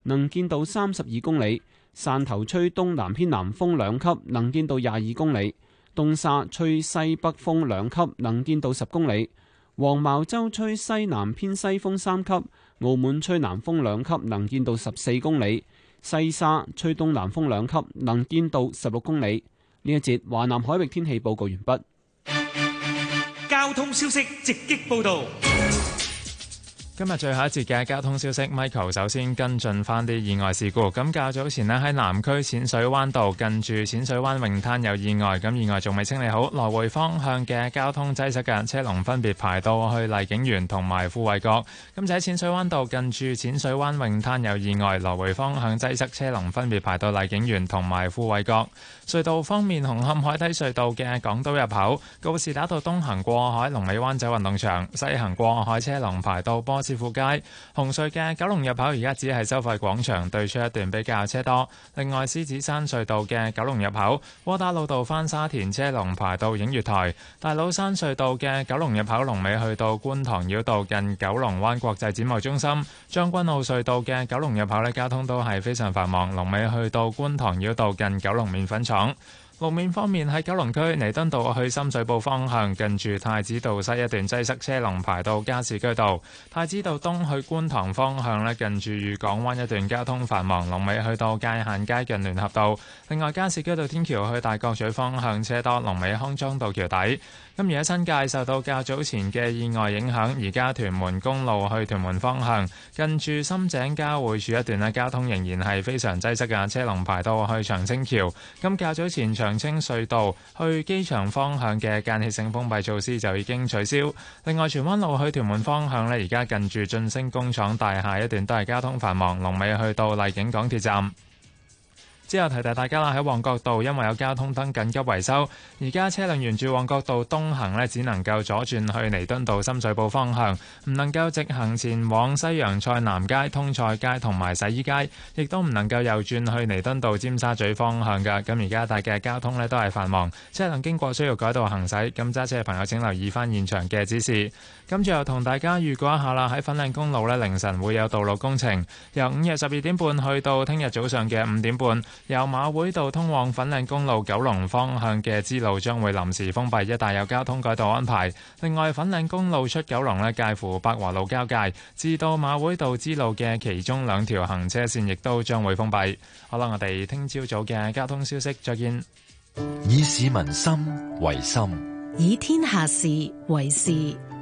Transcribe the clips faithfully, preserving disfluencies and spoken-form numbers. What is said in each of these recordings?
能見度三十二公里；汕頭吹東南偏南風兩級，能見度廿二公里；東沙吹西北風兩級，能見度十公里；黃茅洲吹西南偏西風三級，澳門吹南風兩級，能見度十四公里；西沙吹東南風兩級，能見度十六公里。呢一節華南海域天氣報告完畢。 交通消息直擊報道。 今日最後一節嘅交通消息 ，Michael 首先跟進翻啲意外事故。咁較早前呢，喺南區淺水灣道近住淺水灣泳灘有意外，咁意外仲未清理好，來回方向嘅交通擠塞嘅車龍分別排到去麗景園同埋富衛閣。咁就喺淺水灣道近住淺水灣泳灘有意外，來回方向擠塞，車龍分別排到麗景園同埋富衛閣。隧道方面，紅磡海底隧道嘅港島入口告士打道東行過海，龍尾灣仔運動場；西行過海車龍排到波斯富街。紅隧嘅九龍入口而家只係收費廣場對出一段比較車多。另外，獅子山隧道嘅九龍入口窩打老道返沙田車龍排到映月台；大老山隧道嘅九龍入口龍尾去到觀塘繞道近九龍灣國際展貿中心；將軍澳隧道嘅九龍入口呢，交通都係非常繁忙，龍尾去到觀塘繞道近九龍麵粉廠。路面方面，喺九龍區彌敦道去深水埗方向，近住太子道西一段擠塞，車龍排到加士居道；太子道東去觀塘方向咧，近住裕港灣一段交通繁忙，龍尾去到界限街近聯合道。另外，加士居道天橋去大角咀方向車多，龍尾康莊道橋底。咁而喺新界受到較早前嘅意外影響，而家屯門公路去屯門方向，近住深井交匯處一段咧，交通仍然係非常擠塞嘅，車龍排到去長青橋。咁較早前長青隧道去機場方向嘅間歇性封閉措施就已經取消。另外，荃灣路去屯門方向呢，而家近住晉升工廠大廈一段都係交通繁忙，龍尾去到荔景港鐵站。之後提提大家啦，喺旺角道因為有交通燈緊急維修，而家車輛沿住旺角道東行呢，只能夠左轉去彌敦道深水埗方向，唔能夠直行前往西洋菜南街、通菜街同埋洗衣街，亦都唔能夠右轉去彌敦道尖沙咀方向㗎。咁而家大嘅交通呢都係繁忙，車輛經過需要改道行駛，咁揸車嘅朋友請留意翻現場嘅指示。咁最後同大家預告一下啦，喺粉嶺公路呢，凌晨會有道路工程，由午夜十二點半去到聽日早上嘅五點半。由馬會道通往粉嶺公路九龍方向嘅支路將會臨時封閉，一帶有交通改道安排。另外，粉嶺公路出九龍呢，介乎百華路交界至到馬會道支路嘅其中兩條行車線亦都將會封閉。好啦，我哋聽朝早嘅交通消息再見。 以市民心為心， 以天下事為事。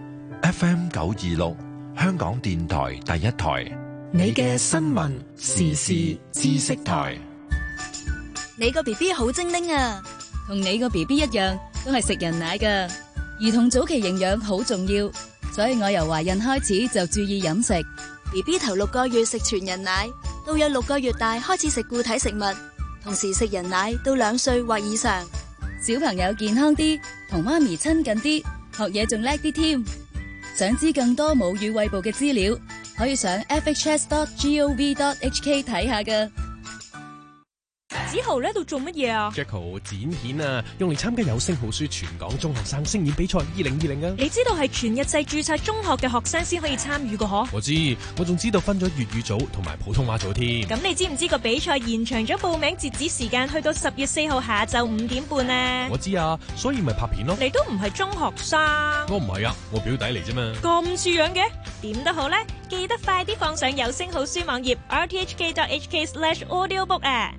F M 九二六，香港電台第一台。 你嘅新聞時事知識台。 你個 B B 好精靈啊，同你個 B B 一樣，都係食人奶㗎。兒童早期營養好重要，所以我由懷孕開始就注意飲食。 B B 頭六個月食全人奶，到約六個月大開始食固體食物，同時食人奶到兩歲或以上。 小朋友健康啲，同媽咪親近啲，學嘢仲叻啲添。想知更多母乳餵哺嘅資料，可以上 f h s dot gov dot h k 睇下㗎。 子豪呢度做乜嘢啊 ？Jacko 剪片啊，用嚟參加有聲好書全港中學生聲演比賽二零二零啊！ 你知道係全日制註冊中學嘅學生先可以參與㗎嗬？ 我知，我仲知道分咗粵語組同埋普通話組添。 咁你知唔知個比賽延長咗報名截止時間去到十月四號下晝五點半啊？ 我知啊，所以咪拍片咯。 你都唔係中學生。 我唔係啊，我表弟嚟啫嘛。 咁似樣嘅？點都好咧，記得快啲放上有聲好書網頁 r t h k dot h k slash audiobook 啊！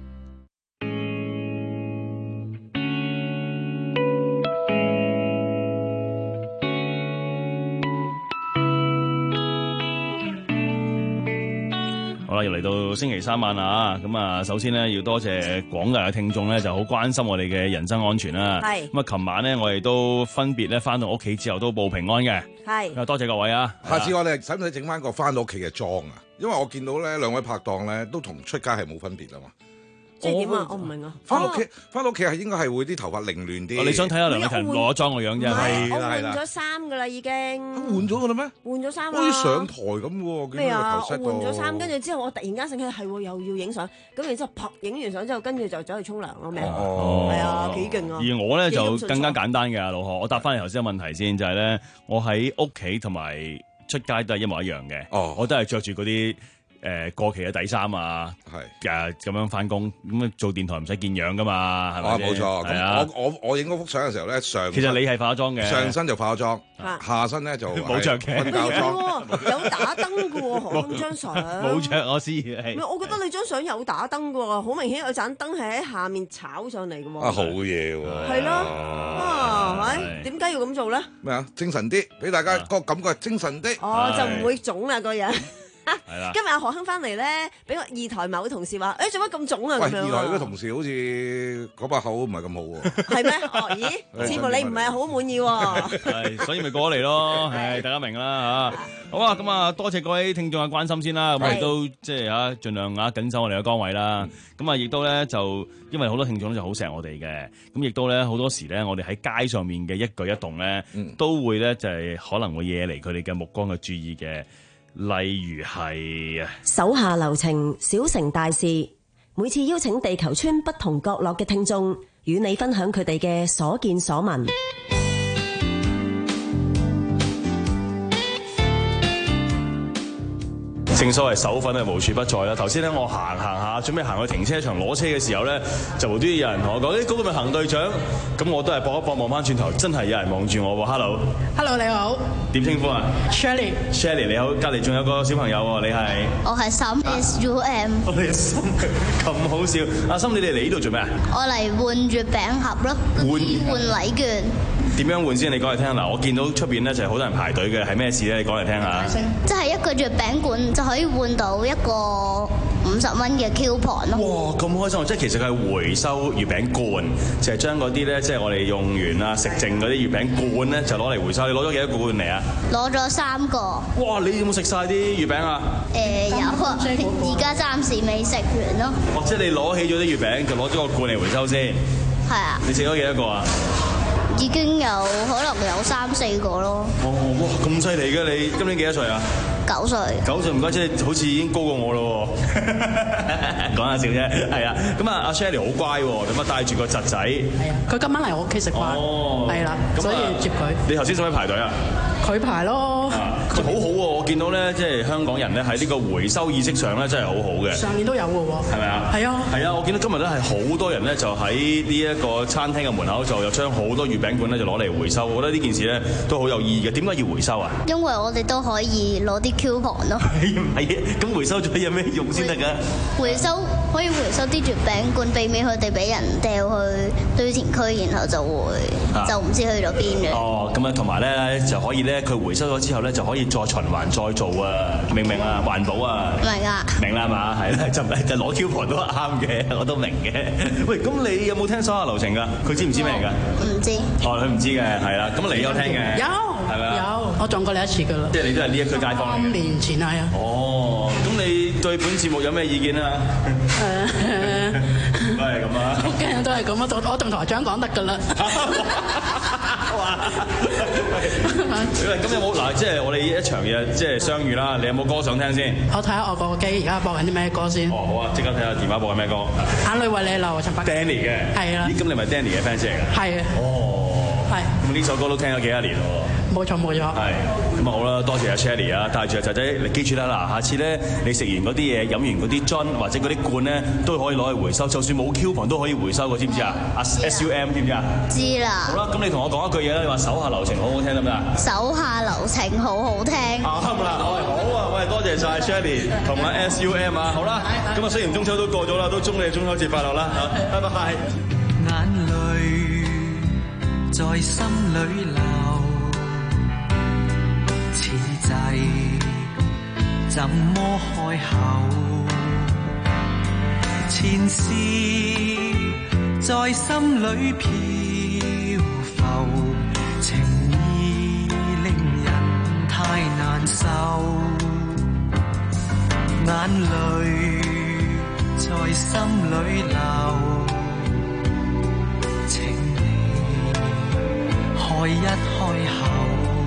好啦，又嚟到星期三晚啦，咁啊，首先呢，要多謝廣大嘅聽眾咧，就好關心我哋嘅人身安全啦。係咁啊，琴晚呢，我哋都分別咧翻到屋企之後都報平安嘅。係，多謝各位啊！ 下次我哋使唔使整翻個翻到屋企嘅妝啊？因為我見到咧兩位拍檔咧都同出街係冇分別啊嘛。 即係點啊？我唔明啊！ 翻屋企，翻屋企係應該係會啲頭髮凌亂啲。 你想睇下梁偉勤攞妝個樣啫？ 係啦係啦。我換咗衫噶啦，已經。 換咗噶啦咩？ 換咗衫啦。 好似上台咁喎。 咩啊？我換咗衫，跟住之後我突然間醒起係又要影相，咁然之後拍影完相之後，跟住就走去沖涼咯咩？哦，係啊，幾勁啊！ 而我咧就更加簡單嘅，老何，我答翻你頭先嘅問題先，就係咧，我喺屋企同埋出街都係一模一樣嘅。哦，我都係着住嗰啲誒過期嘅底衫啊，係誒咁樣翻工，咁做電台唔使見樣噶嘛，係咪？ 啊，冇錯。 係啊， 我我我影嗰幅相嘅時候咧，上其實你係化妝嘅， 上身就化咗妝，下身咧就冇着嘅， 瞓覺裝。 有打燈嘅喎，何咁張相？ 冇着，我知係。 我覺得你張相有打燈嘅喎，好明顯有盞燈係喺下面炒上嚟嘅喎。 啊，好嘢喎！ 係咯，啊，係點解要咁做咧？ 咩啊？精神啲，俾大家個感覺係精神啲。 哦，就唔會腫啦個人。 係啦， 今日阿何亨翻嚟咧，俾個二台某同事話：誒做乜咁腫啊？ 喂， 咁樣。 二台嗰個同事好似嗰把口唔係咁好喎。 係咩？哦，咦？似乎你唔係好滿意喎。 係，所以咪過嚟咯。係，大家明啦嚇。好啊，咁啊，多謝各位聽眾嘅關心先啦。咁我哋都即係啊，盡量啊緊守我哋嘅崗位啦。咁啊，亦都咧就因為好多聽眾就好錫我哋嘅，咁亦都咧好多時咧，我哋喺街上面嘅一舉一動咧，都會咧就係可能會惹嚟佢哋嘅目光嘅注意嘅。例如係手下留情，小成大事。每次邀請地球村不同角落嘅聽眾，與你分享佢哋嘅所見所聞。 正所謂手粉係無處不在啦。頭先咧我行行下，準備行去停車場攞車嘅時候咧，就無端端有人同我講：誒、欸，嗰、那個咪行隊長。咁我都係搏一搏望翻轉頭，真係有人望住我喎。Hello，Hello， 你好。點稱呼啊 ？Shelly。 Shelly 你好，隔離仲有個小朋友喎，你係？ 我係心 S U M。 我哋心咁好笑。阿心，你哋嚟呢度做咩啊？ 我嚟換月餅盒咯。換換禮券。 點樣換先？你講嚟聽嗱，我見到出邊咧就係好多人排隊嘅，係咩事咧？你講嚟聽下。 即係一個月餅罐就可以換到一個五十蚊嘅 coupon 咯。 哇，咁開心！即係其實佢係回收月餅罐，就係將嗰啲咧，即係我哋用完啊食剩嗰啲月餅罐咧，就攞嚟回收。你攞咗幾多個罐嚟啊？ 攞咗三個。 哇！你有冇食晒啲月餅啊？ 誒、呃、有啊，而家暫時未食完咯。 哦，即係你攞起咗啲月餅，就攞咗個罐嚟回收先。 係啊。 你食咗幾多個啊？ 已經有可能有三四個咯。 哦，哇，咁犀利嘅你，今年幾多歲啊？ 九歲。 九歲唔該，即係好似已經高過我咯喎。講下笑啫，係啊。咁啊，阿 Shelly 好乖喎，咁啊帶住個侄仔。 係啊，佢今晚嚟我屋企食飯。哦。係啦，所以接佢。 你頭先使唔使排隊啊？ 佢排咯。 就好好喎，我見到咧，即係香港人咧喺呢個回收意識上咧，真係好好嘅。 上年都有嘅喎。 係咪啊？ 係啊。 係啊，我見到今日咧係好多人咧，就喺呢一個餐廳嘅門口就又將好多月餅罐咧就攞嚟回收。我覺得呢件事咧都好有意義嘅。點解要回收啊？ 因為我哋都可以攞啲 coupon 咯。 係啊，咁回收咗有咩用先得㗎？ 回收可以回收啲月餅罐，避免佢哋俾人掉去堆填區，然後就會、啊、就唔知去咗邊嘅。 哦，咁啊，同埋咧就可以咧，佢回收咗之後咧就可以再循環再做啊！明唔明啊？環保啊！ 明啊！ 明啦嘛，係啦，就唔係就攞 coupon 都啱嘅，我都明嘅。喂，咁你有冇聽手下留情㗎？佢知唔知咩嚟㗎？ 唔知。 哦，佢唔知嘅，係啦。咁你有聽嘅？ 有。 係咪啊？ 有，我撞過你一次㗎啦。 即係你都係呢一區街坊嚟嘅。 三年前係啊。 哦，咁你對本節目有咩意見啊？誒，都係咁啊。 梗都係咁啊！我同台長講得㗎啦。 咁有冇嗱？即係我哋一場嘅即係相遇啦。你有冇歌想聽先？ 我睇下我個機而家播緊啲咩歌先。 哦，好啊！即刻睇下電話播緊咩歌。 眼淚為你流，陳百強。 Danny 嘅。係啦。咦，咁你咪 Danny 嘅 fans 嚟㗎？係啊。哦。係。咁呢首歌都聽咗幾多年喎？ 冇錯冇錯。係。 咁啊好啦，多謝阿 Shelly 啊，帶住阿仔仔，你記住啦嗱，下次咧你食完嗰啲嘢，飲完嗰啲樽或者嗰啲罐咧，都可以攞去回收，就算冇 coupon 都可以回收嘅，知唔知啊？阿 S U M 知唔知啊？ 知啦。 好啦，咁你同我講一句嘢啦，你話手下留情好好聽得唔得啊？ 手下留情好好聽。 啱啦，喂，好啊，喂，多謝晒 Shelly 同阿 S U M 啊，好啦，咁啊雖然中秋都過咗啦，都祝你中秋節快樂啦，拜拜。 眼淚在心裏流，此際怎麼開口？前事在心裏漂浮，情意令人太難受。眼淚在心裏流，請你開一開口。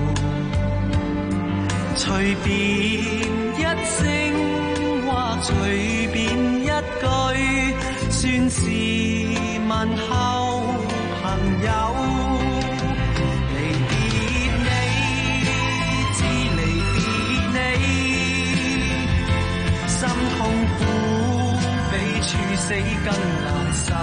隨便一聲或隨便一句，算是問候朋友。離別你，知離別你，心處死更難受，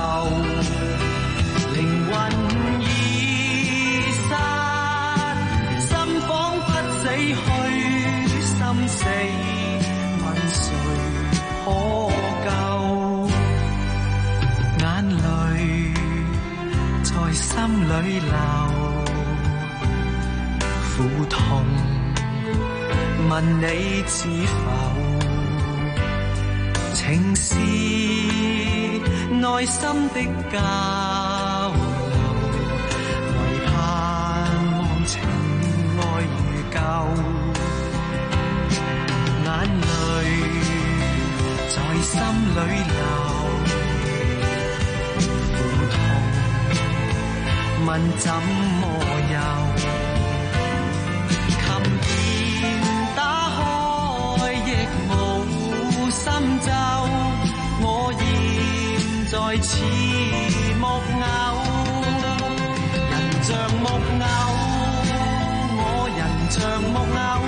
靈魂已散，心彷彿死去，心死問誰可救？眼淚在心裏流，苦痛問你知否？情是內心的交流，唯盼望情愛如舊。眼淚在心裏流，苦痛問怎麼休？琴鍵打開亦無心奏，我現在似木偶，人像木偶，我人像木偶，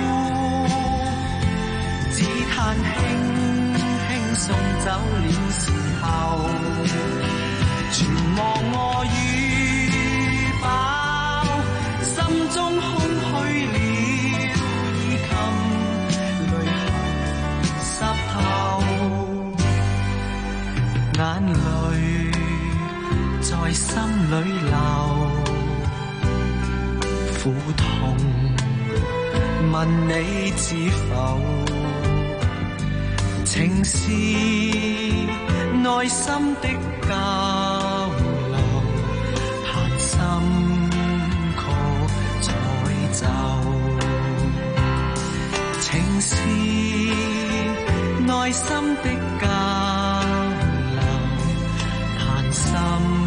只嘆輕輕送走了時候，全忘我與飽，心中空虛了，已禁淚痕濕透，眼淚在心裏流，苦痛問你知否？情是內心的交流，盼心曲彩奏。情是內心的交流，盼心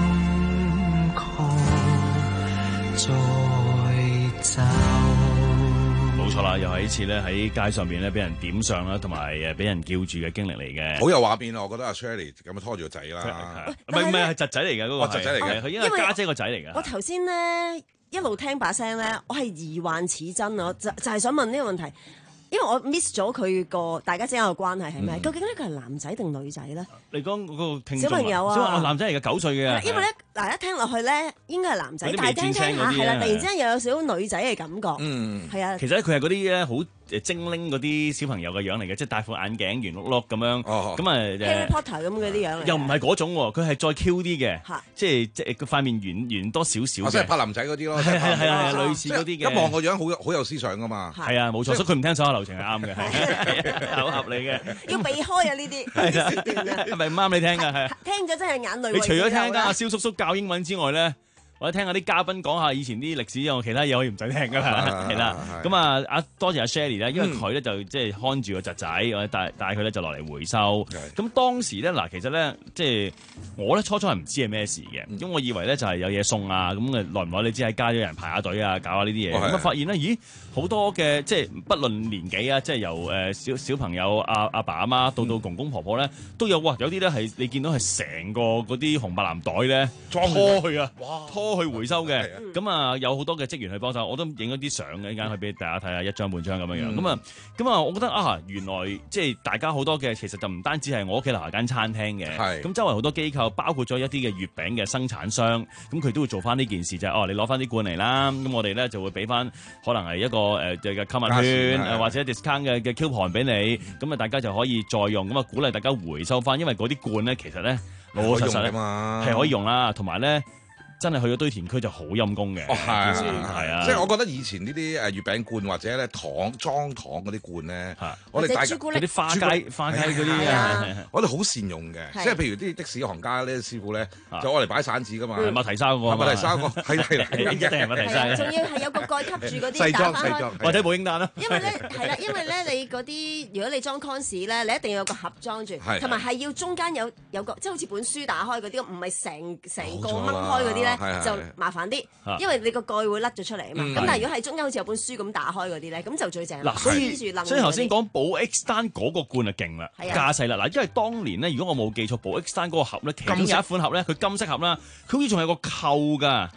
曲再奏。 冇錯啦，又係一次咧喺街上邊咧俾人點上啦，同埋誒俾人叫住嘅經歷嚟嘅。 好有畫面啊！我覺得阿 Shirley 咁樣拖住個仔啦， 唔係唔係係侄仔嚟嘅嗰個， 侄仔嚟嘅， 佢應該係家姐個仔嚟嘅。 我頭先咧一路聽把聲咧，我係疑幻似真啊！就就係想問呢個問題。因為我 miss 咗佢個大家之間嘅關係係咩？嗯、究竟呢個係男仔定女仔咧？ 你講嗰個聽眾小朋友啊， 小男仔嚟嘅，九歲嘅。 因為咧嗱，一聽落去咧應該係男仔，但係聽聽下係啦，突然之間又有少少女仔嘅感覺。嗯，係啊。其實佢係嗰啲咧好誒精靈嗰啲小朋友嘅樣嚟嘅，即係戴副眼鏡圓碌碌咁樣。哦。咁啊 Harry Potter 咁嗰啲樣嚟。 又唔係嗰種喎，佢係再 Q 啲嘅，即係即係個塊面圓圓多少少嘅。 即係柏林仔嗰啲咯。 係係係係類似嗰啲嘅。 一望個樣好有好有思想噶嘛。 係啊，冇錯，所以佢唔聽手下留情係啱嘅，好合理嘅。 要避開啊呢啲呢啲時段啊。 係咪唔啱你聽㗎？係。 聽咗真係眼淚。 你除咗聽緊阿蕭叔叔教英文之外咧，或者聽下啲嘉賓講下以前啲歷史，有其他嘢可以唔使聽㗎啦，係啦。咁啊，阿多謝阿 Shirley 咧，因為佢咧就即係看住個侄仔，或者帶帶佢咧就落嚟回收。咁當時咧嗱，其實咧即係我咧初初係唔知係咩事嘅，咁我以為咧就係有嘢送啊，咁誒耐唔耐你知喺街有人排下隊啊，搞下呢啲嘢，咁啊發現咧，咦好多嘅即係不論年紀啊，即係由誒小小朋友阿阿爸阿媽到到公公婆婆咧都有，哇有啲咧係你見到係成個嗰啲紅白藍袋咧拖去啊，拖去回收嘅，咁啊有好多嘅職員去幫手，我都影咗啲相嘅，一陣去俾大家睇下，一張半張咁樣樣，咁啊咁啊，我覺得啊原來即係大家好多嘅，其實就唔單止係我屋企樓下間餐廳嘅，咁周圍好多機構，包括咗一啲嘅月餅嘅生產商，咁佢都會做翻呢件事就係、是、哦，你攞翻啲罐嚟啦，咁我哋咧就會俾翻可能係一個誒嘅購物券，誒或者 discount 嘅嘅 coupon 俾你，咁啊大家就可以再用，咁啊鼓勵大家回收翻，因為嗰啲罐咧其實咧老老實實咧係可以用啦，同埋咧。真係去咗堆填區就好陰功嘅， 哦係係啊！ 即係我覺得以前呢啲誒月餅罐或者咧糖裝糖嗰啲罐咧，我哋大家嗰啲花街花街嗰啲啊， 我哋好善用嘅，即係譬如啲的士行家咧師傅咧，就愛嚟擺散紙噶嘛， 馬蹄沙嗰個， 馬蹄沙嗰個係係一定係馬蹄沙， 仲要係有個蓋吸住嗰啲細裝細裝， 或者保嬰蛋啦。 因為咧係啦，因為咧你嗰啲如果你裝 cons 咧，你一定要有個盒裝住，同埋係要中間有有個即係好似本書打開嗰啲，唔係成成個掹開嗰啲咧就。麻煩啲，因為你個蓋會甩咗出嚟啊嘛。咁、嗯、但係如果係中間好似有本書咁打開嗰啲咧，咁就最正。 嗱，所以所以頭先講寶 X 丹嗰個罐就勁啦，架勢啦。嗱，因為當年咧，如果我冇記錯，寶 X 丹嗰個盒咧，其中有一款盒咧，佢金色盒啦，佢好似仲有個扣㗎。係。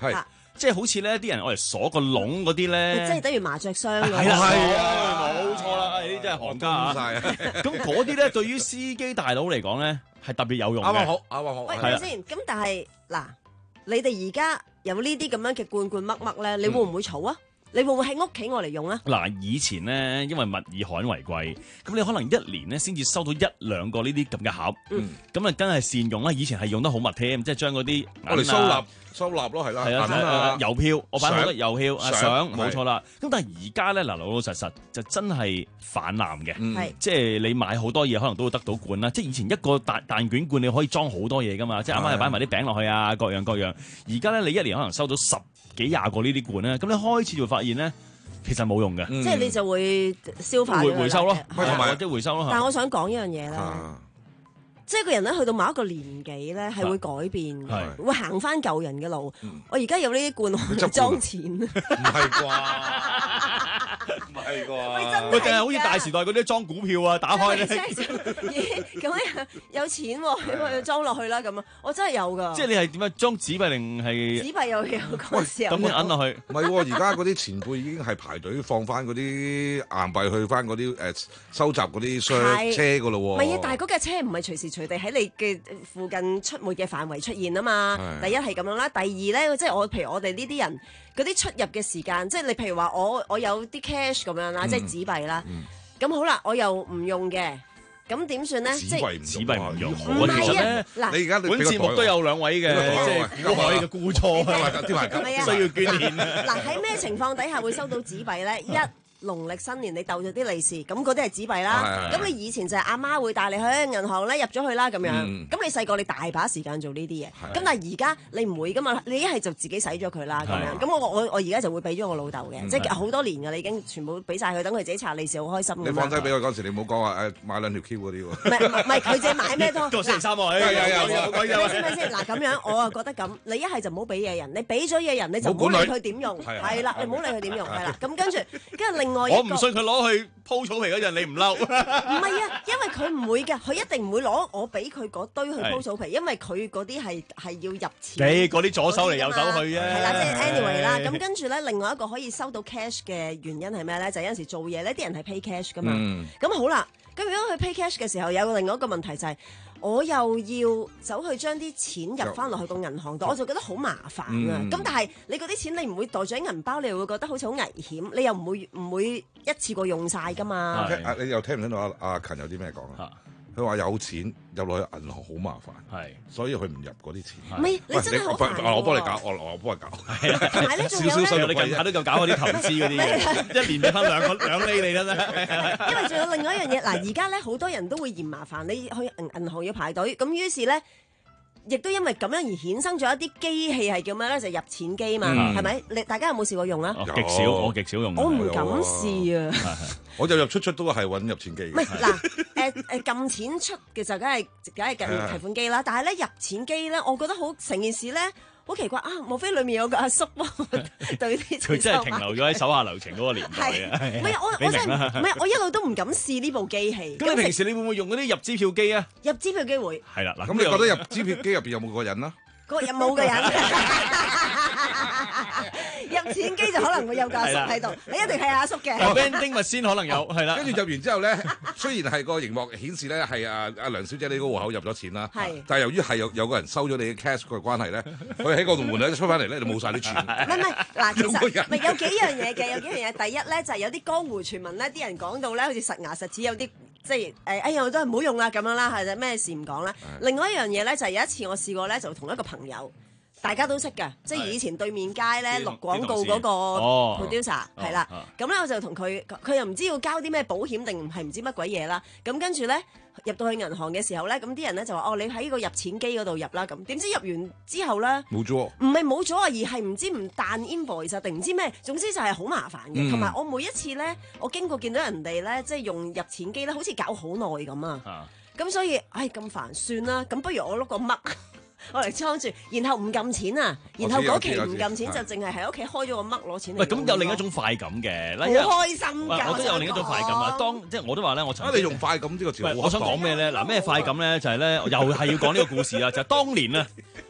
即係好似咧啲人我嚟鎖個籠嗰啲咧， 即係等於麻雀箱咁。 係啦，係啊，冇錯啦，呢啲真係行家啊！咁嗰啲咧，對於司機大佬嚟講咧，係特別有用嘅。啱啱好，啱啱好。 喂，係咪先？咁但係嗱，你哋而家有呢啲咁樣嘅罐罐乜乜咧，你會唔會嘈啊？你會唔會喺屋企我嚟用啊？ 嗱，以前咧，因為物以罕為貴，咁你可能一年咧先至收到一兩個呢啲咁嘅盒，咁啊，梗係善用啦。以前係用得好密添，即係將嗰啲我哋收納收納咯，係啦， 係啊，郵票，我擺好多郵票啊相，冇錯啦。咁但係而家咧，嗱老老實實就真係泛濫嘅，即係你買好多嘢，可能都會得到罐啦。即係以前一個蛋蛋卷罐你可以裝好多嘢噶嘛，即係啱啱又擺埋啲餅落去啊，各樣各樣。而家咧，你一年可能收到十幾廿個呢啲罐咧，咁你開始就會發現咧，其實冇用嘅， 即係你就會消化回回收咯，同埋即係回收咯。 但係我想講一樣嘢啦。即係個人咧，去到某一個年紀咧，係會改變，會行翻舊人嘅路。我而家有呢啲罐，我就裝錢。唔係啩？唔係啩？ 喂，定係好似大時代嗰啲裝股票啊，打開咧。 咦？咁樣有錢喎，咁要裝落去啦。咁啊，我真係有㗎。 即係你係點樣裝紙幣定係？ 紙幣又有嗰時候。 咁你揞落去？ 唔係喎，而家嗰啲前輩已經係排隊放翻嗰啲硬幣去翻嗰啲誒收集嗰啲箱車㗎咯喎。 唔係啊，但係嗰架車唔係隨時隨地喺你嘅附近出沒嘅範圍出現啊嘛。第一係咁樣啦，第二咧，即係我譬如我哋呢啲人嗰啲出入嘅時間，即係你譬如話我我有啲 cash 咁樣啦，即係紙幣啦。咁好啦，我又唔用嘅，咁點算咧？ 紙幣紙幣唔用， 唔係啊！嗱， 你而家本節目都有兩位嘅，即係嗰位嘅估錯啊，需要捐獻。 嗱，喺咩情況底下會收到紙幣咧？一農曆新年你鬥咗啲利是，咁嗰啲係紙幣啦。咁你以前就係阿媽會帶你去銀行咧入咗去啦咁樣。咁你細個你大把時間做呢啲嘢。咁但係而家你唔會噶嘛，你一係就自己使咗佢啦咁樣。咁我我我而家就會俾咗我老豆嘅，即係好多年㗎，你已經全部俾晒佢，等佢自己查利是，好開心。 你放低俾佢嗰時，你唔好講話誒買兩條 Q 嗰啲喎。 唔係唔係，佢自己買咩都。 個星期三喎，有有有有。 係咪先？嗱咁樣，我啊覺得咁，你一係就唔好俾嘢人，你俾咗嘢人你就唔好理佢點用。係啦，你唔好理佢點用，係啦。咁跟住，跟住另外一個。 我唔信佢攞去鋪草皮嗰陣，你唔嬲？唔係啊，因為佢唔會嘅，佢一定唔會攞我俾佢嗰堆去鋪草皮，因為佢嗰啲係係要入錢。 你嗰啲左手嚟右手去啊？ 係啦，即係 anyway 啦。咁跟住咧，另外一個可以收到 cash 嘅原因係咩咧？就係有陣時做嘢咧，啲人係 pay cash 噶嘛。咁好啦，咁如果佢 pay cash 嘅時候，有另外一個問題就係，我又要走去將啲錢入翻落去個銀行度，我就覺得好麻煩啊！咁但係你嗰啲錢你唔會袋住喺銀包，你又會覺得好似好危險，你又唔會唔會一次過用晒噶嘛？ 你又聽唔聽到阿阿勤有啲咩講啊？佢話有錢入落去銀行好麻煩，係，所以佢唔入嗰啲錢。 唔係，你真係好煩。 我幫你搞，我我幫你搞。 同埋咧，仲有咧， 你近排都夠搞嗰啲投資嗰啲嘢，一年就分兩個兩厘你啦啫。 因為仲有另外一樣嘢，嗱，而家咧好多人都會嫌麻煩，你去銀銀行要排隊，咁於是咧。亦都因為咁樣而衍生咗一啲機器係叫咩咧？就入錢機嘛，係咪？你大家有冇試過用啊？ 極少，我極少用。 我唔敢試啊！ 我入入出出都係揾入錢機。 唔係嗱，誒誒撳錢出嘅就梗係梗係計提款機啦。但係咧入錢機咧，我覺得好成件事咧好奇怪啊！莫非裡面有個阿叔對啲錢？ 佢真係停留咗喺手下留情嗰個年代啊！ 唔係我我真係唔係我一路都唔敢試呢部機器。 咁你平時你會唔會用嗰啲入支票機啊？ 入支票機會。 係啦，嗱咁你覺得入支票機入邊有冇個人啊？ 個入冇個人。入錢機就可能會有個阿叔喺度，你一定係阿叔嘅。 vending machine 可能有，係啦。 跟住入完之後咧，雖然係個熒幕顯示咧係阿阿梁小姐你個戶口入咗錢啦，係，但係由於係有有個人收咗你嘅 cash 嘅關係咧，佢喺個門口出翻嚟咧就冇晒啲錢。 唔係唔係，嗱，其實唔係有幾樣嘢嘅，有幾樣嘢。第一咧就係有啲江湖傳聞咧，啲人講到咧好似實牙實齒，有啲即係誒，哎呀，我都係唔好用啦咁樣啦，係咩事唔講啦。另外一樣嘢咧就係有一次我試過咧，就同一個朋友。大家都識㗎，即係以前對面街咧錄廣告嗰個 producer 係啦，咁咧我就同佢，佢又唔知要交啲咩保險定唔係唔知乜鬼嘢啦，咁跟住咧入到去銀行嘅時候咧，咁啲人咧就話哦，你喺個入錢機嗰度入啦，咁點知入完之後咧冇咗， 唔係冇咗啊，而係唔知唔彈 invoice 定唔知咩，總之就係好麻煩嘅，同埋、嗯、我每一次咧，我經過見到人哋咧，即係用入錢機咧，好似搞好耐咁啊，咁所以唉咁煩算啦，咁不如我碌個乜？我嚟裝住，然後唔撳錢啊，然後嗰期唔撳錢就淨係喺屋企開咗個乜攞錢嚟。 喂，咁有另一種快感嘅， 好開心㗎！ 我都有另一種快感啊。當即係我都話咧，我啊，你用快感呢個詞， 我想講咩咧？嗱，咩快感咧？就係咧，又係要講呢個故事啦。就係當年啊，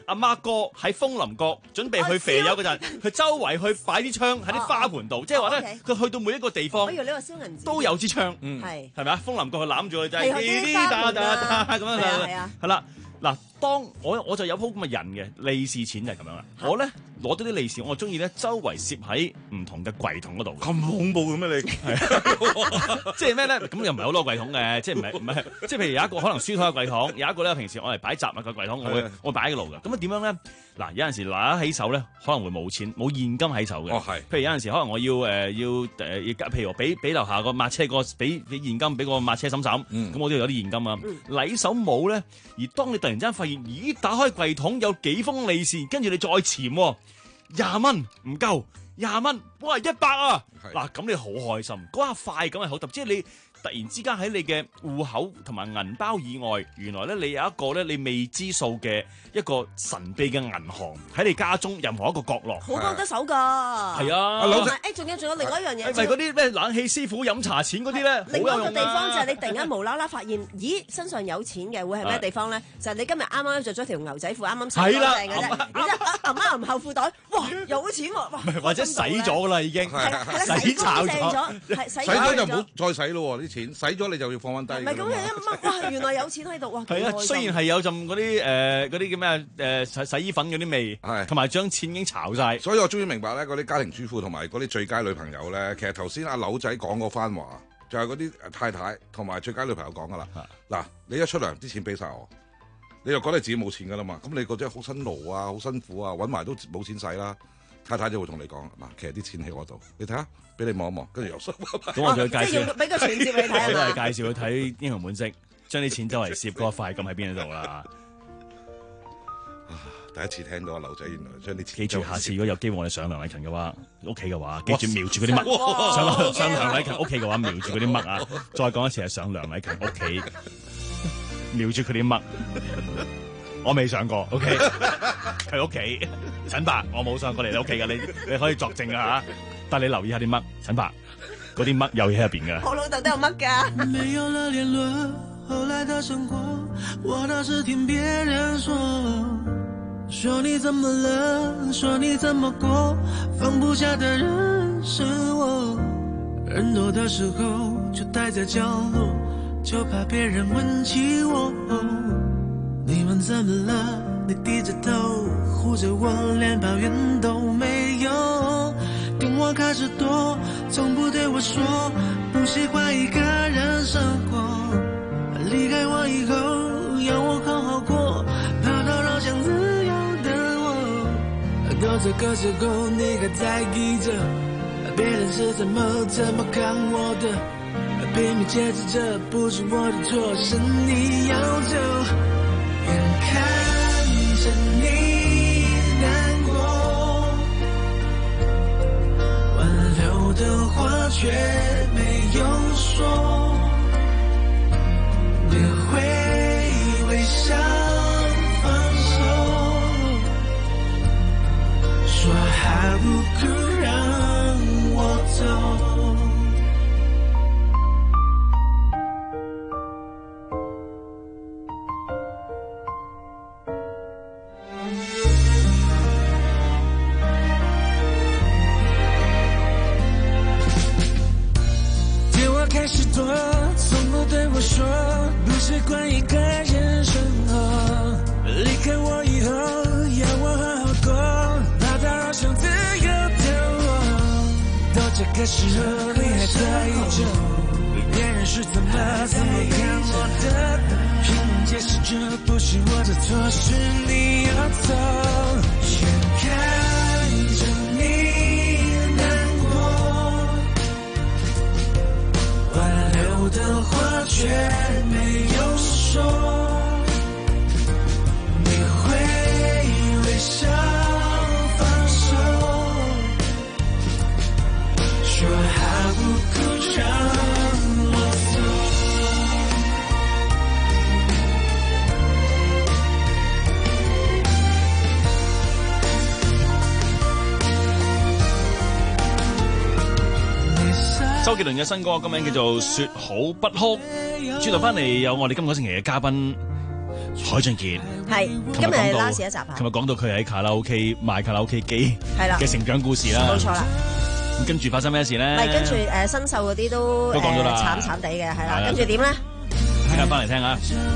阿媽哥喺楓林閣準備去肥友嗰陣，佢周圍去擺啲槍喺啲花盆度，即係話咧，佢去到每一個地方都有支槍，係係咪啊？楓林閣佢攬住佢就係滴滴答答咁樣啦，係啦。嗱，當我我就有鋪咁嘅人嘅利是錢就係咁樣啦。我咧攞到啲利是，我中意咧周圍攝喺唔同嘅櫃桶嗰度。 咁恐怖嘅咩你？ 即係咩咧？咁又唔係好多櫃桶嘅，即係唔係唔係？即係譬如有一個可能書枱嘅櫃桶，有一個咧平時我嚟擺雜物嘅櫃桶，我會我擺喺度嘅。咁啊點樣咧？嗱，有陣時拿起手咧，可能會冇錢冇現金喺手嘅。 哦，係。 譬如有陣時可能我要誒、呃、要誒、呃，譬如我俾俾樓下個抹車個俾俾現金俾個抹車嬸嬸，咁、嗯、我都要有啲現金啊。禮、嗯、手冇咧，而當你突然之間發現，咦，打開櫃桶有幾封利是，跟住你再潛廿蚊唔夠，廿蚊，哇一百啊！嗱，咁你好開心，嗰下快感係好特別，即係你突然之間喺你嘅戶口同埋銀包以外，原來咧你有一個咧你未知數嘅一個神秘嘅銀行喺你家中任何一個角落， 好幫得手㗎。 係啊， 誒仲有仲有另外一樣嘢， 係嗰啲咩冷氣師傅飲茶錢嗰啲咧， 另外一個地方就係你突然間無啦啦發現，咦身上有錢嘅會係咩地方咧？就係你今日啱啱着咗條牛仔褲，啱啱洗乾淨嘅啫，然之後揞一揞後褲袋，哇有錢喎！ 或者洗咗㗎啦已經，洗炒咗， 洗咗就唔好再洗咯喎啲錢，洗咗你就要放翻低。 唔係咁你一掹，哇原來有錢喺度，哇！ 係啊，雖然係有陣嗰啲誒嗰啲叫咩誒洗洗衣粉嗰啲味，係同埋將錢已經炒晒。 所以我終於明白咧，嗰啲家庭主婦同埋嗰啲最佳女朋友咧，其實頭先阿柳仔講嗰番話，就係嗰啲太太同埋最佳女朋友講噶啦。嗱，你一出糧啲錢俾晒我，你就覺得自己冇錢噶啦嘛，咁你覺得好辛勞啊，好辛苦啊，揾埋都冇錢使啦。太太就會同你講嗱，其實啲錢喺我度，你睇下，俾你望一望，跟住又收。 咁我就介紹， 俾個存摺你睇啊！ 我都係介紹佢睇《英雄本色》，將啲錢周圍攝嗰個快感喺邊度啦。 第一次聽到阿劉仔原來將啲錢， 記住下次如果有機會我哋上梁禮勤嘅話，屋企嘅話，記住瞄住嗰啲乜。上上梁禮勤屋企嘅話，瞄住嗰啲乜啊！再講一次係上梁禮勤屋企，瞄住佢啲乜。我未上過 ，OK，佢屋企，陳伯，我冇上過嚟你屋企噶，你你可以作證噶吓，但你留意下啲乜，陳伯，嗰啲乜有嘢喺入邊噶。 我老豆都有乜噶。 沒有了聯絡，後來的生活，我倒是聽別人說，說你怎麼了，說你怎麼過，放不下的人是我，人多的時候就待在角落，就怕別人問起我。你們怎麼了？你低着頭護着我，連抱怨都沒有，跟我開始躲，從不對我說不喜歡一個人生活，離開我以後要我好好過，跑到老想自由的我，到這個時候你還在意着別人是怎麼怎麼看我的，拼命解釋這不是我的錯，是你要走，看着你難過，挽留的話卻沒有說，你會微笑放手，說還不夠讓我走。開始躲，從不對我說不習慣一個人生活，離開我以後要我好好過，怕打擾想自由的我，到這個時候你還在意着別人是怎麼怎麼看我的，拼命解釋這不是我的錯，是你要走，眼看着你的話卻沒有說，你會微笑放手，說還不夠讓我走。 周杰倫嘅新歌，個名叫做《說好不哭》。轉頭翻嚟有我哋今個星期嘅嘉賓海俊傑係今日係 last 一集啊！ 琴日講到佢喺卡拉 OK 賣卡拉 OK 機嘅成長故事啦， 冇錯啦。 咁跟住發生咩事咧？ 唔係跟住誒新秀嗰啲都都講咗啦， 慘慘地嘅係啦。跟住點咧？ 即刻翻嚟聽下。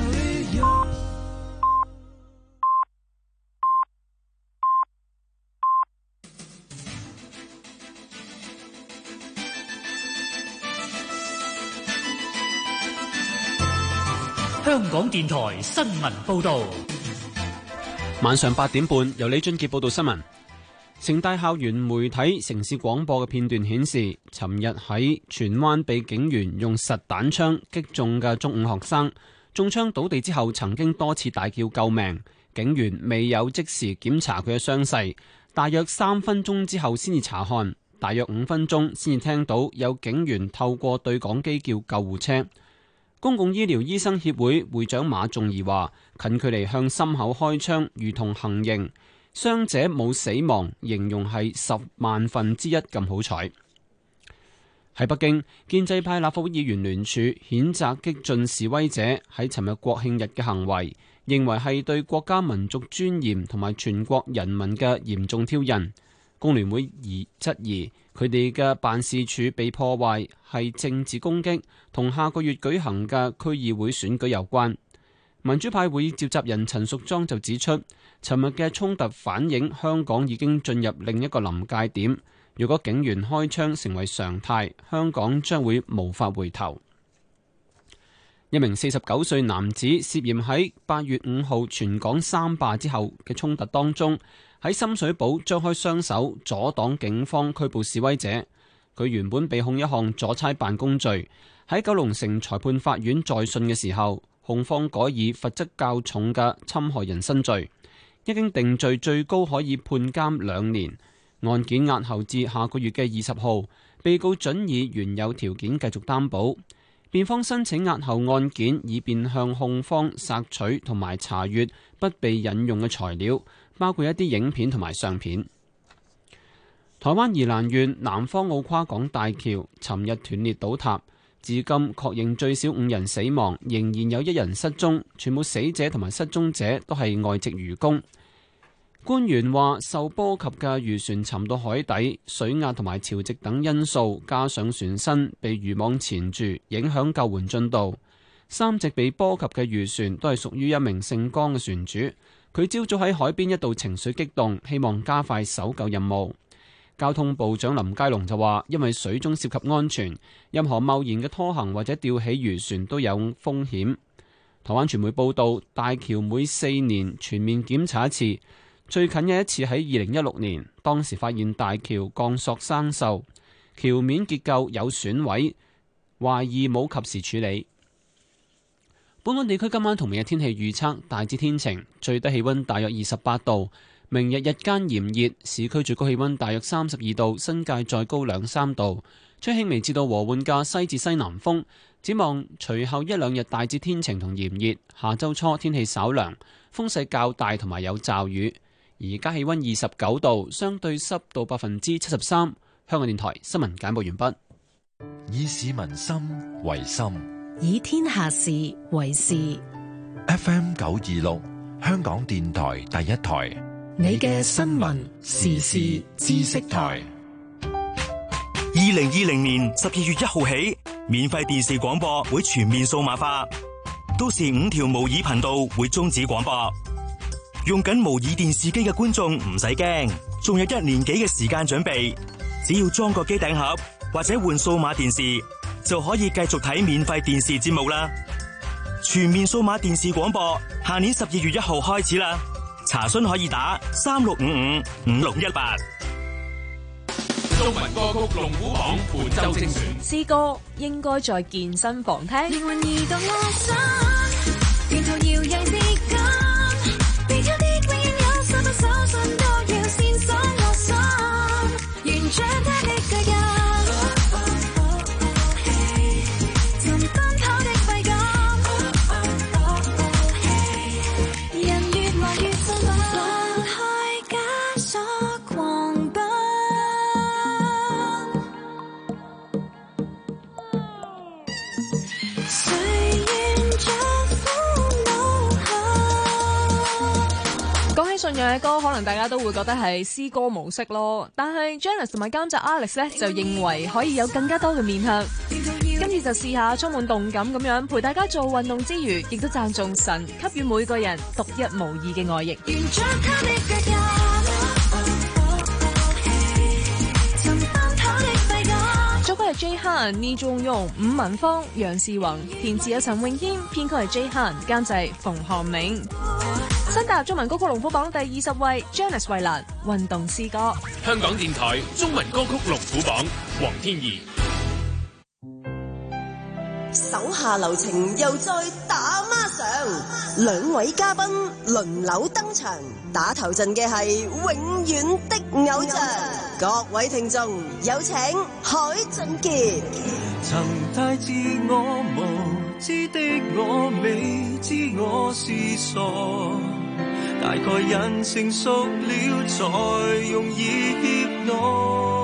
香港電台新聞報道， 晚上八點半由李俊傑報道新聞。城大校園媒體城市廣播嘅片段顯示，尋日喺荃灣被警員用實彈槍擊中嘅中五學生，中槍倒地之後曾經多次大叫救命，警員未有即時檢查佢嘅傷勢，大約三分鐘之後先至查看，大約五分鐘先至聽到有警員透過對講機叫救護車。公共醫療醫生協會會長馬仲儀話：近距離向心口開槍，如同行刑，傷者冇死亡，形容係十萬分之一咁好彩。喺北京，建制派立法會議員聯署譴責激進示威者喺尋日國慶日嘅行為，認為係對國家民族尊嚴同埋全國人民嘅嚴重挑釁。工聯會而質疑佢哋嘅辦事處被破壞係政治攻擊，同下個月舉行嘅區議會選舉有關。民主派會召集人陳淑莊就指出，尋日嘅衝突反映香港已經進入另一個臨界點，如果警員開槍成為常態，香港將會無法回頭。一名四十九歲男子涉嫌喺八月五號全港三罷之後嘅衝突當中，喺深水埗張開雙手阻擋警方拘捕示威者。佢原本被控一項阻差辦公罪，喺九龍城裁判法院再訊嘅時候，控方改以罰則較重嘅侵害人身罪，一經定罪最高可以判監兩年。案件押後至下個月嘅二十號，被告准以原有條件繼續擔保。辯方申請押後案件，以便向控方索取同埋查閱不被引用嘅材料，包括一啲影片同埋相片。台灣宜蘭縣南方澳跨港大橋尋日斷裂倒塌，至今確認最少五人死亡，仍然有一人失蹤，全部死者同埋失蹤者都係外籍漁工。官員話，受波及嘅漁船沉到海底，水壓同埋潮汐等因素，加上船身被漁網纏住，影響救援進度。三隻被波及嘅漁船都係屬於一名姓江嘅船主，佢朝早喺海邊一度情緒激動，希望加快搜救任務。交通部長林佳龍就話，因為水中涉及安全，任何貿然嘅拖行或者吊起漁船都有風險。台灣傳媒報道，大橋每四年全面檢查一次。最近嘅一次喺二零一六年，當時發現大橋鋼索生鏽，橋面結構有損毀，懷疑冇及時處理。本港地區今晚同明日天氣預測大致天晴，最低氣溫大約二十八度。明日日間炎熱，市區最高氣溫大約三十二度，新界再高兩三度。吹輕微至到和緩嘅西至西南風。展望隨後一兩日大致天晴同炎熱，下周初天氣稍涼，風勢較大同埋有驟雨。而家氣溫二十九度，相對濕度百分之七十三。香港電台新聞簡報完畢。 以市民心為心， 以天下事為事。 F M 九二六，香港電台第一台， 你嘅新聞時事知識台。 二零二零年十二月一號起，免費電視廣播會全面數碼化，到時五條模擬頻道會終止廣播。用緊模擬電視機嘅觀眾唔使驚，仲有一年幾嘅時間準備，只要裝個機頂盒或者換數碼電視，就可以繼續睇免費電視節目啦。全面數碼電視廣播，下年十二月一號開始啦。查詢可以打三六五五五六一八。 中文歌曲龍虎榜本周精選， 詩歌應該在健身房聽。 靈魂移動我心，沿途搖曳之間，別有的永遠有十分手信都要先鎖我心，完全他的腳印，尋奔跑的快感，人越來越興奮，放開枷鎖狂奔。誰願着苦惱講起信仰嘅歌，可能大家都會覺得係詩歌模式咯。但係 Janice 同埋監製 Alex 咧就認為可以有更加多嘅面向。今次就試下充滿動感咁樣陪大家做運動之餘，亦都讚頌神給予每個人獨一無二嘅愛意。作曲係 J Han、倪仲庸、伍文芳、楊士宏，填詞有陳詠謙，編曲係 J Han，監製馮漢明。新踏入中文歌曲龍虎榜第二十位 ，Janice 衛蘭運動詩歌。 香港電台中文歌曲龍虎榜，黃天怡。 手下留情又再打孖上，兩位嘉賓輪流登場，打頭陣嘅係永遠的偶像。各位聽眾有請海俊傑。 曾太自我無知的我，未知我是傻，大概人成熟了才容易怯懦。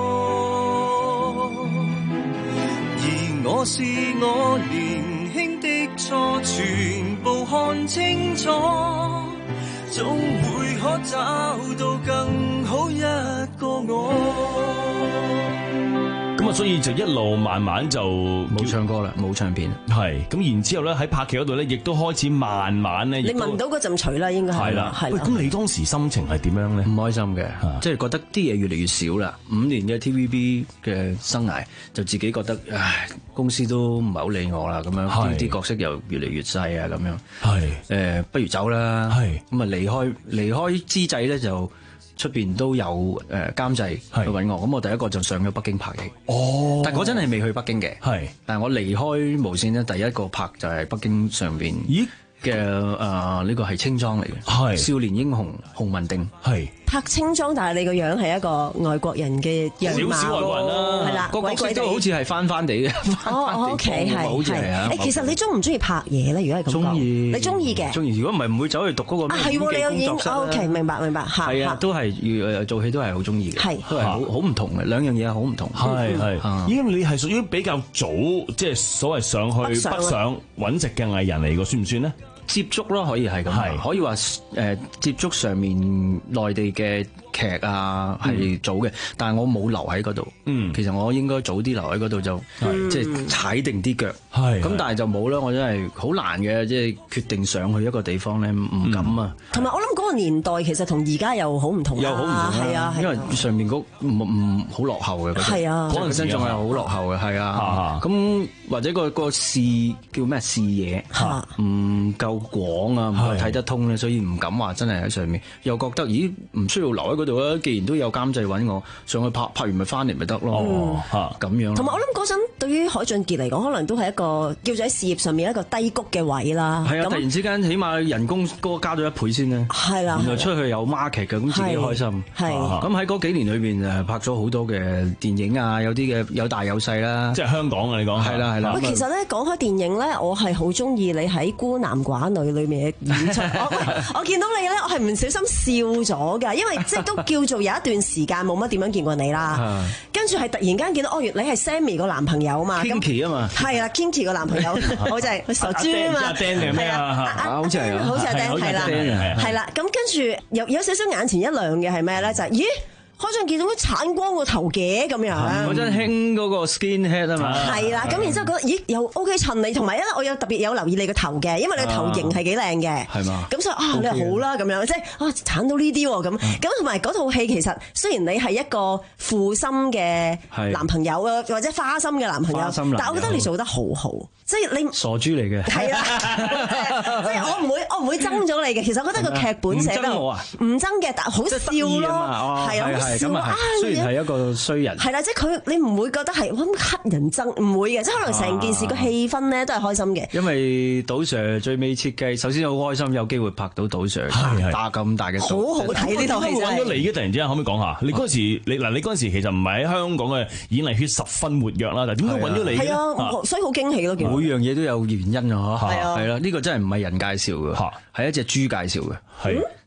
而我是我年輕的錯，全部看清楚，總會可找到更好一個我。 咁啊，所以就一路慢慢就冇唱歌啦，冇唱片。係咁，然之後咧喺拍劇嗰度咧，亦都開始慢慢咧。 你聞到嗰陣除啦，應該係。 係啦，係。喂，咁你當時心情係點樣咧？ 唔開心嘅，即係覺得啲嘢越嚟越少啦。五年嘅 T V B 嘅生涯，就自己覺得唉，公司都唔係好理我啦，咁樣啲啲角色又越嚟越細啊，咁樣。係誒，不如走啦。係咁啊，離開離開之際咧就。出邊都有誒監製去揾我，咁我第一個就上咗北京拍戲。哦，但係嗰陣係未去北京嘅。係，但係我離開無線咧，第一個拍就係北京上邊。咦？嘅誒呢個係青裝嚟嘅，係少年英雄洪文定。係拍青裝，但係你個樣係一個外國人嘅樣貌， 少少外國人啦，係啦，個角色都好似係翻翻地嘅。 哦，OK，係好似係啊。 誒，其實你中唔中意拍嘢咧？如果係咁講， 中意， 你中意嘅。 中意，如果唔係唔會走去讀嗰個咩演技工作室啦。 OK，明白明白嚇。 係啊，都係誒做戲都係好中意嘅，係都係好好唔同嘅兩樣嘢，好唔同。 係係。咦？你係屬於比較早，即係所謂上去北上揾食嘅藝人嚟嘅，算唔算咧？ 接觸咯，可以係咁，係可以話誒、呃、接觸上面內地嘅劇啊係早嘅，嗯、但係我冇留喺嗰度。嗯，其實我應該早啲留喺嗰度就即係、嗯、踩定啲腳。係咁，但係就冇啦。我真係好難嘅，即係決定上去一個地方咧，唔敢啊。 同埋、嗯、我諗嗰個年代其實同而家又好唔同， 又好唔同啊。 係啊， 因為上面嗰唔唔好落後嘅嗰陣，嗰陣時仲係好落後嘅，係啊。咁或者個個視叫咩視野唔夠廣啊，唔係睇得通咧，所以唔敢話真係喺上面。又覺得咦唔需要留喺嗰度啊，既然都有監製揾我上去拍，拍完咪翻嚟咪得咯。嚇咁樣。同埋我諗嗰陣對於海俊傑嚟講，可能都係一個叫做喺事業上面一個低谷嘅位啦。係啊，突然之間起碼人工嗰個加咗一倍先咧。係啦。原來出去有 market 嘅，咁自己開心。係。咁喺嗰幾年裏邊誒拍咗好多嘅電影啊，有啲嘅有大有細啦。即係香港啊，你講係啦係啦。 喂，其實咧講開電影咧，我係好中意你喺孤男寡女裏面嘅演出。我我見到你咧，我係唔小心笑咗㗎，因為即係都叫做有一段時間冇乜點樣見過你啦。跟住係突然間見到哦，原來你係 Sammy 個男朋友啊嘛。Kinky 啊嘛。係啦 Kinky 個男朋友，我就係傻豬啊嘛。阿 Dan 定咩啊？好似係，好似係 Dan 係啦，係啦。咁跟住有有少少眼前一亮嘅係咩咧？就係咦？海俊傑點解鏟光個頭嘅咁樣？ 嗰陣興嗰個 skinhead 啊嘛。係啦，咁然之後覺得咦又 OK 襯你，同埋咧我有特別有留意你個頭嘅，因為你個頭型係幾靚嘅。係嘛？咁所以啊，你好啦咁樣，即係啊鏟到呢啲喎咁。咁同埋嗰套戲其實雖然你係一個負心嘅男朋友啊，或者花心嘅男朋友，但係我覺得你做得好好，即係你傻豬嚟嘅。係啦，即係我唔會我唔會憎咗你嘅。其實我覺得個劇本寫得唔憎嘅，但係好笑咯，係啊。 咁啊，雖然係一個衰人， 係啦，即係佢，你唔會覺得係哇咁乞人憎，唔會嘅，即係可能成件事個氣氛咧都係開心嘅。 因為杜 Sir 最尾設計，首先好開心有機會拍到杜 Sir 打咁大嘅， 好好睇呢套戲。 揾咗你嘅突然之間，可唔可以講下？你嗰陣時，你嗱，你嗰陣時其實唔係喺香港嘅演藝圈十分活躍啦，但係點解揾咗你咧？ 係啊，所以好驚喜咯。 每樣嘢都有原因啊！嚇，係啦，呢個真係唔係人介紹嘅，係一隻豬介紹嘅。係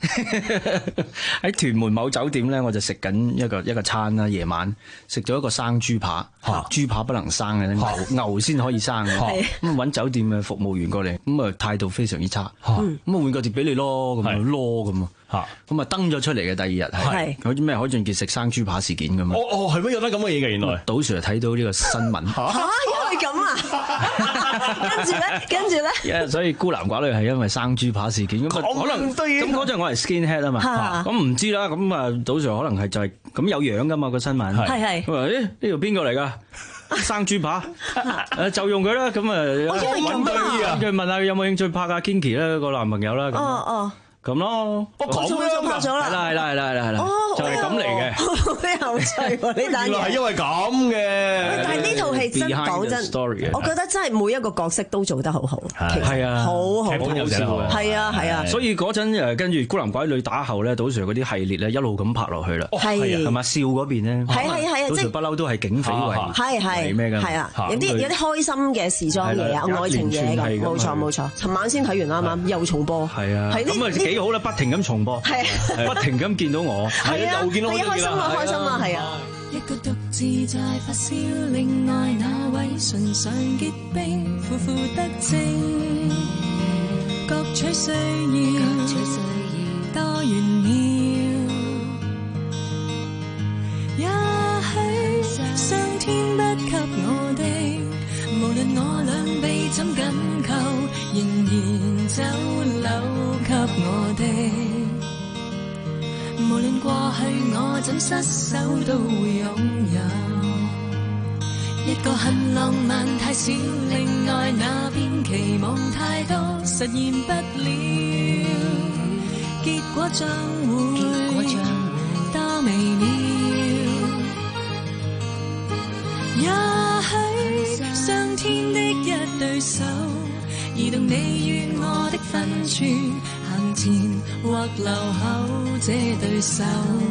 喺屯門某酒店咧，我就食緊一個一個餐啦，夜晚食咗一個生豬扒，豬扒不能生嘅，牛牛先可以生嘅。咁啊揾酒店嘅服務員過嚟，咁啊態度非常之差，咁啊換個碟俾你咯，咁啊攞咁啊，咁啊登咗出嚟嘅第二日係好似咩海俊傑食生豬扒事件咁啊。 哦哦，係咩有得咁嘅嘢嘅原來？ 杜 Sir 睇到呢個新聞嚇，因為咁啊，跟住咧，跟住咧， 所以孤男寡女係因為生豬扒事件咁啊，可能咁嗰陣我係 skinhead 啊嘛，咁唔知啦，咁啊杜 Sir 可能係就係咁有樣噶嘛個新聞，係係，佢話誒呢條邊個嚟㗎？生豬扒，誒就用佢啦，咁啊揾佢啊，跟住問下佢有冇興趣拍下 Kinky 咧個男朋友啦， 哦哦。 咁咯， 我講咗拍咗啦， 係啦係啦係啦係啦係啦，就係咁嚟嘅， 好有趣喎呢單嘢。 原來係因為咁嘅。 但係呢套戲真講真，我覺得真係每一個角色都做得好好， 係啊， 好好好笑啊， 係啊係啊。 所以嗰陣誒跟住孤男寡女打後咧，杜 Sir 嗰啲系列咧一路咁拍落去啦，係係咪笑嗰邊咧？ 係係係啊， 杜 Sir 不嬲都係警匪為係係咩㗎？ 係啊，有啲有啲開心嘅時裝嘢啊，愛情嘢㗎，冇錯冇錯。尋晚先睇完啱啱又重播， 係啊，咁啊幾好啦，不停咁重。重播係啊，不停咁見到我， 係啊，又見到我，開心啊，開心啊，係啊。 一個獨自在發燒，另外那位唇上結冰，苦苦得正，各取需要，各取需要多玄妙。也許上天不給我的，無論我兩臂怎緊扣，仍然走漏給我的。無論過去我怎失手都會擁有，一個很浪漫太少，另外那邊期望太多，實現不了，結果將會多微妙。也許上天的一對手，移動你與我的分處，行前或留後這對手，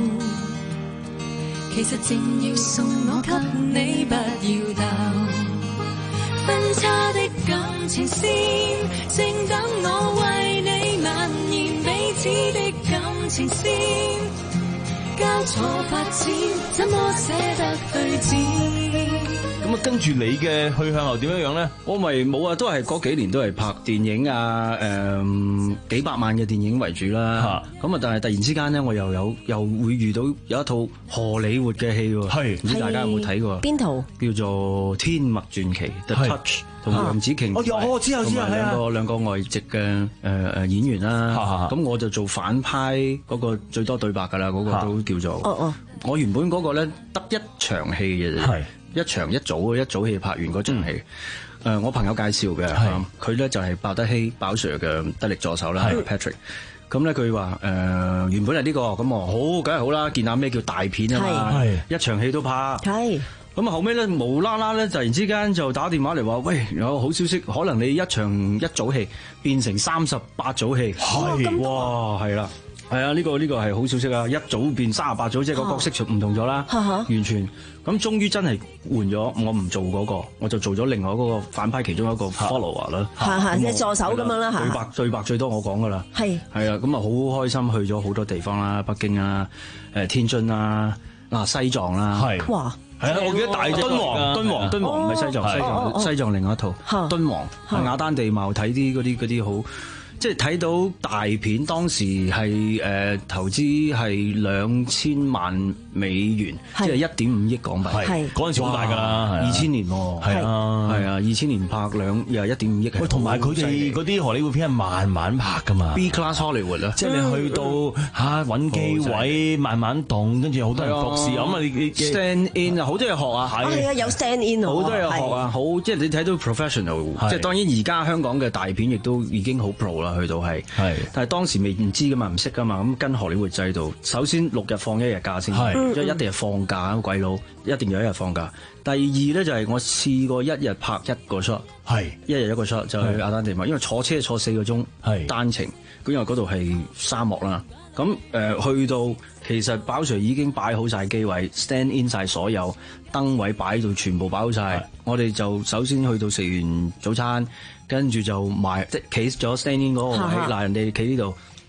其實正要送我給你，不要逗。分叉的感情線，正等我為你蔓延彼此的感情線，交錯發展，怎麼捨得對戰？ 咁啊，跟住你嘅去向又點樣樣咧？ 我咪冇啊，都係嗰幾年都係拍電影啊，誒、呃、幾百萬嘅電影為主啦。咁啊，但係突然之間咧，我又有又會遇到有一套荷里活嘅戲喎。係，唔知大家有冇睇過？邊套？叫做《天脈傳奇》The Touch，同楊紫瓊。我有，我知我知啊，係啊。兩個兩個外籍嘅誒誒演員啦。咁我就做反派嗰個最多對白㗎啦，嗰、嗰個都叫做。哦哦。我原本嗰個咧得一場戲嘅啫。係。一場一組一組戲拍完嗰場戲，誒、嗯呃、我朋友介紹嘅，佢咧就係鮑德熹鮑 Sir 嘅得力助手啦 ，Patrick。咁咧佢話誒原本係呢、呢個，咁我好梗係好啦，見下咩叫大片啊嘛，一場戲都拍。係。咁啊後尾咧無啦啦咧，突然之間就打電話嚟話，喂，有好消息，可能你一場一組戲變成三十八組戲。係。哇，係啦。係啊，呢、呢個呢、呢個係好消息啊！一組變三十八組，即係個角色就唔同咗啦，完全。咁終於真係換咗，我唔做嗰、嗰個，我就做咗另外嗰個反派其中一個 follower 啦。係係，即係助手咁樣啦。對白對白最多我講噶啦。係係啊，咁啊好開心，去咗好多地方啦，北京啊，誒天津啦，嗱西藏啦。係哇！係啊，我記得大敦煌，敦煌，敦煌唔係西藏，西藏西藏另外一套。敦煌雅丹地貌，睇啲嗰啲嗰啲好。即係睇到大片，當時係誒、呃、投資係兩千萬美元，即係一點五億港幣。係嗰陣時好大㗎啦，二千年喎。係啊，係啊，二千年拍兩又一點五億。喂，同埋佢哋嗰啲荷里活片係慢慢拍㗎嘛 ，B class Hollywood 啦，即係你去到嚇揾機位，慢慢動，跟住好多人服侍咁啊！你你 stand in 啊，好多嘢學啊， 係啊，有 stand in 好多嘢學啊，好即係你睇到 professional， 即係當然而家香港嘅大片亦都已經好 pro 啦。去到係，但係當時未唔知噶嘛，唔識噶嘛，咁跟荷里活制度，首先六日放一日假先，即係一定係放假，鬼佬一定有一日放假。第二咧就係我試過一日拍一個 shot， 係一日一個 shot 就去雅丹地貌，因為坐車坐四個鐘，係單程，咁因為嗰度係沙漠啦。咁誒、呃、去到其實鮑 Sir 已經擺好晒機位 ，stand in 晒所有燈位擺到全部擺好晒。我哋就首先去到食完早餐，跟住就埋即係企咗 stand in 嗰個位，嗱人哋企呢度，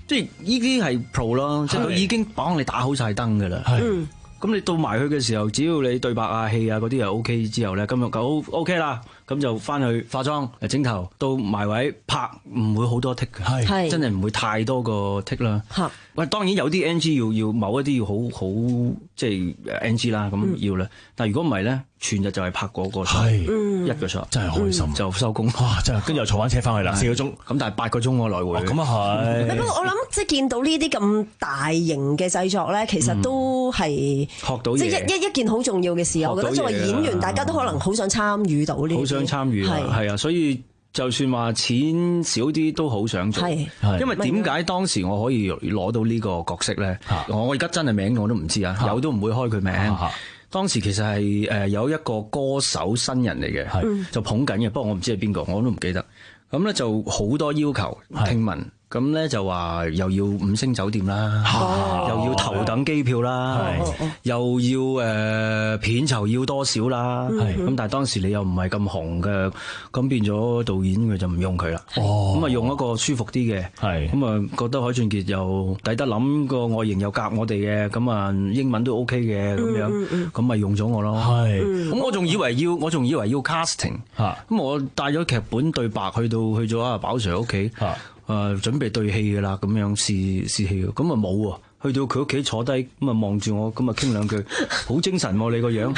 即係呢啲係 pro 咯，即係佢已經幫你打好晒燈㗎啦。 嗯， 咁你到埋去嘅時候，只要你對白啊、戲啊嗰啲又 OK 之後咧，咁就好 OK 啦。咁就翻去化妝、整頭，到埋位拍，唔會好多 take 嘅， 係真係唔會太多個 take 啦。喂，當然有啲 N G 要要某一啲要好好即係 N G 啦，咁要啦。但係如果唔係咧，全日就係拍嗰個 shot，一個 shot， 真係開心， 就收工。 哇！真係跟住又坐翻車翻去啦，四個鐘。 咁但係八個鐘我來回。 咁啊係。 不過我諗即係見到呢啲咁大型嘅製作咧，其實都係學到嘢， 即係一一一件好重要嘅事。我覺得作為演員，大家都可能好想參與到呢啲。 好想參與啊！係啊，所以就算話錢少啲都好想做， 係， 因為點解當時我可以攞到呢個角色咧？我而家真係名我都唔知啊，有都唔會開佢名。當時其實係誒有一個歌手新人嚟嘅，就捧緊嘅，不過我唔知係邊個，我都唔記得。咁咧就好多要求，聽聞。咁咧就話又要五星酒店啦，哦、又要頭等機票啦，哦、又要誒、呃、片酬要多少啦，咁、嗯、但係當時你又唔係咁紅嘅，咁變咗導演佢就唔用佢啦，咁啊、哦、用一個舒服啲嘅，咁啊覺得海俊傑又抵得諗，個外形又夾我哋嘅，咁啊英文都 OK 嘅咁樣，咁咪、嗯、用咗我咯，咁、嗯、我仲以為要我仲以為要 casting， 咁我帶咗劇本對白去到去咗阿寶 Sir 屋企。誒、呃，準備對戲噶啦，咁樣試試戲，咁啊冇喎，去到佢屋企坐低，咁啊望住我，咁啊傾兩句，好精神喎、啊、你個樣，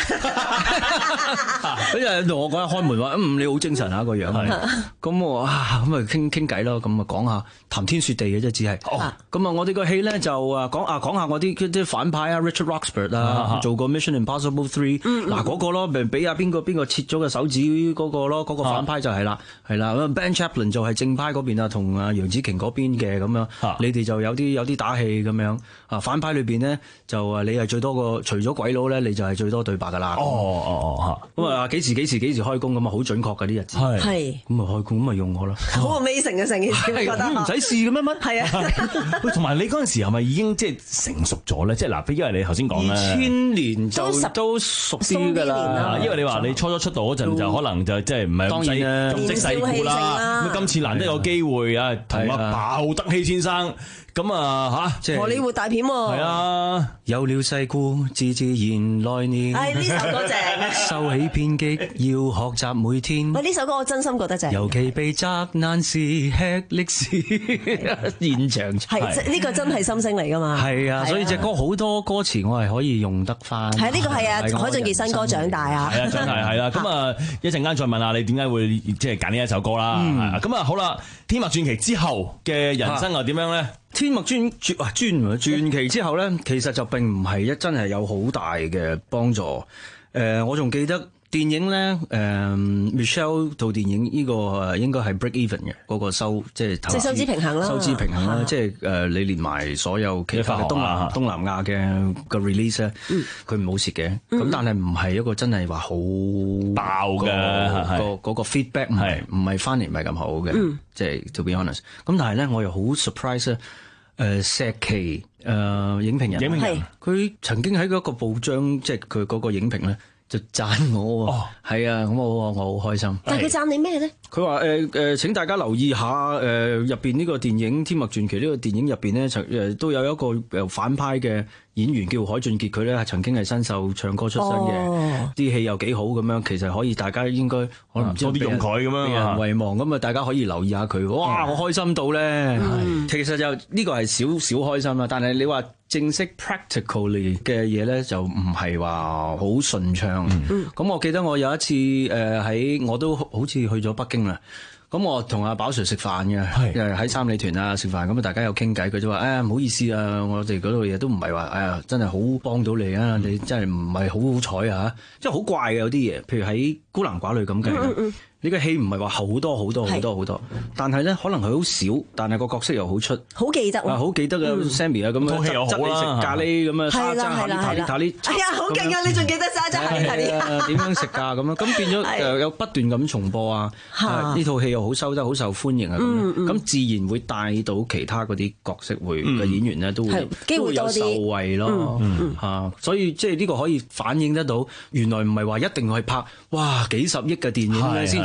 佢就同我講開門話，嗯你好精神啊個樣，咁我啊咁啊傾傾偈咯，咁啊講下談天說地嘅啫，只係，咁啊我哋個戲咧就誒講啊講下我啲啲反派啊 Richard Roxburgh 啊，做過 Mission Impossible Three， 嗱嗰個咯，俾俾阿邊個邊個切咗個手指嗰個咯，嗰個反派就係啦，係啦 Ben Chaplin 就係正派嗰邊啊，同阿楊紫瓊嗰邊嘅咁樣，你哋就有啲有啲打戲咁樣，啊反派裏邊咧就啊你係最多個，除咗鬼佬咧你就係最多對白噶啦，哦哦哦嚇，咁啊幾時幾時幾時開工咁啊好準確㗎啲日子，係，咁啊開工咁咪用我咯， 好 amazing 嘅成件事，覺得唔使試嘅咩乜？ 係啊， 喂，同埋你嗰陣時係咪已經即係成熟咗咧？即係嗱，因為你頭先講咧， 二千年就都，都熟啲㗎啦。因為你話你初初出道嗰陣就可能就即係唔係咁識咁識世故啦。咁今次難得有機會啊，同阿鮑德熹先生。咁啊吓，即係荷里活大片喎。係啊，有了世故，自自然來年。 係呢首歌正。 收起偏激，要學習每天。 喂，呢首歌我真心覺得正。 尤其被責難時吃力時，現場係即係呢個真係心聲嚟㗎嘛。係啊，所以隻歌好多歌詞我係可以用得翻。 係呢個係啊，海俊傑新歌長大啊。 係啊，真係係啦。咁啊，一陣間再問下你點解會即係揀呢一首歌啦。咁啊，好啦，天幕傳奇之後嘅人生又點樣咧？ 天幕傳傳啊傳傳奇之後咧，其實就並唔係一真係有好大嘅幫助。誒、呃，我仲記得電影咧，誒、呃、Michelle 套電影呢個誒應該係 break even 嘅嗰個收，即係即係收支平衡啦， 收支平衡啦，即係誒你連埋所有其他嘅東南東南亞嘅個 release 咧，佢唔好蝕嘅。咁、嗯、但係唔係一個真係話好爆嘅、 嗰個、嗰個、嗰個 feedback 唔係唔係翻嚟唔係咁好嘅，即係 to be honest。咁但係咧，我又好 surprise 咧。誒、呃、石琪誒、呃、影評人，影評人佢曾經喺嗰個報章，即係佢嗰個影評咧，就讚我喎。係、哦、啊，咁我我好開心。 但係佢讚你咩咧？ 佢話誒誒請大家留意下誒入邊呢個電影《天幕傳奇》呢個電影入邊咧，誒都有一個誒反派嘅演員叫海俊傑，佢咧係曾經係新秀唱歌出身嘅，啲、哦、戲又幾好咁樣，其實可以大家應該可能多啲用佢咁樣，被人遺忘咁啊！大家可以留意下佢。哇！我開心到咧、嗯，其實就呢、呢個係少少開心啦。但係你話正式 practically 嘅嘢咧，就唔係話好順暢。咁、嗯、我記得我有一次誒喺、呃、我都好似去咗北京啦。咁我同阿寶 Sir 食飯嘅，誒喺三里屯啊食飯，咁啊大家有傾偈，佢就話誒唔好意思啊，我哋嗰度嘢都唔係話誒真係好幫到你啊，你真係唔係好好彩啊，即係好怪嘅有啲嘢，譬如喺孤男寡女咁計。嗯嗯呢個戲唔係話好多好多好多好多，但係咧可能佢好少，但係個角色又好出， 好記得啊！ 好記得啊 Sammy 啊咁樣執你食咖喱咁啊，沙茶咖喱咖喱咖喱， 係啊，好勁啊！你仲記得沙茶咖喱咖喱？ 點樣食㗎咁樣？咁變咗誒有不斷咁重播啊！呢套戲又好收得好受歡迎啊！咁咁自然會帶到其他嗰啲角色會嘅演員咧都會機會多啲受惠咯嚇，所以即係呢個可以反映得到，原來唔係話一定去拍哇幾十億嘅電影咧先至。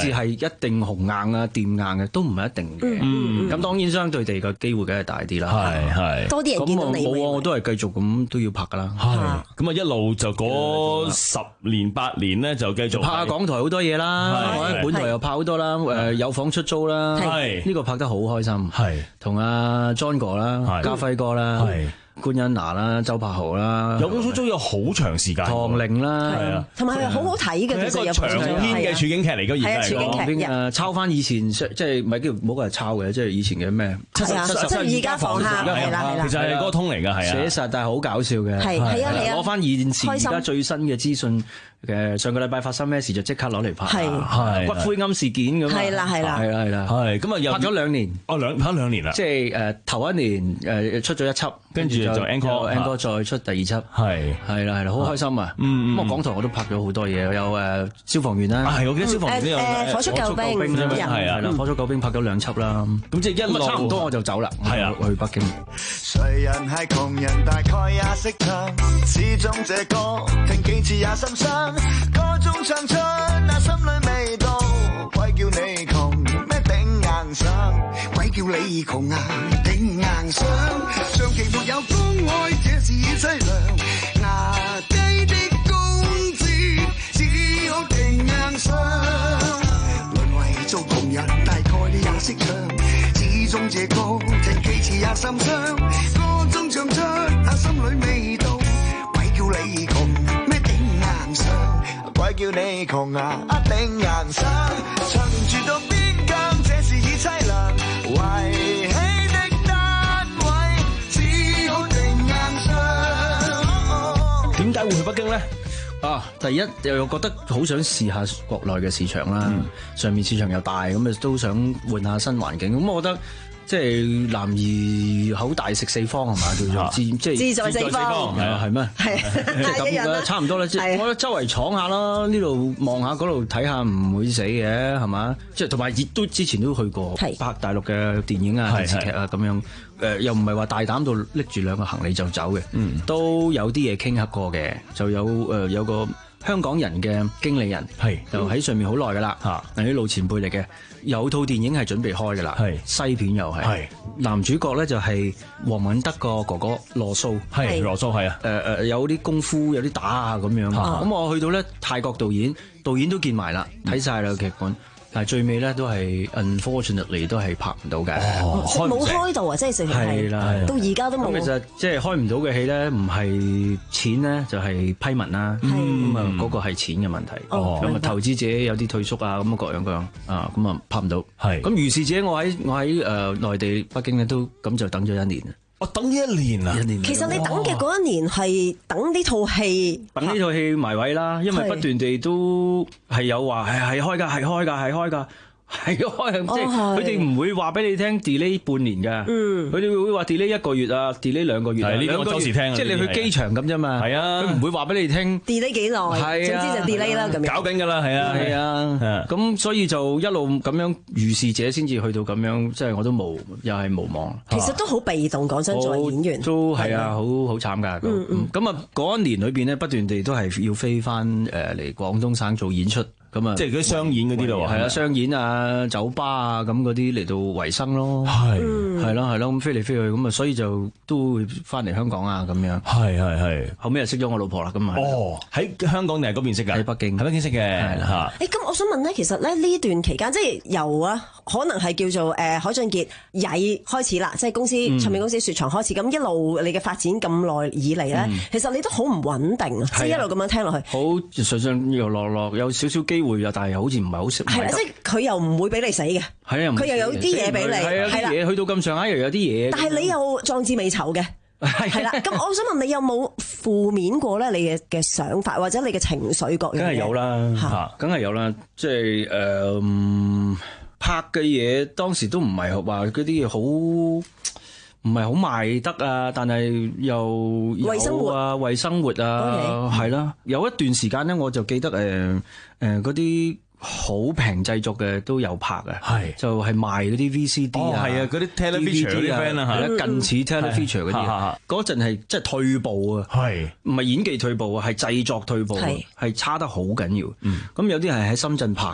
係一定紅硬啊、掂硬嘅，都唔係一定嘅。 嗯， 咁當然相對地嘅機會梗係大啲啦。 係係多啲人見到你。 冇啊，我都係繼續咁都要拍噶啦。 係咁啊，一路就嗰十年八年咧，就繼續拍下港台好多嘢啦，我喺本台又拍好多啦。誒，有房出租啦，呢個拍得好開心。係同阿 John 哥啦、家輝哥啦。官恩娜啦、周柏豪啦， 有本書都有好長時間， 唐玲啦， 係啊，同埋係好好睇嘅，其實有長篇嘅處境劇嚟嘅，而家係講抄翻以前即係唔係叫唔好話抄嘅，即係以前嘅咩七十七十二家房客係啦係啦， 其實係嗰個通嚟㗎，係啊， 寫實但係好搞笑嘅， 係係啊係啊， 攞翻現時而家最新嘅資訊。嘅上個禮拜發生咩事就即刻攞嚟拍， 係係骨灰龕事件咁啊， 係啦係啦， 係啦係啦， 係咁啊，又拍咗兩年， 哦兩拍兩年啦， 即係誒頭一年誒出咗一輯， 跟住就 encore encore 再出第二輯， 係係啦係啦，好開心啊！咁我港台我都拍咗好多嘢，有誒消防員啦， 係我記得消防員都有誒火速救兵， 係啊係啦，火速救兵拍咗兩輯啦，咁即係一路差唔多我就走啦，係啊去北京。 誰人係窮人，大概也識唱，始終這歌聽幾次也心傷。中唱出那心裏味道，鬼叫你窮咩頂硬上，鬼叫你窮啊頂硬上，長期沒有公開，這是淒涼，牙低的工資只好頂硬上，淪為做窮人，大概你也識唱，始終這歌聽幾次也心傷，歌中唱出那心裏味道，鬼叫你窮咩頂硬上。鬼叫你窮啊！一定人生，唱住到邊疆，這是已凄涼。遺棄的單位，只好定硬上。 點解會去北京咧？ 啊，第一又覺得好想試下國內嘅市場啦，嗯、上面市場又大，咁啊都想換下新環境。咁我覺得。即係男兒口大食四方係嘛，叫做自即係志在四方係啊係咩？係即係咁嘅，差唔多啦。即係我覺得周圍闖下啦，呢度望下，嗰度睇下，唔會死嘅係嘛？即係同埋亦都之前都去過拍大陸嘅電影啊、電視劇啊咁樣。誒又唔係話大膽到拎住兩個行李就走嘅，嗯、都有啲嘢傾下過嘅，就有誒、呃、有個香港人嘅經理人，係就喺上面好耐噶啦，係啲老前輩嚟嘅。有套電影係準備開噶啦，係西片又係，係男主角咧就係黃敏德個哥哥羅素， 係羅素係啊， 誒誒有啲功夫有啲打啊咁樣，咁我去到咧泰國導演，導演都見埋啦，睇晒啦劇本。但係最尾咧都係 unfortunately 都係拍唔到嘅， 冇開到啊！即係成係到而家都冇。 咁其實即係開唔到嘅戲咧，唔係錢咧，就係批文啦。咁啊，嗰個係錢嘅問題。咁啊，投資者有啲退縮啊，咁啊各樣各樣啊，咁啊拍唔到。係咁，如是者我喺我喺誒內地北京咧都咁就等咗一年。 我等咗一年啊！一年。 其實你等嘅嗰一年係等呢套戲， 等呢套戲埋位啦，因為不斷地都係有話係係開㗎，係開㗎，係開㗎。係開，即係佢哋唔會話俾你聽 delay 半年㗎，佢哋會話 delay 一個月啊 ，delay 兩個月啊， 呢個我周時聽， 即係你去機場咁啫嘛，係啊，佢唔會話俾你聽 delay 幾耐，總之就 delay 啦咁樣。 搞緊㗎啦，係啊， 係啊，咁所以就一路咁樣如是者先至去到咁樣，即係我都無又係無望。 其實都好被動，講真，作為演員都係啊，好好慘㗎。咁啊，嗰一年裏邊咧，不斷地都係要飛翻誒嚟廣東省做演出。咁啊， 即係嗰啲商演嗰啲咯， 係啊，商演啊、酒吧啊咁嗰啲嚟到維生咯，係係咯係咯，咁飛嚟飛去咁啊，所以就都會翻嚟香港啊咁樣，係係係，後尾又識咗我老婆啦，咁啊，哦，喺香港定係嗰邊識㗎？喺北京，喺北京識嘅，係啦嚇。 誒，咁我想問咧，其實咧呢段期間，即係由啊，可能係叫做誒海俊傑曳開始啦，即係公司唱片公司雪藏開始，咁一路你嘅發展咁耐以嚟咧，其實你都好唔穩定，即係一路咁樣聽落去， 好上上又落落，有少少機會啊，但係好似唔係好識。 係啦，即係佢又唔會俾你死嘅。係啊，佢又有啲嘢俾你。 係啊，啲嘢去到咁上下又有啲嘢。 但係你又壯志未酬嘅。係啦，咁我想問你有冇負面過咧？你嘅嘅想法或者你嘅情緒各樣嘢？ 梗係有啦，嚇，梗係有啦。即係誒拍嘅嘢，當時都唔係話嗰啲嘢好。唔係好賣得啊，但係又有啊，為生活啊，係啦。有一段時間咧，我就記得誒誒嗰啲好平製作嘅都有拍嘅，係就係賣嗰啲 V C D 啊，係啊，嗰啲 Telefeature 嗰啲 friend 啊，係近似 Telefeature 嗰啲。嗰陣係即係退步啊，係唔係演技退步啊？係製作退步啊，係差得好緊要。咁有啲係喺深圳拍。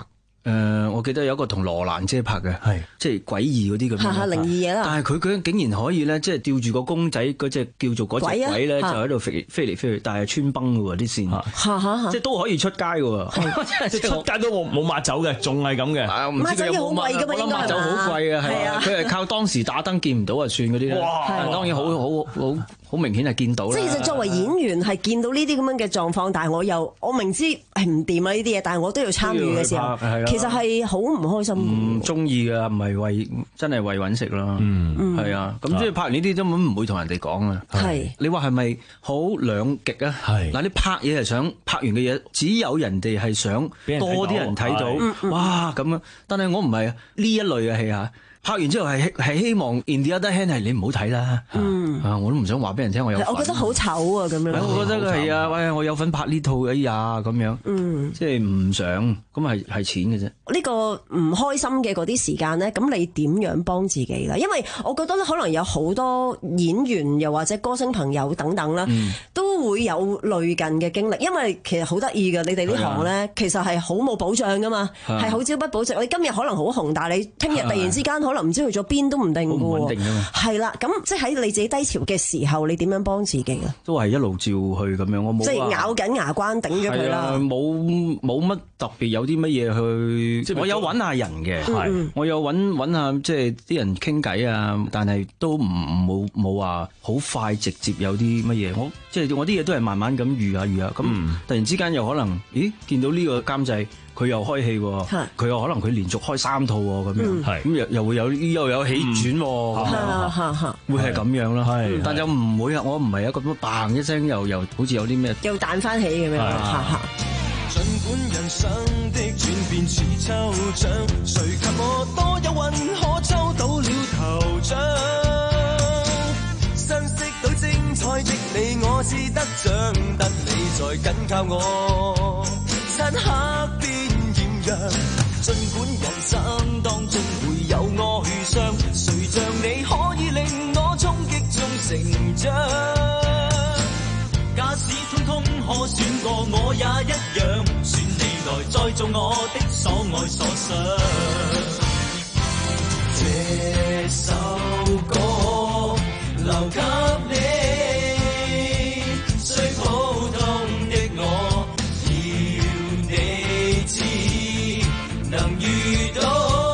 誒，我記得有一個同羅蘭姐拍嘅，係即係詭異嗰啲咁樣， 嚇靈異嘢啦。 但係佢佢竟然可以咧，即係吊住個公仔嗰隻叫做嗰隻鬼咧，就喺度飛飛嚟飛去，但係穿崩嘅喎啲線，即係都可以出街嘅喎， 即係出街都冇冇抹走嘅，仲係咁嘅。 唔知佢有冇抹？我諗抹走好貴啊，係啊，佢係靠當時打燈見唔到啊算嗰啲咧。哇！當然好好好好明顯係見到啦。 即係其實作為演員係見到呢啲咁樣嘅狀況，但係我又我明知係唔掂啊呢啲嘢，但係我都要參與嘅時候，其實係好唔開心。 唔中意㗎，唔係為真係為揾食啦。嗯，係啊。咁即係拍完呢啲根本唔會同人哋講啊。係。你話係咪好兩極啊？係。嗱，你拍嘢係想拍完嘅嘢，只有人哋係想多啲人睇到。哇，咁樣。但係我唔係呢一類嘅戲嚇。拍完之後係係希望 in the other hand 係你唔好睇啦，嗯啊我都唔想話俾人聽我有份。 我覺得好醜啊咁樣。 我覺得係啊，喂我有份拍呢套哎呀咁樣，嗯，即係唔想咁係係錢嘅啫。 呢個唔開心嘅嗰啲時間咧，咁你點樣幫自己咧？因為我覺得咧，可能有好多演員又或者歌星朋友等等啦，嗯、都會有類近嘅經歷。因為其實好得意嘅，你哋呢行咧，啊、其實係好冇保障噶嘛，係好、啊、朝不保夕。你今日可能好紅，但係你聽日突然之間可能唔知去咗邊都唔定嘅喎。係啦，咁即係喺你自己低潮嘅時候，你點樣幫自己咧？ 都係一路照去咁樣，我冇即係咬緊牙關頂咗佢啦。 冇冇乜特別有啲乜嘢去，即係我有揾下人嘅，係我有揾揾下即係啲人傾偈啊，但係都唔冇冇話好快直接有啲乜嘢。我即係我啲嘢都係慢慢咁預下預下，咁突然之間又可能，咦見到呢個監製。佢又開戲喎，佢又可能佢連續開三套喎，咁樣，咁又又會有又有起轉喎，會係咁樣啦。但又唔會啊，我唔係一個咁嘭一聲又又好似有啲咩又彈翻起咁樣。 儘管人生的轉變似抽獎，誰及我多有運可抽到了頭獎？新識到精彩的你，我是得獎，得你在緊靠我，漆黑邊豔陽。儘管人生當中會有哀傷，誰像你可以令我衝擊中成長？假使通通可選過，我也一樣，選你來再做我的所愛所想。這首歌留給你，雖普通的我，要你知，能遇到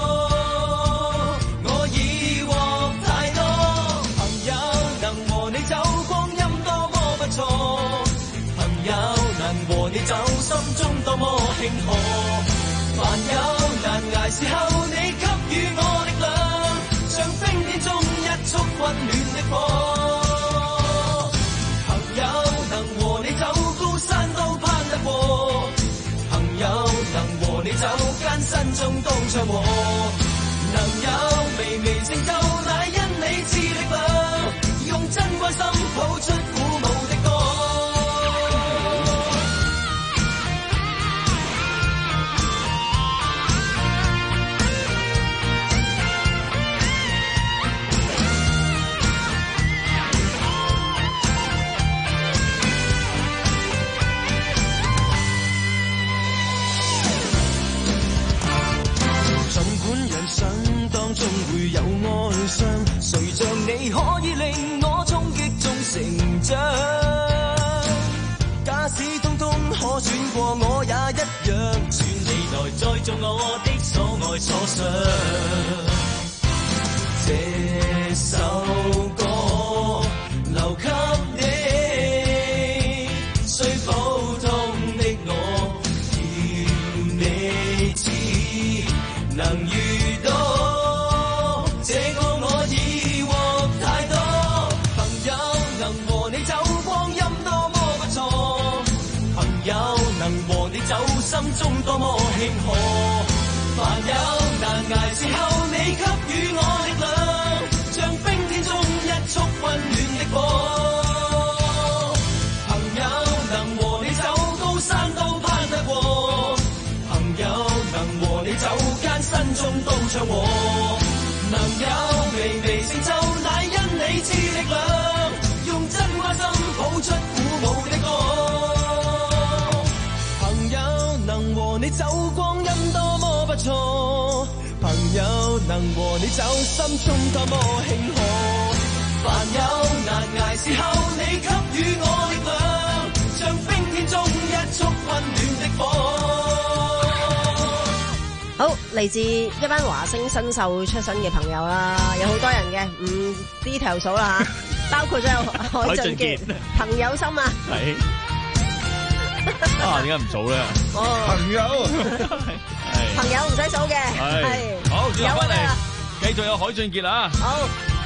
我已獲太多朋友，能和你走光陰多麼不錯，朋友能和你走心中多麼慶賀，凡有難捱時候你給予我力量，像冰天中一束溫暖的火。朋友能和你走高山都攀得過，朋友能和你走艱辛中都暢和，能有微微成就乃因你賜力量，用真關心抱出鼓舞的歌。人生當中會有哀傷，誰像你可以令我衝擊中成長？假使通通可選過，我也一樣，選你來再做我的所愛所想。這首歌留給你，雖普通的我，要你知，能遇心中多麼慶賀，凡有難捱時候，你給予我力量，像冰天中一束溫暖的火。朋友能和你走高山都攀得過，朋友能和你走艱辛中都暢和，能有微微成就乃因你賜力量，用真關心抱出鼓舞的歌。能和你走光陰多麼不錯， 錯，朋友能和你走，心中多麼慶賀。凡有難捱時候，你給予我力量，像冰天中一束溫暖的火。 好，嚟自一班華星新秀出身嘅朋友啦，有好多人嘅，唔 detail 數啦嚇，包括咗有海俊傑、朋友心啊， 係啊，點解唔數咧？ 哦， 朋友， 朋友唔使數嘅， 係好，轉頭翻嚟，繼續有海俊傑啊！ 好。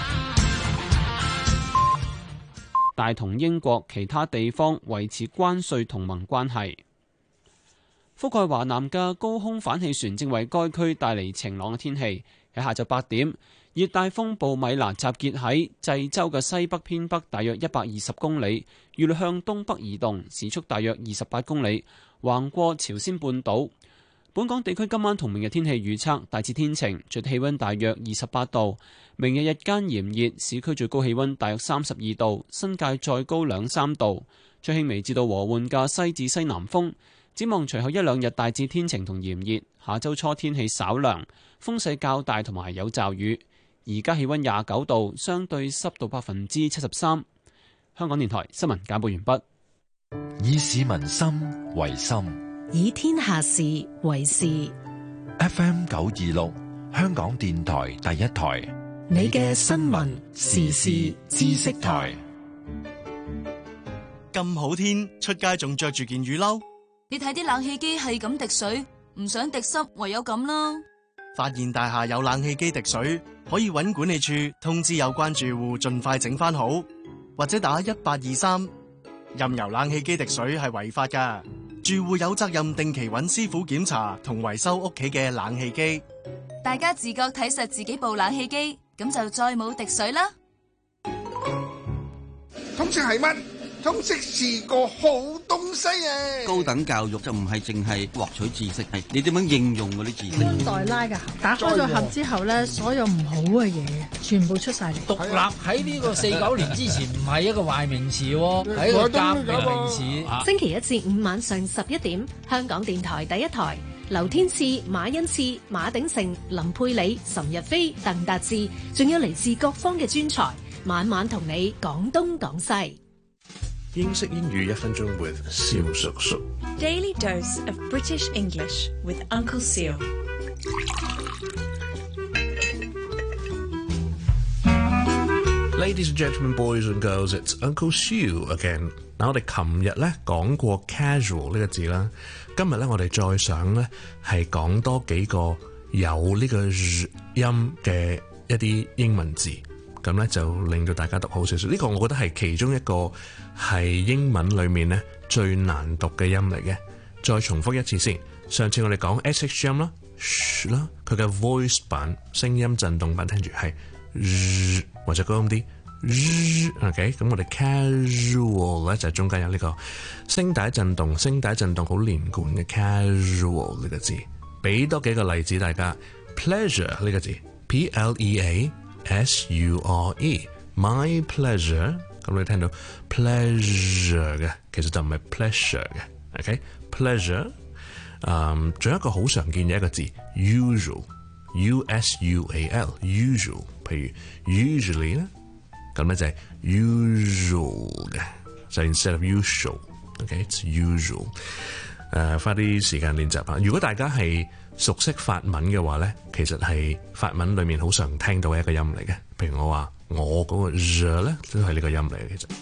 但同英國其他地方維持關稅同盟關係。覆蓋華南嘅高空反氣旋正為該區帶嚟晴朗嘅天氣。喺下晝八點，熱帶風暴米娜集結喺濟州嘅西北偏北大約一百二十公里，預料向東北移動，時速大約二十八公里，橫過朝鮮半島。本港地區今晚同明日天氣預測大致天晴，最低氣溫大約二十八度。明日日間炎熱，市區最高氣溫大約三十二度，新界再高兩三度。吹輕微至到和緩嘅西至西南風。展望隨後一兩日大致天晴同炎熱，下周初天氣稍涼，風勢較大同埋有驟雨。而家氣溫廿九度，相對濕度百分之七十三。香港電台新聞簡報完畢。 以市民心為心， 以天下事為事。 F M 九二六，香港電台第一台， 你嘅新聞時事知識台。 咁好天出街仲着住件雨褸。 你睇啲冷氣機係咁滴水，唔想滴濕，唯有咁啦。 發現大廈有冷氣機滴水，可以搵管理處通知有關住戶盡快整翻好，或者打一八二三。任由冷氣機滴水係違法㗎，住戶有責任定期搵師傅檢查同維修屋企嘅冷氣機。 大家自覺睇實自己部冷氣機，咁就再冇滴水啦。 通識係乜？通識是個好東西啊！ 高等教育就唔係淨係獲取知識，係你點樣應用嗰啲知識。 潘代拉嘅盒打開咗盒之後咧，所有唔好嘅嘢全部出晒嚟。 獨立喺呢個四九年之前唔係一個壞名詞喎，係一個革命名詞。 星期一至五晚上十一點，香港電台第一台，劉天賜、馬恩賜、馬鼎盛、林佩理、岑日飛、鄧達志，仲有嚟自各方嘅專才，晚晚同你講東講西。 英式英語一分鐘 with 蕭叔叔。 Daily dose of British English with Uncle Seal。 Ladies and gentlemen, boys and girls, it's Uncle Seal again。 嗱，我哋琴日咧講過 casual 呢個字啦，今日咧我哋再想咧係講多幾個有呢個音嘅一啲英文字。咁咧就令到大家讀好少少，呢個我覺得係其中一個係英文裏面咧最難讀嘅音嚟嘅。再重複一次先，上次我哋講 S H 音啦、sh 啦，佢嘅 voice 版聲音震動版聽住係 z 或者高音啲 z，OK， 咁我哋 casual 咧就係中間有呢個聲帶震動，聲帶震動好連貫嘅 casual 呢個字。俾多幾個例子大家 ，pleasure 呢個字 ，P L E A S U R E，my pleasure， 咁你聽到 pleasure 嘅，其實就唔係 pleasure 嘅 ，OK，pleasure， 嗯，仲有一個好常見嘅一個字 usual，U S U A L，usual， 譬如 usually 咧，咁咧就係 usual 嘅，就 instead of usual，OK，it's usual， 誒，花啲時間練習下。如果大家係熟悉法文嘅話咧，其實係法文裏面好常聽到嘅一個音嚟嘅。譬如我話我嗰個 je 咧，都係呢個音嚟嘅。其實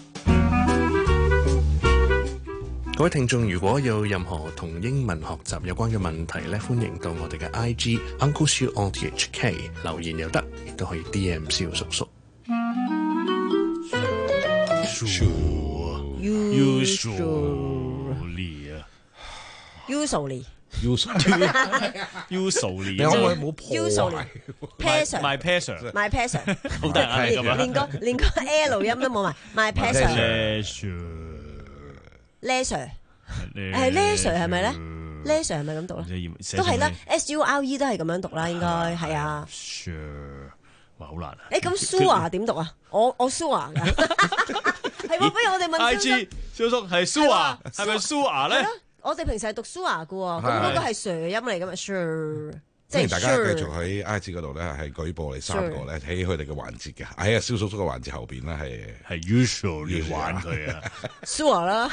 各位聽眾，如果有任何同英文學習有關嘅問題咧，歡迎到我哋嘅 I G Uncle Siu on T H K 留言又得，亦都可以 D M 蕭叔叔。 Usually Usually， 你可唔可以冇破壞 ？My pleasure，My pleasure， 好得啊！咁樣連個連個 L 音都冇埋。My pleasure，leisure，係 leisure 係咪咧 ？leisure 係咪咁讀咧？都係啦 ，S U R E 都係咁樣讀啦，應該係啊。 哇，好難啊！ 誒，咁 Sua 點讀啊？我我 Sua 㗎，係喎，不如我哋問 I G 蕭叔係 Sua， 係咪 Sua 咧？ 我哋平時係讀 Sua 嘅喎，咁嗰個係 Sir 音嚟㗎嘛 ，Sure， 歡迎大家繼續喺 I G 嗰度咧係舉報你三個咧喺佢哋嘅環節嘅，喺阿蕭叔叔嘅環節後邊咧係係 usually 玩佢啊 ，sure 啦。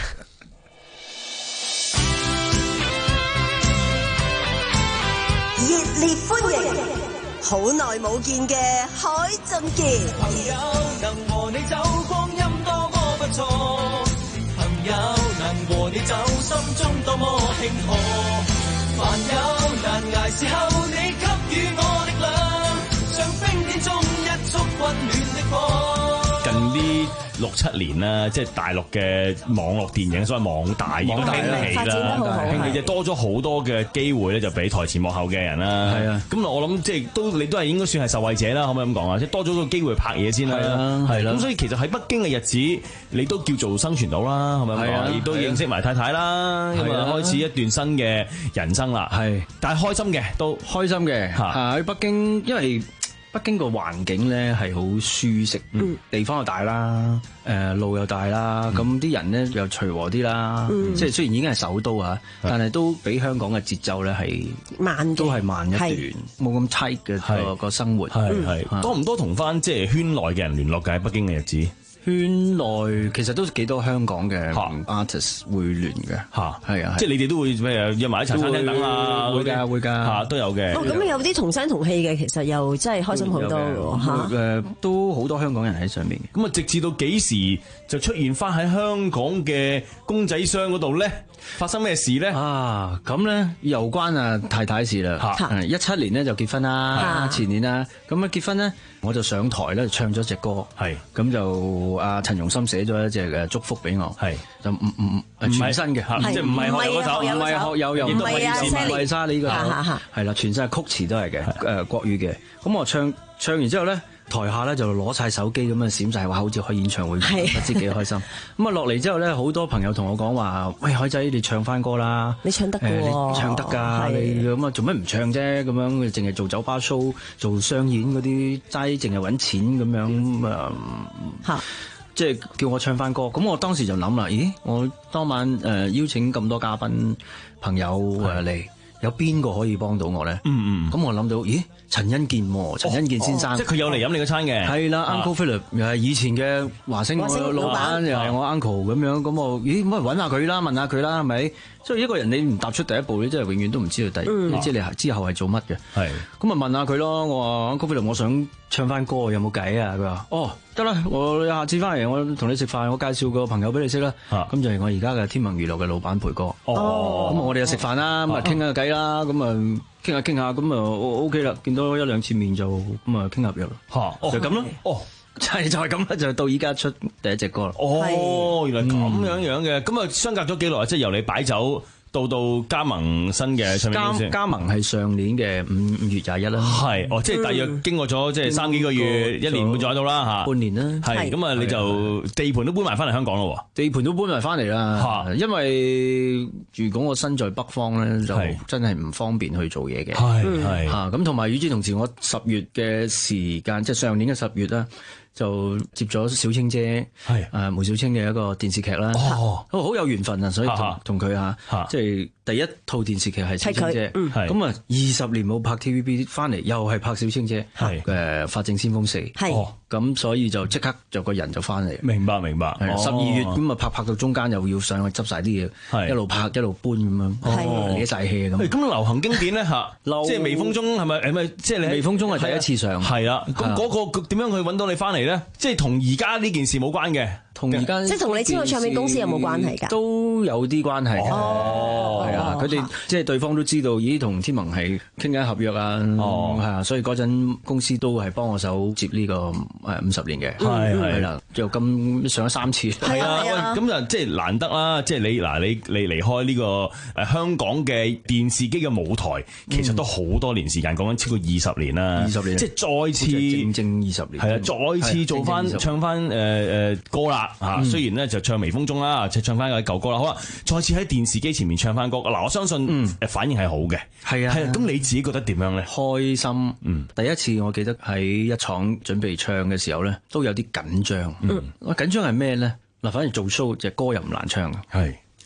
熱烈歡迎，好耐冇見嘅海俊傑。 朋友能和你走，光陰多麼不錯。朋友能和你走，心中多麼慶賀。凡有難捱時候，你給予我力量，像冰天中一束溫暖的火。 近呢六七年啦，即係大陸嘅網絡電影，所謂網大已經興起啦，興起就多咗好多嘅機會咧，就俾台前幕後嘅人啦。係啊，咁我諗即係都你都係應該算係受惠者啦，可唔可以咁講啊？即係多咗個機會拍嘢先啦，係啦。咁所以其實喺北京嘅日子，你都叫做生存到啦，係咪咁講？亦都認識埋太太啦，咁啊開始一段新嘅人生啦。係，但係開心嘅都開心嘅嚇喺北京，因為北京個環境咧係好舒適，嗯、地方又大啦，誒、呃、路又大啦，咁啲、嗯、人咧又隨和啲啦，嗯、即係雖然已經係首都啊，嗯、但係都比香港嘅節奏咧係慢，都係慢一段，冇咁 tight 嘅個個生活。 係係、嗯、多唔多同翻即係圈內嘅人聯絡嘅喺北京嘅日子？ 圈內其實都幾多香港嘅 artist 會聯嘅嚇，係啊， 即係你哋都會咩約埋一齊餐廳等啊， 會㗎會㗎嚇都有嘅。 哦，咁有啲同聲同氣嘅，其實又真係開心好多喎嚇。 誒，都好多香港人喺上面嘅。 咁啊，直至到幾時就出現翻喺香港嘅公仔箱嗰度咧？發生咩事咧？ 啊，咁咧又關啊太太事啦。一七年咧就結婚啦，前年啦，咁啊結婚咧我就上台咧唱咗隻歌，係咁就阿陳容心寫咗一隻嘅祝福俾我，係就唔唔唔全新嘅，即係唔係學友嗰首，唔係學友又唔係唔係沙呢個，係啦，全新係曲詞都係嘅，誒國語嘅。咁我唱唱完之後咧。台下咧就攞晒手機咁樣閃晒，話好似開演唱會，不知幾開心。咁啊落嚟之後咧，好多朋友同我講話：喂，海仔，你唱翻歌啦！ 你唱得嘅喎， 唱得㗎。你咁啊做咩唔唱啫？咁樣淨係做酒吧 show、做商演嗰啲，齋淨係揾錢咁樣啊嚇！即係叫我唱翻歌。咁我當時就諗啦，咦？我當晚誒邀請咁多嘉賓朋友誒嚟。有邊個可以幫到我咧？嗯嗯，咁我諗到，咦？陳欣健喎，陳欣健先生， 即係佢有嚟飲你個餐嘅。 係啦 ，Uncle Philip 又係以前嘅華星嘅老闆，又係我 uncle 咁樣，咁我咦？咁咪揾下佢啦，問下佢啦，係咪？所以一個人你唔踏出第一步，你真係永遠都唔知道第，你知你之後係做乜嘅。係，咁咪問下佢咯。我話 Uncle Philip，我想唱翻歌，有冇計啊？佢話：哦，得啦，我下次翻嚟，我同你食飯，我介紹個朋友俾你識啦。咁就係我而家嘅天盟娛樂嘅老闆培哥。哦，咁我哋就食飯啦，咁啊傾下偈啦，咁啊傾下傾下，咁啊 O K 啦，見到一兩次面就咁啊傾合約啦。嚇，就咁咯。哦。就係就係咁啦，就到依家出第一隻歌啦。 哦，原來咁樣樣嘅，咁啊相隔咗幾耐？即係由你擺酒到到加盟新嘅唱片公司。 加盟係上年嘅五五月廿一啦。 係，哦，即係大約經過咗即係三幾個月，一年半載到啦嚇。 半年啦。 係，咁啊你就地盤都搬埋翻嚟香港咯喎。 地盤都搬埋翻嚟啦。嚇，因為如果我身在北方咧，就真係唔方便去做嘢嘅。係係嚇，咁同埋與之同時，我十月嘅時間，即係上年嘅十月啦。就接咗小青姐，係誒梅小青嘅一個電視劇啦，哦，好有緣分啊，所以同佢嚇，即係第一套電視劇係小青姐，咁啊二十年冇拍 T V B 翻嚟，又係拍小青姐，係誒法證先鋒四，係咁所以就即刻就個人就翻嚟， 明白明白， 十二月咁啊拍拍到中間又要上去執晒啲嘢，一路拍一路搬咁樣，係曬氣咁。 咁流行經典咧嚇，即係微風中係咪係咪即係你微風中係第一次上， 係啦，咁嗰個點樣去揾到你翻嚟？即係同而家呢件事冇關嘅， 同而家即係同你簽個唱片公司有冇關係㗎？ 都有啲關係嘅，係啊，佢哋即係對方都知道，咦，同天盟係傾緊合約啊，係啊，所以嗰陣公司都係幫我手接呢個誒五十年嘅，係係啦，就咁上咗三次， 係啊，咁就即係難得啦，即係你嗱你你離開呢個誒香港嘅電視機嘅舞台，其實都好多年時間，講緊超過二十年啦，二十年，即係再次正正二十年， 係啊。再次做翻唱翻誒誒歌啦嚇，嗯、雖然咧就唱微風中啦，就唱翻個舊歌啦。好啦，再次喺電視機前面唱翻歌，嗱我相信誒反應係好嘅，係啊、嗯，咁你自己覺得點樣咧？ 開心，嗯，第一次我記得喺一廠準備唱嘅時候咧，都有啲緊張，嗯，我緊張係咩咧？嗱，反而做 show 隻歌又唔難唱，係。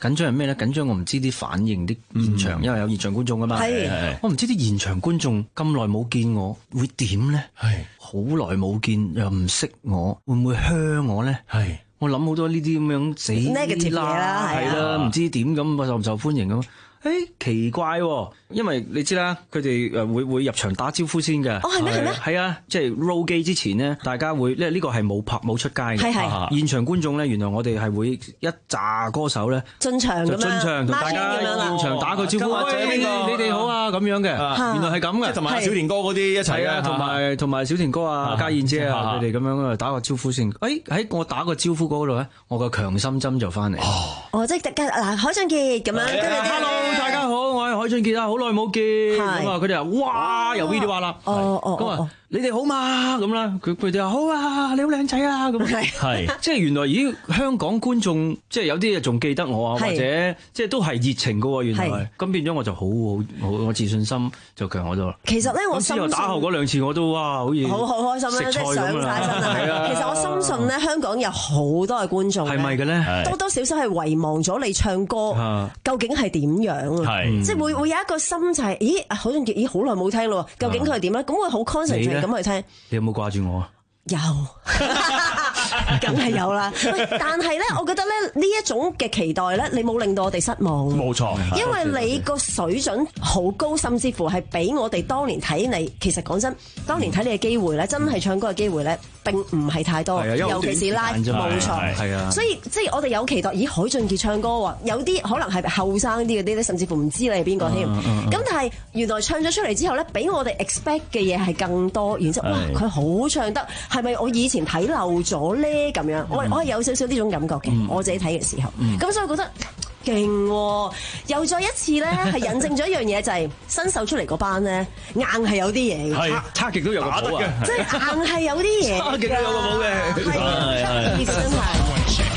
緊張係咩咧？緊張我唔知啲反應啲現場，因為有現場觀眾噶嘛。係，我唔知啲現場觀眾咁耐冇見我會點咧？係，好耐冇見又唔識我，會唔會噓我咧？係，我諗好多呢啲咁樣死 negative 嘢啦， 係啦，唔知點咁受唔受歡迎咁。誒、欸、奇怪喎、哦，因為你知啦，佢哋誒會會入場打招呼先嘅。 哦，係咩？係咩？ 係啊，即係 roll 機之前呢，大家會，因為呢個係冇拍冇出街嘅。係係。現場觀眾咧，原來我哋係會一紮歌手咧進場咁樣，就進場同大家現場打個招呼，或者你哋好啊咁樣嘅。原來係咁嘅， 同埋小田哥嗰啲一齊啊，同埋同埋小田哥啊、家燕姐啊，佢哋咁樣啊打個招呼先。誒喺我打個招呼嗰度咧，我個強心針就翻嚟。 哦，即係嗱海俊傑咁樣，跟住 hello 大家好，我係海俊傑啊，好耐冇見。咁啊，佢哋話哇，又 video 話啦。 哦哦。 咁啊，你哋好嘛？咁啦，佢佢哋話好啊，你好靚仔啊。咁係，即係原來咦，香港觀眾即係有啲嘢仲記得我啊，或者即係都係熱情噶。原來咁變咗我就好好好，我自信心就強咗。 其實咧，我之後打後嗰兩次我都哇，好似好好開心啦，即係上晒身啦。其實我深信咧，香港有好多嘅觀眾係咪嘅咧？ 多多少少係遺忘咗你唱歌究竟係點樣啊？即係會會有一個心就係，咦，海俊傑，咦，好耐冇聽咯，究竟佢係點咧？咁會好 concentrate 咁去聽。 你有冇掛住我啊？ 有，梗係有啦。但係咧，我覺得咧呢一種嘅期待咧，你冇令到我哋失望。 冇錯， 因為你個水準好高，甚至乎係比我哋當年睇你。其實講真，當年睇你嘅機會咧，真係唱歌嘅機會咧，並唔係太多。尤其是 live，冇錯。係啊。所以即係我哋有期待，咦，海俊傑唱歌喎，有啲可能係後生啲嗰啲咧，甚至乎唔知你係邊個添。咁但係原來唱咗出嚟之後咧，比我哋 expect 嘅嘢係更多。然之後哇，佢好唱得。係咪我以前睇漏咗咧？咁樣，我我係有少少呢種感覺嘅，嗯、我自己睇嘅時候，咁、嗯、所以我覺得勁、哦，又再一次咧，係印證咗一樣嘢，就係新秀出嚟嗰班咧，硬係有啲嘢嘅， 差差極都有個譜啊， 即係硬係有啲嘢， 差極都有個譜嘅， 係真係。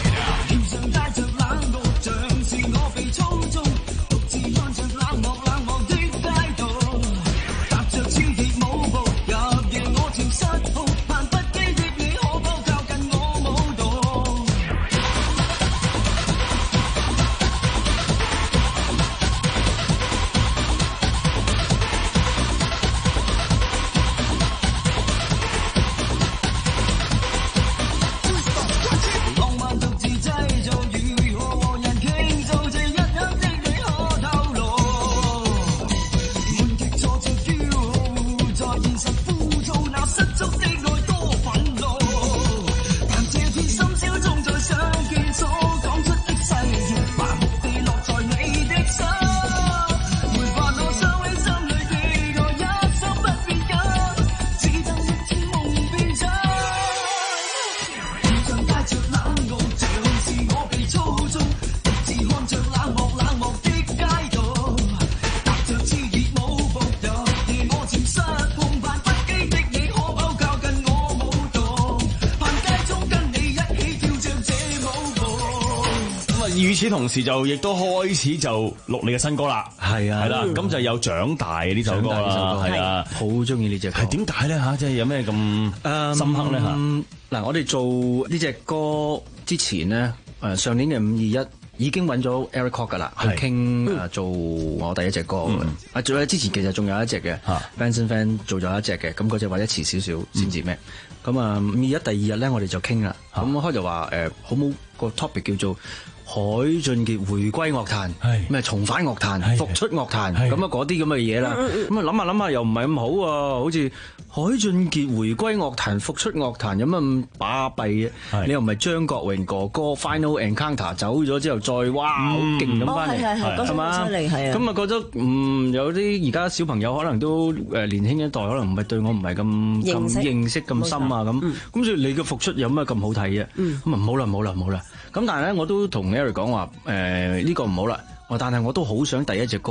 與此同時就亦都開始就錄你嘅新歌啦， 係啊， 係啦，咁就有長大呢首歌啦，係啊， 好中意呢隻歌， 係點解咧嚇？即係有咩咁深刻咧嚇？ 嗱，我哋做呢隻歌之前咧，誒上年嘅五二一已經揾咗 Eric Kwok 噶啦，去傾誒做我第一隻歌。啊，仲有之前其實仲有一隻嘅 Benson Fan 做咗一隻嘅，咁嗰隻或者遲少少先至咩？咁啊五二一第二日咧，我哋就傾啦。咁開就話誒，好冇個 topic 叫做海俊傑回歸樂壇，咩重返樂壇、復出樂壇，咁啊嗰啲咁嘅嘢啦。咁啊諗下諗下又唔係咁好喎，好似海俊傑回歸樂壇、復出樂壇有乜咁巴閉嘅？你又唔係張國榮哥哥 Final Encounter 走咗之後再哇好勁咁翻嚟，係嘛？咁啊覺得嗯有啲而家小朋友可能都誒年輕一代可能唔係對我唔係咁咁認識咁深啊咁，咁所以你嘅復出有乜咁好睇嘅？咁啊唔好啦唔好啦唔好啦。咁但係咧我都同 Eric 講話誒呢個唔好啦，但係我都好想第一隻歌咧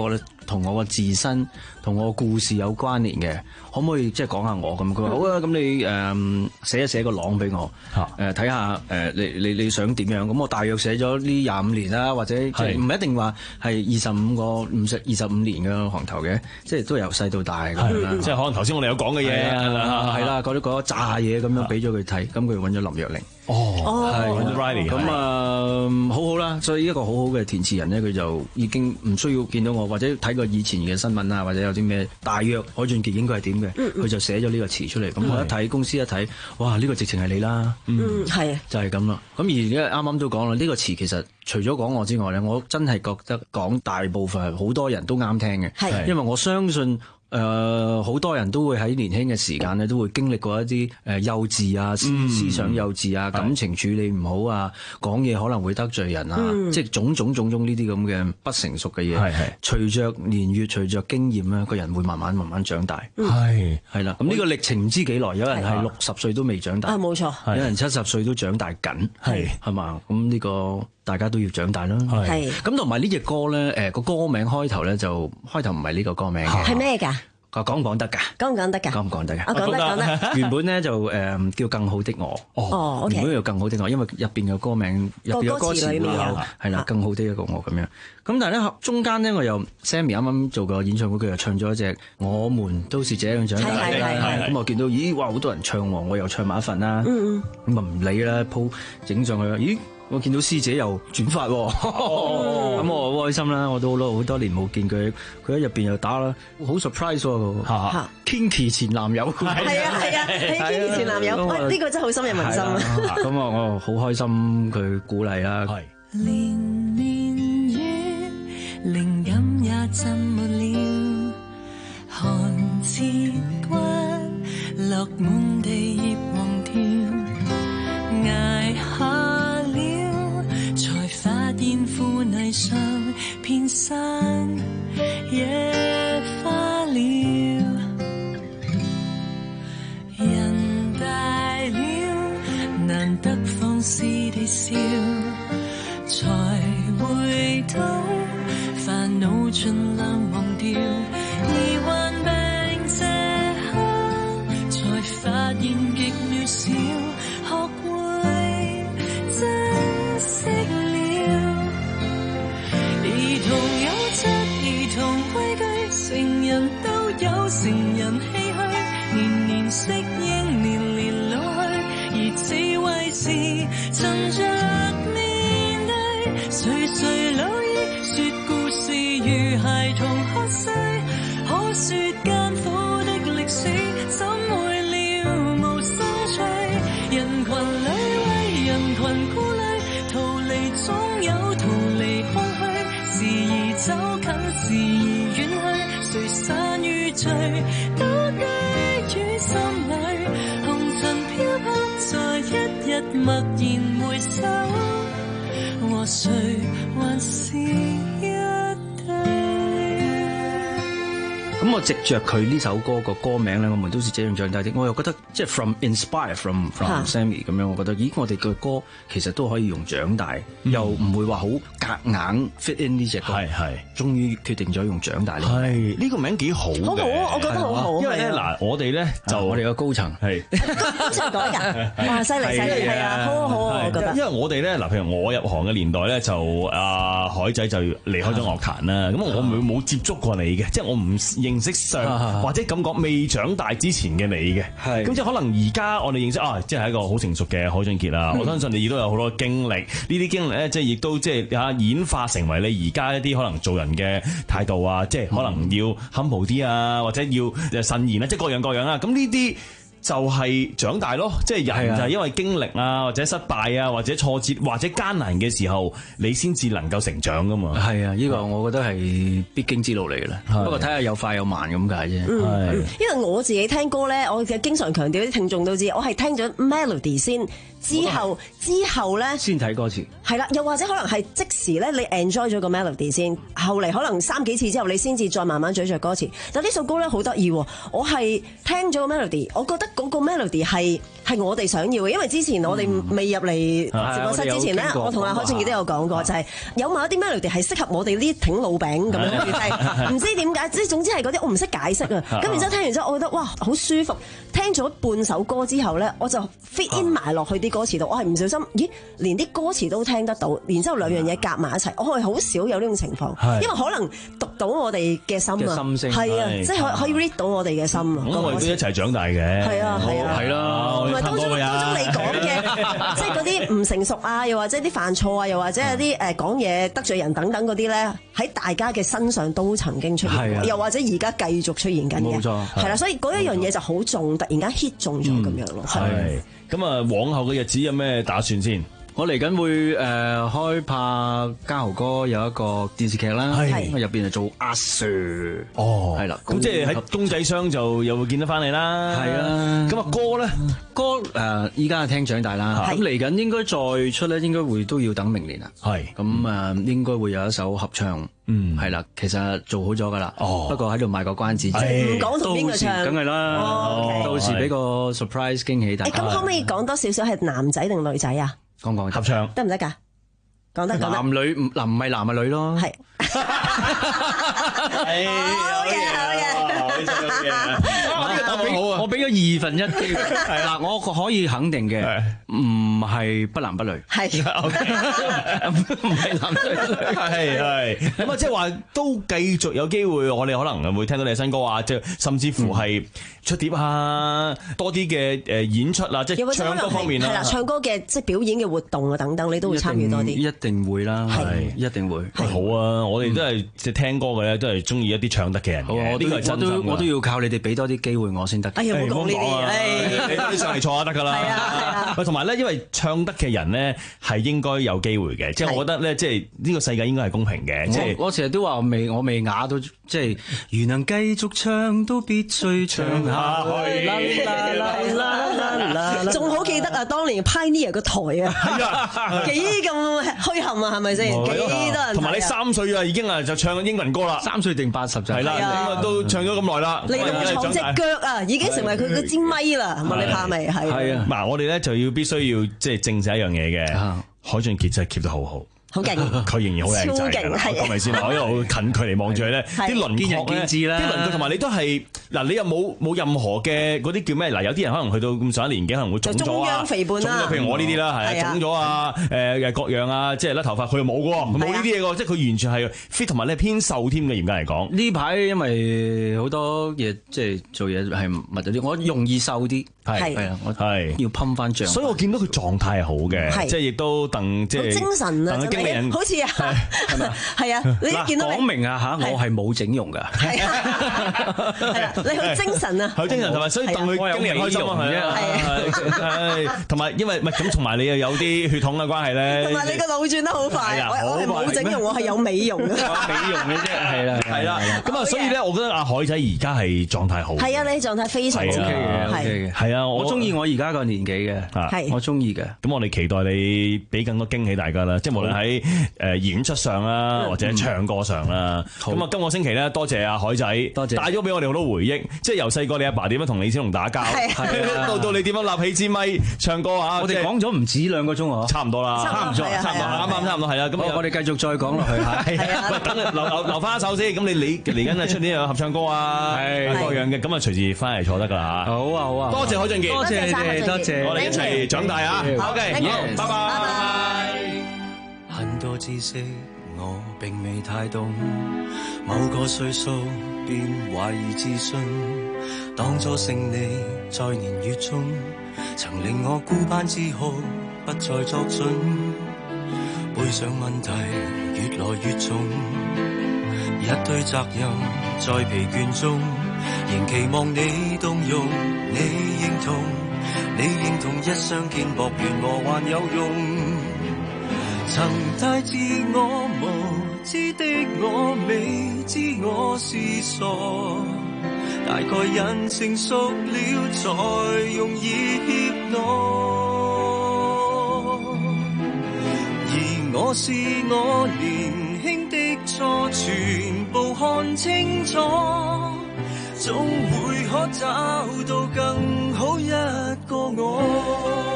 同我個自身同我個故事有關聯嘅，可唔可以即係講下我咁？佢話好啊，咁你誒寫一寫個朗俾我，誒睇下誒你你你想點樣？咁我大約寫咗呢廿五年啦，或者即係唔一定話係二十五個五十二十五年嘅行頭嘅，即係都由細到大咁樣啦。 即係可能頭先我哋有講嘅嘢， 係啦，嗰啲嗰扎嘢咁樣俾咗佢睇，咁佢揾咗林若寧。哦，係咁啊，好好啦，所以一個好好嘅填詞人咧，佢就已經唔需要見到我，或者睇過以前嘅新聞啊，或者有啲咩大約海俊傑應該係點嘅，佢、嗯、就寫咗呢個詞出嚟。咁、嗯、我一睇公司一睇，哇！呢、這個直情係你啦，嗯，係啊，就係咁啦。咁而家啱啱都講啦，呢、這個詞其實除咗講我之外咧，我真係覺得講大部分係好多人都啱聽嘅，係，因為我相信。誒、呃，好多人都會喺年輕嘅時間咧，都會經歷過一啲誒幼稚啊、思、嗯、思想幼稚啊、感情處理唔好啊、講嘢可能會得罪人啊，嗯、即係種種種種呢啲咁嘅不成熟嘅嘢。係係，隨着年月，隨着經驗咧，個人會慢慢慢慢長大。係係啦，咁呢個歷程唔知幾耐，有人係六十歲都未長大，啊冇錯，有人七十歲都長大緊，係係嘛，咁呢、這個。大家都要長大啦，係咁同埋呢隻歌咧，誒個歌名開頭咧就開頭唔係呢個歌名嘅，係咩㗎？講唔講得㗎？講唔講得㗎？講唔講得㗎？我講得講得。原本咧就誒叫更好的我，哦，原本叫更好的我，因為入邊嘅歌名入邊嘅歌詞會有係啦，更好的一個我咁樣。咁但係咧中間咧我又 Sammy 啱啱做個演唱會，佢又唱咗一隻我們都是這樣長大的，咁我見到咦哇好多人唱喎，我又唱埋一份啦，咁啊唔理啦，鋪整上去啦，咦？我見到師姐又轉發喎，咁、哦、我好開心啦！我都好多好多年冇見佢，佢喺入邊又打啦，好 surprise 喎！Kinky 前男友，係啊係啊係 Kinky 前男友，喂呢、呢個真係好深入民心啊！咁啊我好開心佢鼓勵啦。連年月靈感也浸沒了，寒刺骨落滿地葉黃條，捱下。發現腐泥上遍生野花了，人大了難得放肆地笑，才回到煩惱盡量忘掉，而患病這刻才發現極渺小，學會珍惜。兒童有質，兒童規矩，成人都有成人唏噓，年年適應，年年老去，而智慧是趁着面對，垂垂老矣，說故事如孩童喝水，可說艱苦的歷史，怎會了無生趣，人群裏為人群顧慮，逃離總有逃離空虛。時而走近，時而遠去，誰散與聚，都居於心裏。紅塵飄泊，在一日默然回首，和誰還是一咁我藉着佢呢首歌個歌名咧，我們都是這樣長大的。我又覺得即係 from inspire from from Sammy 咁樣，我覺得咦，我哋嘅歌其實都可以用長大，嗯、又唔會話好夾硬 fit in 呢隻歌。係係，終於決定咗用長大呢個名。係呢、呢個名幾好嘅，好好，我覺得好好。因為咧嗱，我哋咧就我哋嘅高層係高層改㗎，哇！犀利犀利，係啊，好好我覺得。因為我哋咧嗱，譬如我入行嘅年代咧，就阿海仔就離開咗樂壇啦。咁我冇冇接觸過你嘅，即係我唔認識上或者咁講未長大之前嘅你嘅，咁即係可能而家我哋認識啊，即係一個好成熟嘅海俊傑啦。我相信你亦都有好多經歷，呢啲經歷咧，即係亦都即係嚇演化成為你而家一啲可能做人嘅態度啊，即係可能要 humble 啲啊，或者要慎言啊，即係各樣各樣啊。咁呢啲就係長大咯，即係人就係因為經歷啊，或者失敗啊，或者挫折，或者艱難嘅時候，你先至能夠成長噶嘛。係啊，呢個我覺得係必經之路嚟嘅啦。不過睇下有快有慢咁解啫。因為我自己聽歌咧，我其實經常強調啲聽眾都知，我係聽咗 melody 先之後之後咧先睇歌詞， 係啦，又或者可能係即時咧，你 enjoy 咗個 melody 先，後嚟可能三幾次之後，你先至再慢慢咀嚼歌詞。但呢首歌咧好得意喎，我係聽咗個 melody，我覺得嗰個 melody 係係我哋想要嘅，因為之前我哋未入嚟直播室之前咧，嗯、我同阿海俊傑都有講過，就係、是、有某一啲 melody 係適合我哋呢挺老餅咁樣嘅，係唔知點解，即係總之係嗰啲我唔識解釋啊。咁然之後聽完之後，我覺得哇好舒服，聽咗半首歌之後咧，我就 fit in 埋落去啲歌詞度，我係唔小心，咦，連啲歌詞都聽得到，然之後兩樣嘢夾埋一齊，我係好少有呢種情況，因為可能讀到我哋嘅心啊，係啊，即係可可以 read 到我哋嘅心啊。 咁我哋都一齊長大嘅，係啊係啊，係啦， 同埋當中當中你講嘅，即係嗰啲唔成熟啊，又或者啲犯錯啊，又或者有啲誒講嘢得罪人等等嗰啲咧，喺大家嘅身上都曾經出現過，又或者而家繼續出現緊嘅，冇錯，係啦，所以嗰一樣嘢就好重，突然間 hit 中咗咁樣咯， 係。咁啊，往後嘅日子有咩打算先？ 我嚟緊會誒、呃、開拍嘉豪哥有一個電視劇啦，係入邊係做阿 Sir， 哦，係啦， 咁即係喺公仔箱就又會見得翻你啦， 係啊， 咁啊歌咧， 歌誒依家聽長大啦，咁嚟緊應該再出咧，應該會都要等明年啦，係，咁啊應該會有一首合唱。嗯，係啦，其實做好咗噶啦，哦，不過喺度賣個關子， 唔講同邊個唱， 梗係啦，到時俾個 surprise 驚喜大家。 咁可唔可以講多少少係男仔定女仔啊？ 講講合唱得唔得㗎？講得講得。 男女唔嗱唔係男係女咯。係。 好嘅好嘅。 我俾咗二分一機會，係啦，我可以肯定嘅，唔係不男不女， 係， 唔係男女， 係係，咁啊，即係話都繼續有機會，我哋可能會聽到你嘅新歌啊，即係甚至乎係出碟啊，多啲嘅誒演出啊，即係唱歌方面啦， 係啦，唱歌嘅即係表演嘅活動啊等等，你都會參與多啲， 一定會啦，係一定會， 好啊，我哋都係即係聽歌嘅咧，都係中意一啲唱得嘅人嘅，呢個係真心， 我都我都要靠你哋俾多啲機會我先得。 哎呀，唔好講呢啲， 你多啲上嚟坐下得㗎啦。係啊係啊。喂，同埋咧，因為唱得嘅人咧係應該有機會嘅，即係我覺得咧，即係呢個世界應該係公平嘅。即係我成日都話我未我未啞到，即係如能繼續唱都必須唱下去。 仲好記得啊，當年 Pioneer 個台啊，幾咁墟冚啊，係咪先？幾多人？ 同埋你三歲啊，已經啊就唱英文歌啦。 三歲定八十就係啦，咁啊都唱咗咁耐啦。 你咁闖隻腳啊，已經成為佢嗰支咪啦，問你怕未？係。係啊， 嗱，我哋咧就要必須要即係證實一樣嘢嘅，海俊傑真係 keep 得好好。 好勁， 佢仍然好靚仔㗎啦，係咪先？我一路近距離望住佢咧，啲輪廓咧，啲輪廓同埋你都係嗱，你又冇冇任何嘅嗰啲叫咩？嗱，有啲人可能去到咁上下年紀，可能會腫咗啊， 中央肥胖啦， 譬如我呢啲啦，係啊，腫咗啊，誒各樣啊，即係甩頭髮，佢又冇嘅喎，冇呢啲嘢嘅，即係佢完全係 fit 同埋咧偏瘦添嘅，嚴格嚟講。 呢排因為好多嘢即係做嘢係密咗啲，我容易瘦啲，係係啊，我係要噴翻脹， 所以我見到佢狀態係好嘅，即係亦都鄧即係精神啊，好似啊。係咪？係啊！你一見到講明啊嚇，我係冇整容㗎。係啊，係啦，你好精神啊！ 好精神同埋，所以戥佢經理人開心啊！係啊，係同埋因為唔係咁，同埋你又有啲血統嘅關係咧。同埋你個腦轉得好快，我我係冇整容，我係有美容嘅。 美容嘅啫，係啦， 係啦。咁啊，所以咧，我覺得阿海仔而家係狀態好。 係啊，你狀態非常之 OK 嘅，OK 嘅。係啊，我中意我而家個年紀嘅，係我中意嘅。 咁我哋期待你俾更多驚喜大家啦，即係無論喺誒演出上啦，或者唱歌上啦。咁啊，今個星期咧，多謝阿海仔，多謝帶咗俾我哋好多回憶。即係由細個你阿爸點樣同李小龍打交，到到你點樣立起支咪唱歌啊！ 我哋講咗唔止兩個鐘啊， 差唔多啦，差唔多，差唔多，啱啱差唔多係啦。咁我哋繼續再講落去嚇。係啊， 喂，等留留留翻一首先。咁你你嚟緊啊出年有合唱歌啊，各樣嘅，咁啊隨時翻嚟坐得㗎啦嚇。 好啊好啊， 多謝海俊傑， 多謝你哋，多謝我哋一齊長大啊！OK，好，拜拜。 很多知識我並未太懂，某個歲數便懷疑自信。當初勝利在年月中，曾令我孤單自豪，不再作準。背上問題越來越重，一堆責任在疲倦中，仍期望你動容，你認同，你認同一相見薄緣和還有用。曾太自我無知的我，未知我是傻，大概人成熟了才容易怯懦。 我是我年輕的錯，全部看清楚，總會可找到更好一個我。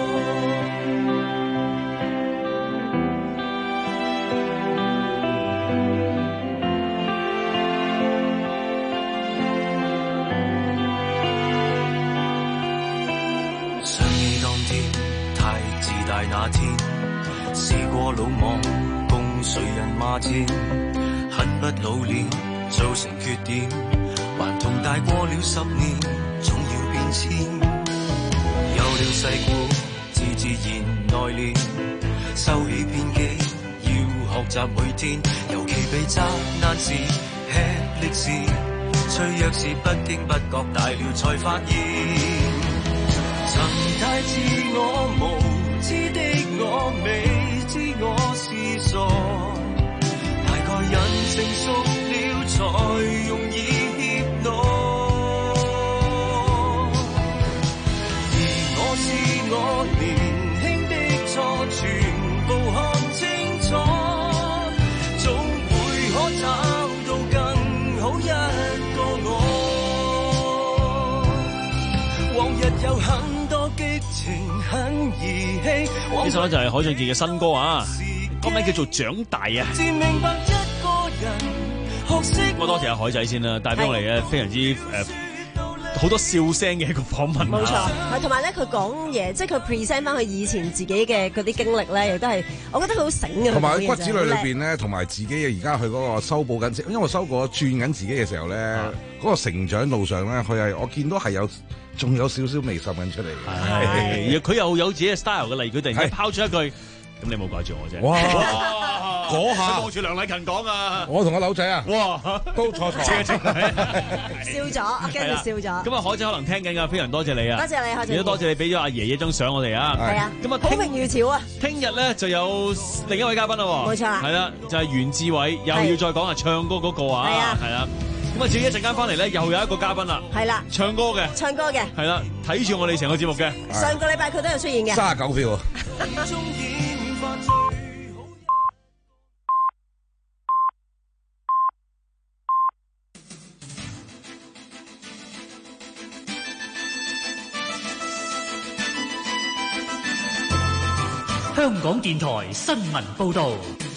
想你當天太自大那天，試過魯莽共誰人罵戰，恨不老練造成缺點，還同大過了十年，總要變遷。有了世故，自自然內斂，收起偏激，要學習每天，尤其被責難時吃力時，脆弱時不經不覺大了才發現。曾太自我無知的我，未知我是傻，大概人成熟了才容易怯懦。而我是我年輕的錯，全部看清楚，總會可找到更好一個我。往日有很呢首咧就係海俊傑嘅新歌啊，歌名叫做長大啊。我多謝阿海仔先啦，帶俾我哋嘅非常之誒好多笑聲嘅一個訪問。 冇錯，係同埋咧佢講嘢，即係佢 present 翻佢以前自己嘅嗰啲經歷咧，亦都係我覺得佢好醒嘅。 同埋喺骨子裏裏邊咧，同埋自己嘅而家佢嗰個修補緊，因為我修過轉緊自己嘅時候咧，嗰個成長路上咧，佢係我見到係有。仲有少少微滲緊出嚟， 係佢又有自己嘅 style 嘅，例如佢突然間拋出一句，咁你冇掛住我啫。 哇！嗰下望住梁禮勤講啊， 我同阿柳仔啊，哇，都錯錯， 笑咗，跟住笑咗。 咁啊，海仔可能聽緊㗎，非常多謝你啊！ 多謝你，海仔。 亦都多謝你俾咗阿爺爺張相我哋啊。 係啊。 咁啊， 好評如潮啊！ 聽日咧就有另一位嘉賓啦喎。 冇錯啦。 係啦，就係袁志偉，又要再講下唱歌嗰個啊。 係啊。 係啦。咁啊，至於一陣間翻嚟咧，又有一個嘉賓啦。 係啦。 唱歌嘅。 唱歌嘅。 係啦，睇住我哋成個節目嘅。 上個禮拜佢都有出現嘅。 三十九票。 香港電台新聞報導。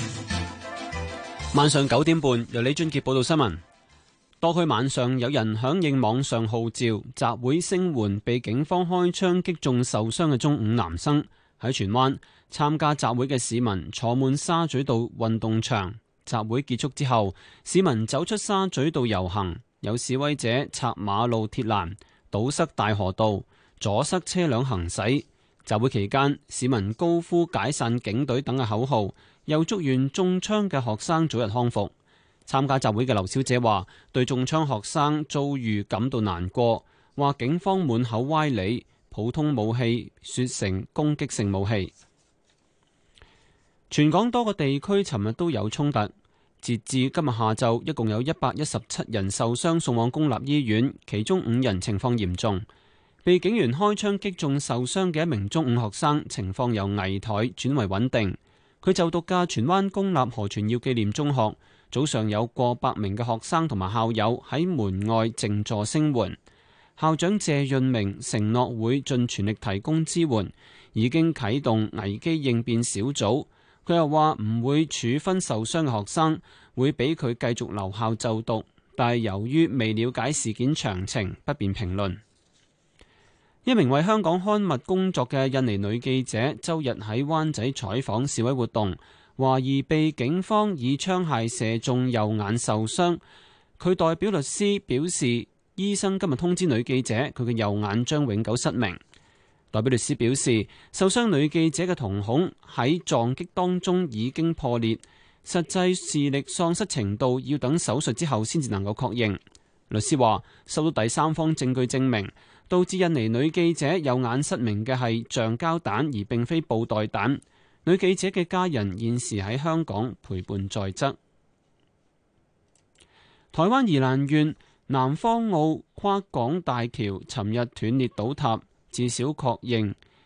晚上九點半，由李俊傑報道新聞。多區晚上有人響應網上號召，集會聲援被警方開槍擊中受傷嘅中五男生。喺荃灣參加集會嘅市民坐滿沙咀道運動場。集會結束之後，市民走出沙咀道遊行，有示威者拆馬路鐵欄，堵塞大河道，阻塞車輛行駛。集會期間，市民高呼解散警隊等嘅口號，又祝願中槍嘅學生早日康復。參加集會嘅劉小姐話，對中槍學生遭遇感到難過，話警方滿口歪理，普通武器說成攻擊性武器。全港多個地區尋日都有衝突，截至今日下晝，一共有一百一十七人受傷送往公立醫院，其中五人情況嚴重。被警員開槍擊中受傷嘅一名中五學生情況由危殆轉為穩定。佢就讀嘅荃灣公立何傳耀紀念中學，早上有過百名嘅學生同埋校友喺門外靜坐聲援。校長謝潤明承諾會盡全力提供支援，已經啟動危機應變小組。佢又話唔會處分受傷嘅學生，會俾佢繼續留校就讀，但係由於未了解事件詳情，不便評論。一名為香港刊物工作嘅印尼女記者，周日喺灣仔採訪示威活動，懷疑被警方以槍械射中右眼受傷。佢代表律師表示，醫生今日通知女記者，佢嘅右眼將永久失明。代表律師表示，受傷女記者嘅瞳孔喺撞擊當中已經破裂，實際視力喪失程度要等手術之後先至能夠確認。律師話，收到第三方證據證明，導致印尼女記者右眼失明嘅係橡膠彈，而並非布袋彈。女記者嘅家人現時喺香港陪伴在側。台灣宜蘭縣南方澳跨港大橋尋日斷裂倒塌，至少確認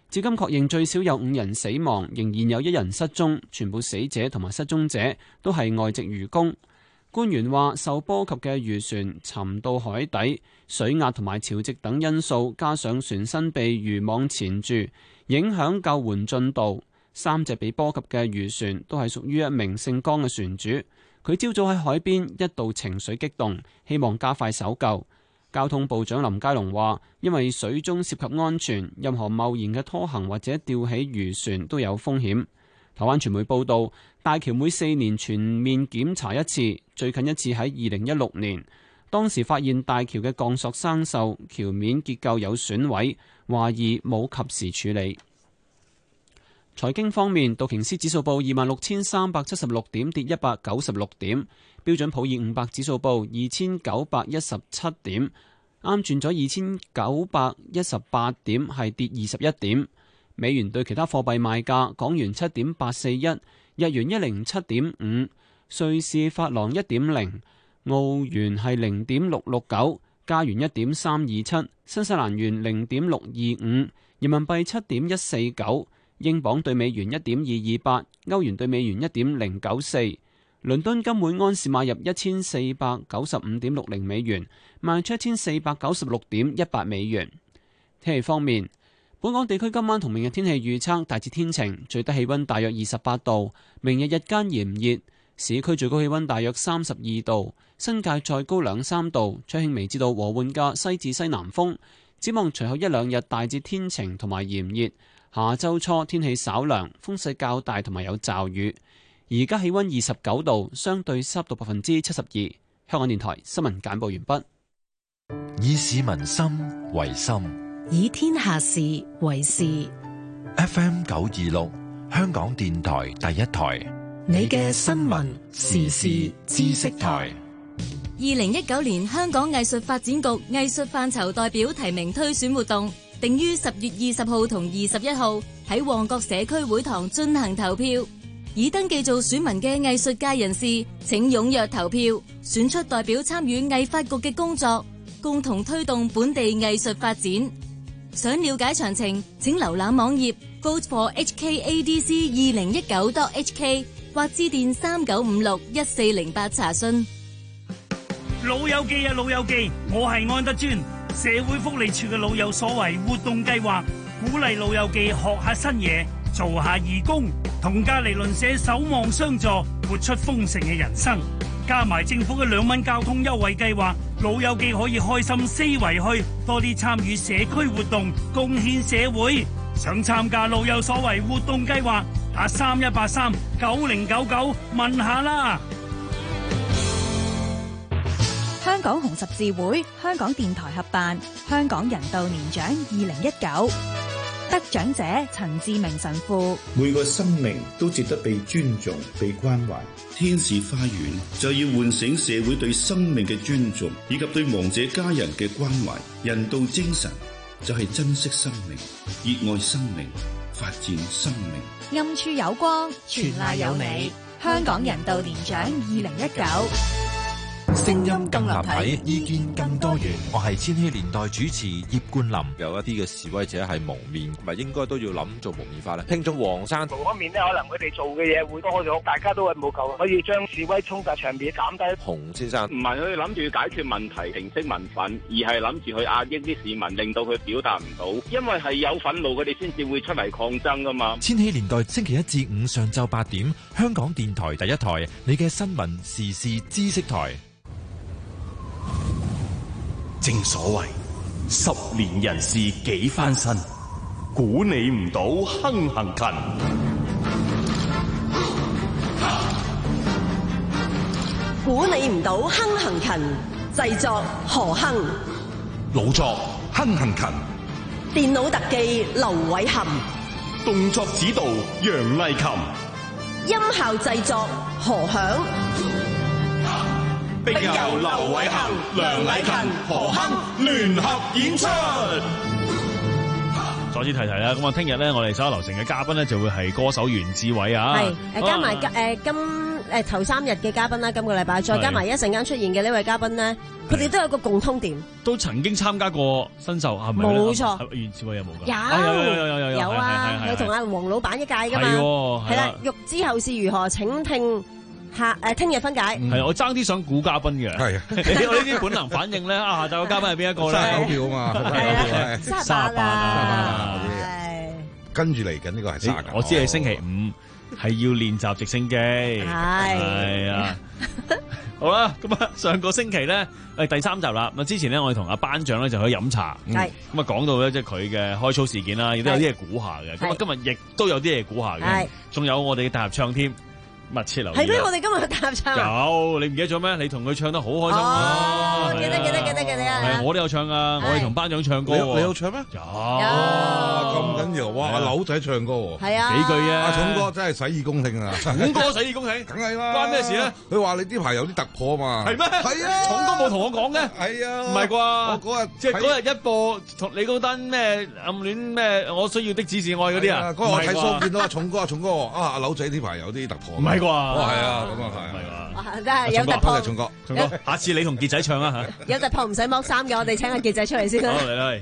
至今確認最少有五人死亡，仍然有一人失蹤，全部死者同埋失蹤者都係外籍漁工。官員話，受波及嘅漁船沉到海底，水壓同埋潮汐等因素，加上船身被漁網纏住，影響救援進度。三隻被波及嘅漁船都係屬於一名姓江嘅船主，佢朝早喺海邊一度情緒激動，希望加快搜救。交通部長林佳龍話，因為水中涉及安全，任何貿然嘅拖行或者吊起漁船都有風險。台灣傳媒報道，大橋每四年全面檢查一次，最近一次喺二零一六年，當時發現大橋嘅鋼索生鏽，橋面結構有損毀，懷疑冇及時處理。財經方面，道瓊斯指數報二萬六千三百七十六點，跌一百九十六點；標準普爾五百指數報二千九百一十七點，啱轉咗二千九百一十八點，係跌二十一點。美元對其他貨幣賣價：港元七點八四一，日元一零七點五，瑞士法郎一點零，澳元係零點六六九，加元一點三二七，新西蘭元零點六二五，人民幣七點一四九。英鎊對美元一點二二八，歐元對美元一點零九四，倫敦金每安士買入一千四百九十五點六零美元，賣出一千四百九十六點一八美元。天氣方面，本港地區今晚同明日天氣預測大致天晴，最低氣溫大約二十八度，明日日間炎熱，市區最高氣溫大約三十二度，新界再高兩三度，吹輕微至到和緩嘅西至西南風。展望隨後一兩日大致天晴同埋炎熱。下周初天氣稍涼，風勢較大同埋有驟雨。而家氣溫二十九度，相對濕度百分之七十二。香港電台新聞簡報完畢。 以市民心為心， 以天下事為事。 F M 九二六，香港電台第一台， 你嘅新聞時事知識台。 二零一九年香港藝術發展局藝術範疇代表提名推選活動，定於十月二十號同二十一號喺旺角社區會堂進行投票。已登記做選民嘅藝術界人士，請踴躍投票，選出代表參與藝發局嘅工作，共同推動本地藝術發展。想了解詳情，請瀏覽網頁 vote for h k a d c 二零一九 dot h k 或致電三九五六一四零八查詢。 老友記啊，老友記，我係安德尊。社會福利處嘅老有所為活動計劃，鼓勵老友記學下新嘢，做下義工，同隔離鄰舍守望相助，活出豐盛嘅人生。加埋政府嘅兩蚊交通優惠計劃，老友記可以開心四圍去，多啲參與社區活動，貢獻社會。想參加老有所為活動計劃，打三一八三九零九九問下啦。 香港紅十字會、香港電台合辦香港人道年獎二零一九，得獎者陳志明神父。 每個生命都值得被尊重、被關懷。天使花園就要喚醒社會對生命嘅尊重，以及對亡者家人嘅關懷。人道精神就係珍惜生命、熱愛生命、發展生命。 暗處有光，全賴有你。香港人道年獎二零一九。 聲音更立體，意見更多元。我係千禧年代主持葉冠霖。 有一啲嘅示威者係蒙面，咪應該都要諗做蒙面法咧。聽眾黃生方面咧，可能佢哋做嘅嘢會多咗，大家都係冇求可以將示威衝突場面減低。 洪先生唔係佢哋諗住解決問題、平息民憤，而係諗住去壓抑啲市民，令到佢表達唔到。因為係有憤怒，佢哋先至會出嚟抗爭噶嘛。 千禧年代星期一至五上晝八點，香港電台第一台，你嘅新聞時事知識台。 正所謂十年人事幾番新，估你唔到亨行勤。 估你唔到亨行勤，製作何亨， 老作亨行勤， 電腦特技劉偉含， 動作指導楊麗琴， 音效製作何響。 並由劉偉恒、梁禮勤、何亨聯合演出。 再次提提啦。咁啊，聽日咧，我哋手下留情嘅嘉賓咧，就會係歌手袁志偉啊。 係誒，加埋誒今誒頭三日嘅嘉賓啦，今個禮拜再加埋一陣間出現嘅呢位嘉賓咧，佢哋都有個共通點， 都曾經參加過新秀，係咪？ 冇錯。 袁志偉有冇㗎？ 有有有有有有啊！佢同阿黃老闆一屆㗎嘛。係啦，欲知後事如何，請聽下誒聽日分解。 係我爭啲想估嘉賓嘅。係你我呢啲本能反應咧，啊下晝嘅嘉賓係邊一個咧？ 三九票啊嘛， 係啊，三十八啊， 跟住嚟緊呢個係三十九。 我知係星期五係要練習直升機。係係啊。好啦，咁啊，上個星期咧，誒第三集啦。咁之前咧，我哋同阿班長咧就去飲茶，咁啊講到咧即係佢嘅開操事件啦，亦都有啲嘢估下嘅。咁啊，今日亦都有啲嘢估下嘅，仲有我哋嘅大合唱添。密切留意。係咩？ 我哋今日去大合唱有，你唔記得咗咩？你同佢唱得好開心啊！ 記得記得記得記得啊！ 係我都有唱啊！我哋同班長唱歌。 你有唱咩？有。咁緊要哇！阿柳仔唱歌喎。 係啊。 幾句啫。阿重哥真係洗耳恭聽啊！ 重哥洗耳恭聽，梗係啦。關咩事咧？ 佢話你呢排有啲突破啊嘛。 係咩？ 係啊。 重哥冇同我講嘅。 係啊。 唔係啩？ 我嗰日即係嗰日一播同你嗰單咩暗戀咩我需要的只是愛嗰啲啊？ 嗰日我睇數見到阿重哥，阿重哥啊阿柳仔呢排有啲突破。 唔係啩？ 哦係啊。咁啊係，真係有突破。 重哥， 重哥，下次你同傑仔唱啊嚇！ 有突破唔使剝衫嘅，我哋請阿傑仔出嚟先啦。 好嚟嚟，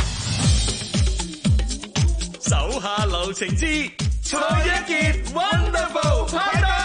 手下留情之蔡一傑 Wonderful 派對。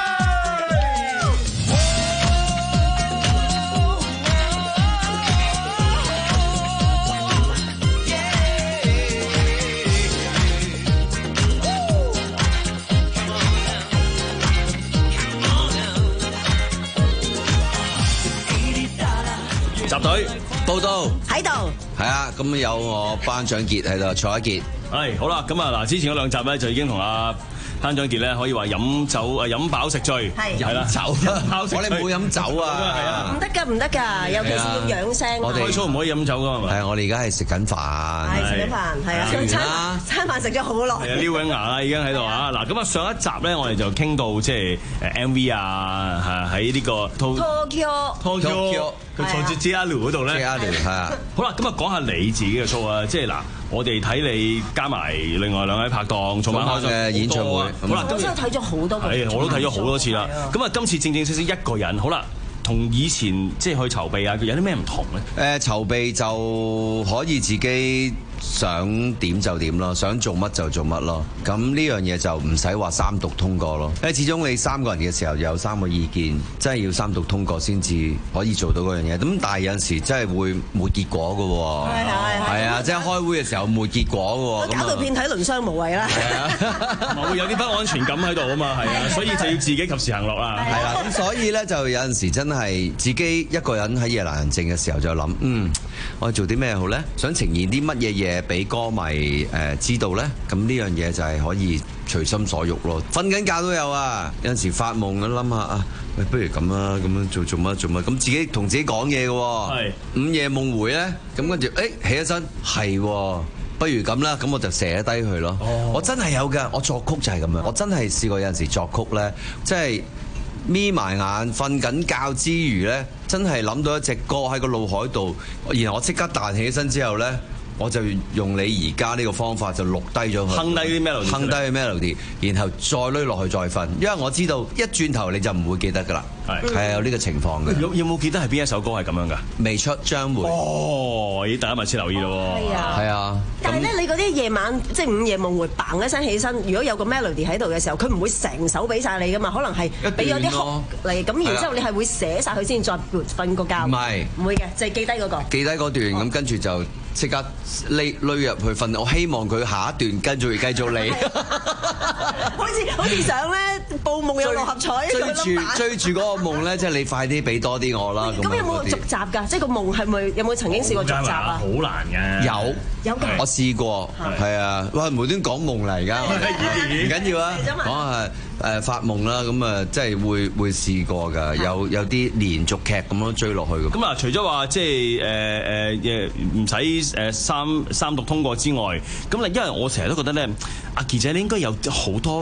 集隊報道喺度， 係啊，咁有我班長傑喺度，蔡一傑。 係好啦，咁啊嗱，之前嗰兩集咧就已經同阿班長傑咧可以話飲酒啊，飲飽食醉係係啦，酒我哋冇飲酒啊， 係啊， 唔得㗎，唔得㗎，尤其是要養聲。 我哋開操唔可以飲酒㗎係咪？ 係啊，我哋而家係食緊飯， 係食緊飯，係啊，餐餐飯食咗好耐。 係啊，撩緊牙啦，已經喺度啊！嗱，咁啊上一集咧，我哋就傾到即係誒 M V 啊，係喺呢個 Tokyo Tokyo 佢坐住 J R 嗰度咧， J R 係啊。 好啦，咁啊講下你自己嘅 show 啊，即係嗱，我哋睇你加埋另外兩位拍檔，重晚開嘅演唱會。 好啦， 我真係睇咗好多個。 係，我都睇咗好多次啦。咁啊，今次正正式式一個人，好啦。同以前即係去籌備啊，佢有啲咩唔同咧？ 誒籌備就可以自己想點就點咯，想做乜就做乜咯。咁呢樣嘢就唔使話三讀通過咯。因為始終你三個人嘅時候有三個意見，真係要三讀通過先至可以做到嗰樣嘢。咁但係有陣時真係會冇結果嘅喎。係係係啊！即係開會嘅時候冇結果嘅喎。 搞到遍體鱗傷無謂啦。係啊，會有啲不安全感喺度啊嘛。係啊，所以就要自己及時行樂啦。 係啦，咁所以咧就有陣時真係自己一個人喺夜闌人靜嘅時候就諗，嗯，我做啲咩好咧？想呈現啲乜嘢嘢俾歌迷誒、呃、知道咧？咁呢樣嘢就係可以隨心所欲咯。瞓緊覺都有啊，有陣時發夢咁諗下啊，喂，不如咁啊，咁樣做做乜做乜？咁自己同自己講嘢嘅喎。係午夜夢回咧，咁跟住誒起一身係，不如咁啦，咁我就寫低佢咯。哦、我真係有㗎，我作曲就係咁樣。我真係試過有陣時作曲咧，即係。眯埋眼瞓緊覺之餘呢，真係諗到一隻歌喺個腦海度，然後我即刻彈起身之後呢，我就用你而家呢個方法就錄低咗佢，哼低啲 melody，哼低啲 melody，然後再攞落去再瞓，因為我知道一轉頭你就唔會記得㗎啦。係係有呢個情況嘅。 有有冇記得係邊一首歌係咁樣㗎？ 未出將會。 哦，咦！大家密切留意咯。 係啊。 係啊。 但係咧，你嗰啲夜晚即係午夜夢回嘭一聲起身，如果有個 melody 喺度嘅時候，佢唔會成首俾晒你㗎嘛，可能係俾咗啲哭嚟，咁然之後你係會寫晒佢先再瞓個覺。唔係。唔會嘅，就係記低嗰個。 記低嗰段，咁跟住就即刻匿匿入去瞓。我希望佢下一段跟住繼續嚟。 好似好似想咧報夢有六合彩。 追住追住嗰個夢咧，即係你快啲俾多啲我啦。 咁有冇續集㗎？即係個夢係咪有冇曾經試過續集啊？ 好難嘅。 有有㗎。 我試過，係啊，哇！無端講夢嚟㗎，唔緊要啊，講下誒發夢啦，咁啊，即係會會試過㗎，有有啲連續劇咁樣追落去㗎。 咁啊，除咗話即係誒誒唔使誒三三讀通過之外，咁咧，因為我成日都覺得咧，阿傑仔你應該有好多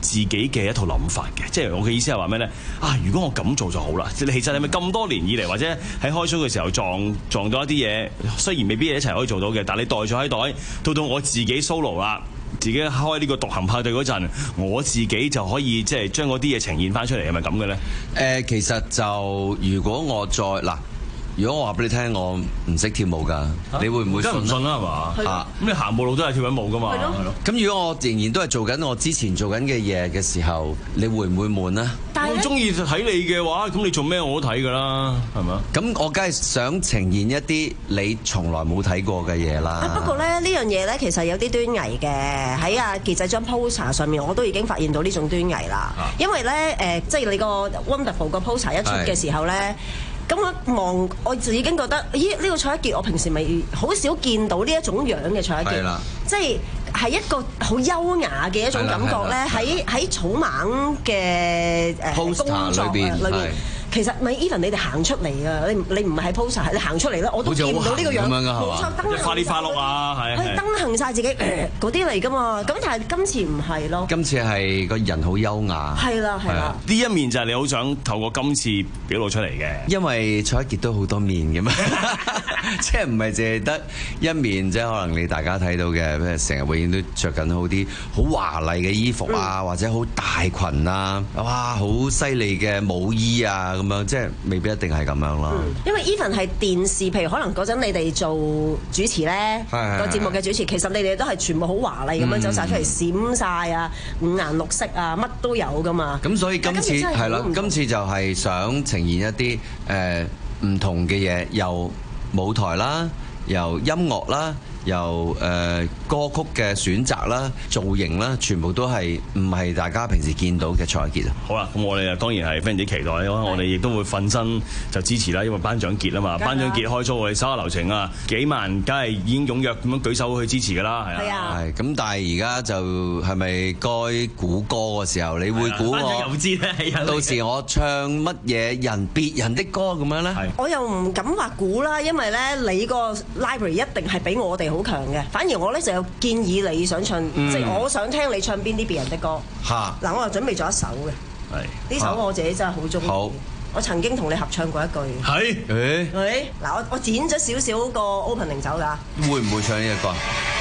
自己嘅一套諗法嘅，即係我嘅意思係話咩咧？啊，如果我咁做就好啦。其實你咪咁多年以嚟，或者喺開 show 嘅時候撞撞到一啲嘢，雖然未必一齊可以做到嘅，但係你袋咗喺袋，到到我自己 solo 啦。自己開呢個獨行派對嗰陣，我自己就可以即係將嗰啲嘢呈現翻出嚟，係咪咁嘅咧？誒、 呃，其實就如果我再嗱。如果我話俾你聽，我唔識跳舞㗎，啊、你會唔會信？ 梗係唔信啦，係嘛？ 啊， 咁你行步路都係跳緊舞㗎嘛？係咯。 咁如果我仍然都係做緊我之前做緊嘅嘢嘅時候，你會唔會悶啊？ 我中意睇你嘅話，咁你做咩我都睇㗎啦，係咪？ 咁我梗係想呈現一啲你從來冇睇過嘅嘢啦。 啊、不過咧，呢樣嘢咧其實有啲端倪嘅。喺阿傑仔張 poster 上面，我都已經發現到呢種端倪啦。啊、因為咧，誒、呃，即係你個 Wonderful 個 poster 一出嘅時候咧。咁我望，我就已經覺得，咦？呢、呢個蔡一傑，我平時咪好少見到呢一種樣嘅蔡一傑，即係係一個好優雅嘅一種感覺咧。喺喺草蜢嘅誒工作裏邊。其實咪 even 你哋行出嚟啊！你你唔係喺 poster， 你行出嚟咧，我都見唔到呢個樣。冇錯，燈花啲花碌啊，係係。 燈行晒自己嗰啲嚟㗎嘛。咁但係今次唔係咯。 今次係個人好優雅。 係啦係啦。 呢一面就係你好想透過今次表露出嚟嘅。 因為蔡一傑都好多面嘅嘛，即係唔係淨係得一面，即係可能你大家睇到嘅，咩成日永遠都着緊好啲好華麗嘅衣服啊，嗯、或者好大裙啊，哇，好犀利嘅舞衣啊。咁樣即係未必一定係咁樣咯、嗯。因為 even 係電視，譬如可能嗰陣你哋做主持咧，個節目嘅主持，其實你哋都係全部好華麗咁樣走晒出嚟，閃晒啊，五顏六色啊，乜都有噶嘛。 咁所以今次係啦，今次就係想呈現一啲誒唔同嘅嘢，由舞台啦，由音樂啦。由誒、呃、歌曲嘅選擇啦、造型啦，全部都係唔係大家平時見到嘅蔡一傑啊！ 好啦，咁我哋啊當然係非常之期待，我哋亦都會瞓身就支持啦，因為頒獎傑啊嘛，頒獎傑開咗我哋手下留情啊，幾萬梗係已經踴躍咁樣舉手去支持㗎啦，係啊， 係咁，但係而家就係咪該估歌嘅時候，你會估我？ 又知咧， 到時我唱乜嘢人別人的歌咁樣咧？ 我又唔敢話估啦，因為咧你個 library 一定係比我哋好強嘅，反而我咧就有建議你想唱，嗯、即係我想聽你唱邊啲別人的歌。嚇！嗱，我又準備咗一首嘅，係呢首我自己真係好中意。好，我曾經同你合唱過一句。 係誒。 係嗱，我我剪咗少少個 opening 走㗎。 會唔會唱呢個歌？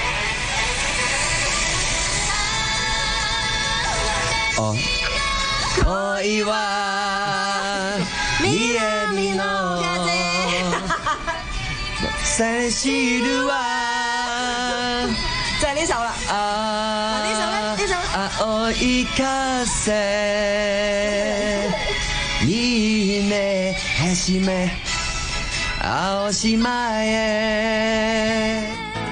哦。愛は南のセシルは就係呢首啦。啊，呢首咧，呢首。 青い風いいね始め青島へ。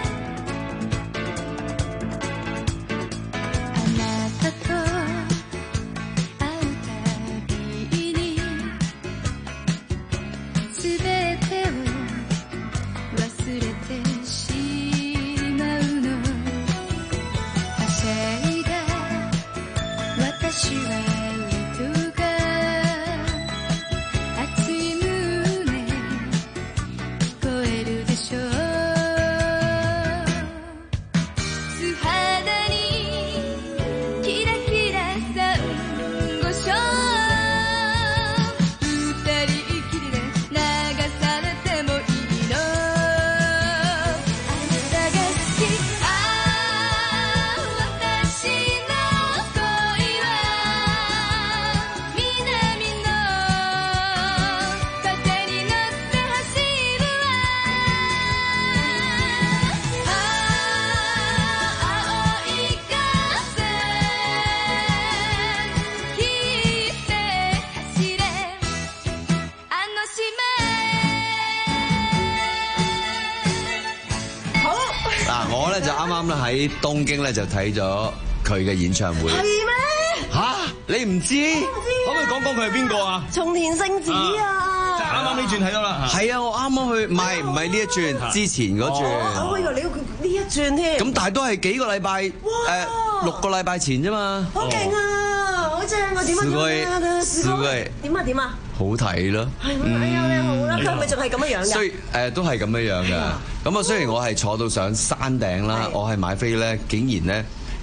我咧就啱啱咧喺東京咧就睇咗佢嘅演唱會。 係咩？ 吓，你唔知？ 可唔可以講講佢係邊個啊？ 松田聖子啊！ 即係啱啱呢轉睇到啦。 係啊，我啱啱去，唔係唔係呢一轉，之前嗰轉。 我以為你呢一轉添。 咁但係都係幾個禮拜，誒六個禮拜前啫嘛。 好勁啊！好正啊！點啊點啊？試過點啊點啊？ 好睇咯。 係咪？哎呀好啦，佢係咪仲係咁樣樣㗎？ 雖誒都係咁樣樣㗎。咁啊雖然我係坐到上山頂啦，我係買飛咧，竟然咧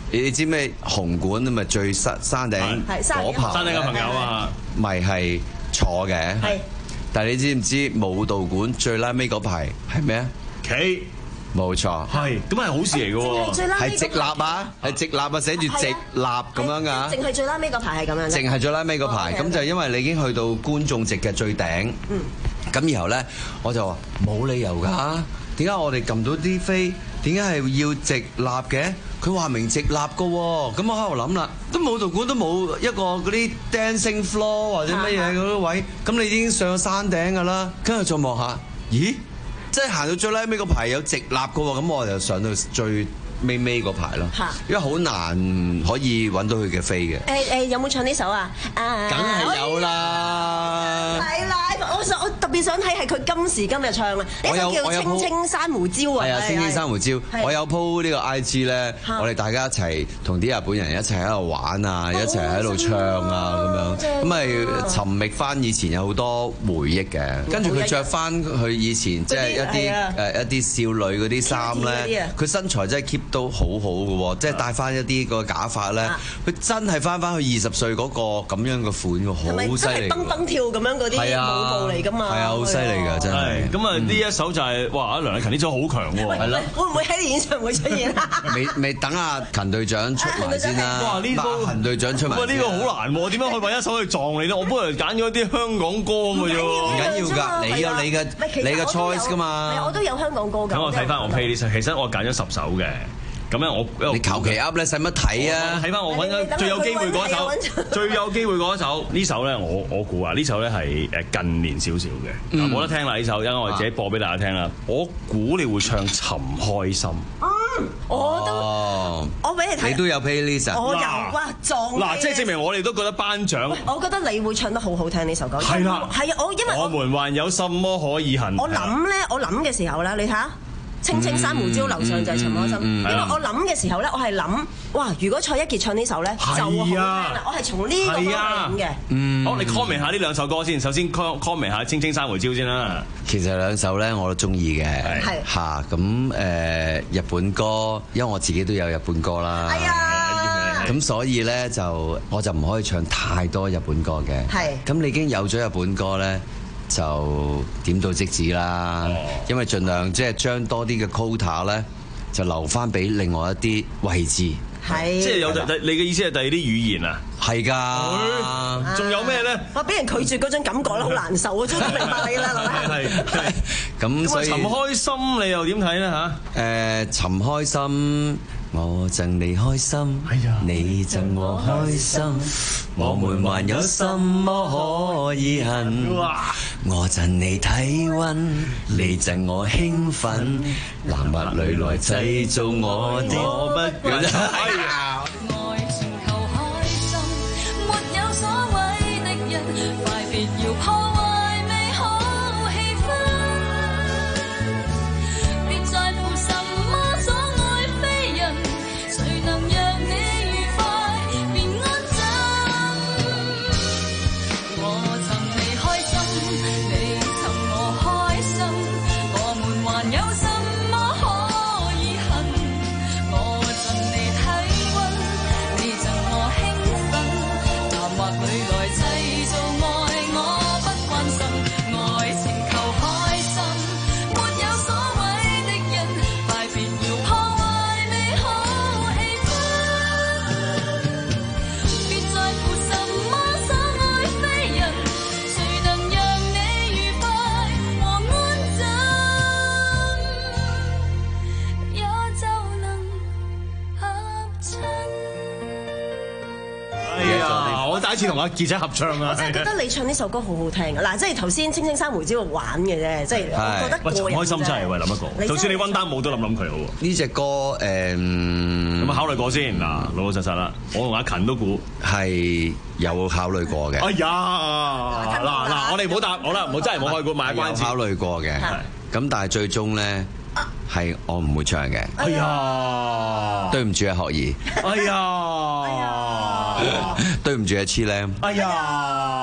你你知咩？紅館咪最山山頂嗰排， 山頂嘅朋友啊， 咪係坐嘅。係，但係你知唔知舞蹈館最拉尾嗰排係咩啊？ 企。 冇錯， 係咁係好事嚟嘅喎， 係直立啊，係直立啊，寫住直立咁樣噶。 淨係最拉尾嗰排係咁樣。 淨係最拉尾嗰排，咁就因為你已經去到觀眾席嘅最頂。嗯。咁然後咧，我就話冇理由㗎，點解我哋撳到啲飛，點解係要直立嘅？佢話明直立㗎喎，咁我喺度諗啦，都舞蹈館都冇一個嗰啲 dancing floor 或者乜嘢嗰啲位，咁你已經上咗山頂㗎啦，跟住再望下，咦？即係行到最拉尾個排有直立嘅喎，咁我就上到最尾尾嗰排咯，因為好難可以揾到佢嘅飛嘅。 誒誒，有冇唱呢首啊？啊， 梗係有啦。 係啦，我想我特別想睇係佢今時今日唱啊，呢首叫《青青珊瑚礁》啊。 係啊，《青青珊瑚礁》。我有 po 呢個 I G 咧，我哋大家一齊同啲日本人一齊喺度玩啊，一齊喺度唱啊咁樣，咁咪尋覓翻以前有好多回憶嘅。跟住佢着翻佢以前即係一啲誒一啲少女嗰啲衫咧，佢身材真係 keep 都好好嘅喎，即係戴翻一啲個假髮咧，佢真係翻翻去二十歲嗰個咁樣嘅款喎，好犀利。蹦蹦跳咁樣嗰啲舞步嚟㗎嘛，係啊，好犀利㗎，真係。 咁啊，呢一首就係哇，梁麗勤呢首好強喎，係咯。 會唔會喺演唱會出現啊？ 未未等阿勤隊長出埋先啦。 哇！呢個勤隊長出埋。哇！呢個好難喎，點樣去揾一首去撞你咧？我本來揀咗啲香港歌㗎啫喎。 唔緊要㗎，你有你嘅你嘅 choice 㗎嘛。 我都有香港歌㗎。 咁我睇翻我 playlist，其實我揀咗十首嘅。咁樣我你求其噏咧，使乜睇啊？ 睇翻我揾咗最有機會嗰首，最有機會嗰首呢首咧，我我估啊，呢首咧係誒近年少少嘅，冇、嗯、得聽啦呢首，因為我哋自己播俾大家聽啦。我估你會唱《尋開心》。 嗯，我都，哦、我俾你睇。 你都有 playlist。 我有哇撞。 嗱，即係證明我哋都覺得頒獎。 我覺得你會唱得好好聽呢首歌。 係啦。 係啊，我因為我。 我們還有什麼可以恨？ 我諗咧，我諗嘅時候咧，你睇下。青青珊瑚礁樓上就係尋開心，因為我諗嘅時候咧，我係諗，哇！如果蔡一傑唱呢首咧，就好聽啦。我係從呢個方面諗嘅。嗯， 好，你 comment 下呢兩首歌先。首先 comment 下青青珊瑚礁先啦。 其實兩首咧我都中意嘅，係嚇咁誒日本歌，因為我自己都有日本歌啦。係啊，咁所以咧就我就唔可以唱太多日本歌嘅。係，咁你已經有咗日本歌咧。就點到即止啦，哦、因為盡量即係將多啲嘅 quota 咧，就留翻俾另外一啲位置。 係， 即係有第你嘅意思係第二啲語言啊？ 係㗎， 仲有咩咧？ 我俾人拒絕嗰種感覺咧，好難受啊！終於明白你啦， 係係。咁所以尋開心你又點睇咧嚇？ 誒，尋開心。我贈你開心，你贈我開心，我們還有什麼可以恨？我贈你體溫，你贈我興奮，男或女來製造我的我不管。愛情求開心，沒有所謂的人，快別要破壞美好氣氛，別在乎什麼所愛非人。誰能讓你愉快便安枕？我贈你開心，你贈我開心，我們還有什麼可以恨？我贈你體溫，你贈我興奮，男或女來製造愛，我不關心。愛情求開心，沒有所謂的人，快別要破壞美好。 第一次同阿傑仔合唱啊！ 我真係覺得你唱呢首歌好好聽啊！嗱，即係頭先《青青珊瑚礁》玩嘅啫，即係我覺得過癮。 開心真係喂，諗一個，就算你溫單舞都諗諗佢好喎。 呢隻歌誒， 有冇考慮過先？嗱，老老實實啦，我同阿勤都估係有考慮過嘅。 哎呀，嗱嗱，我哋唔好答，好啦，唔好真係唔好開估買關子。 有考慮過嘅，咁但係最終咧。係我唔會唱嘅。 哎呀， 對唔住啊，學兒。 哎呀， 對唔住啊，Chilam。 哎呀，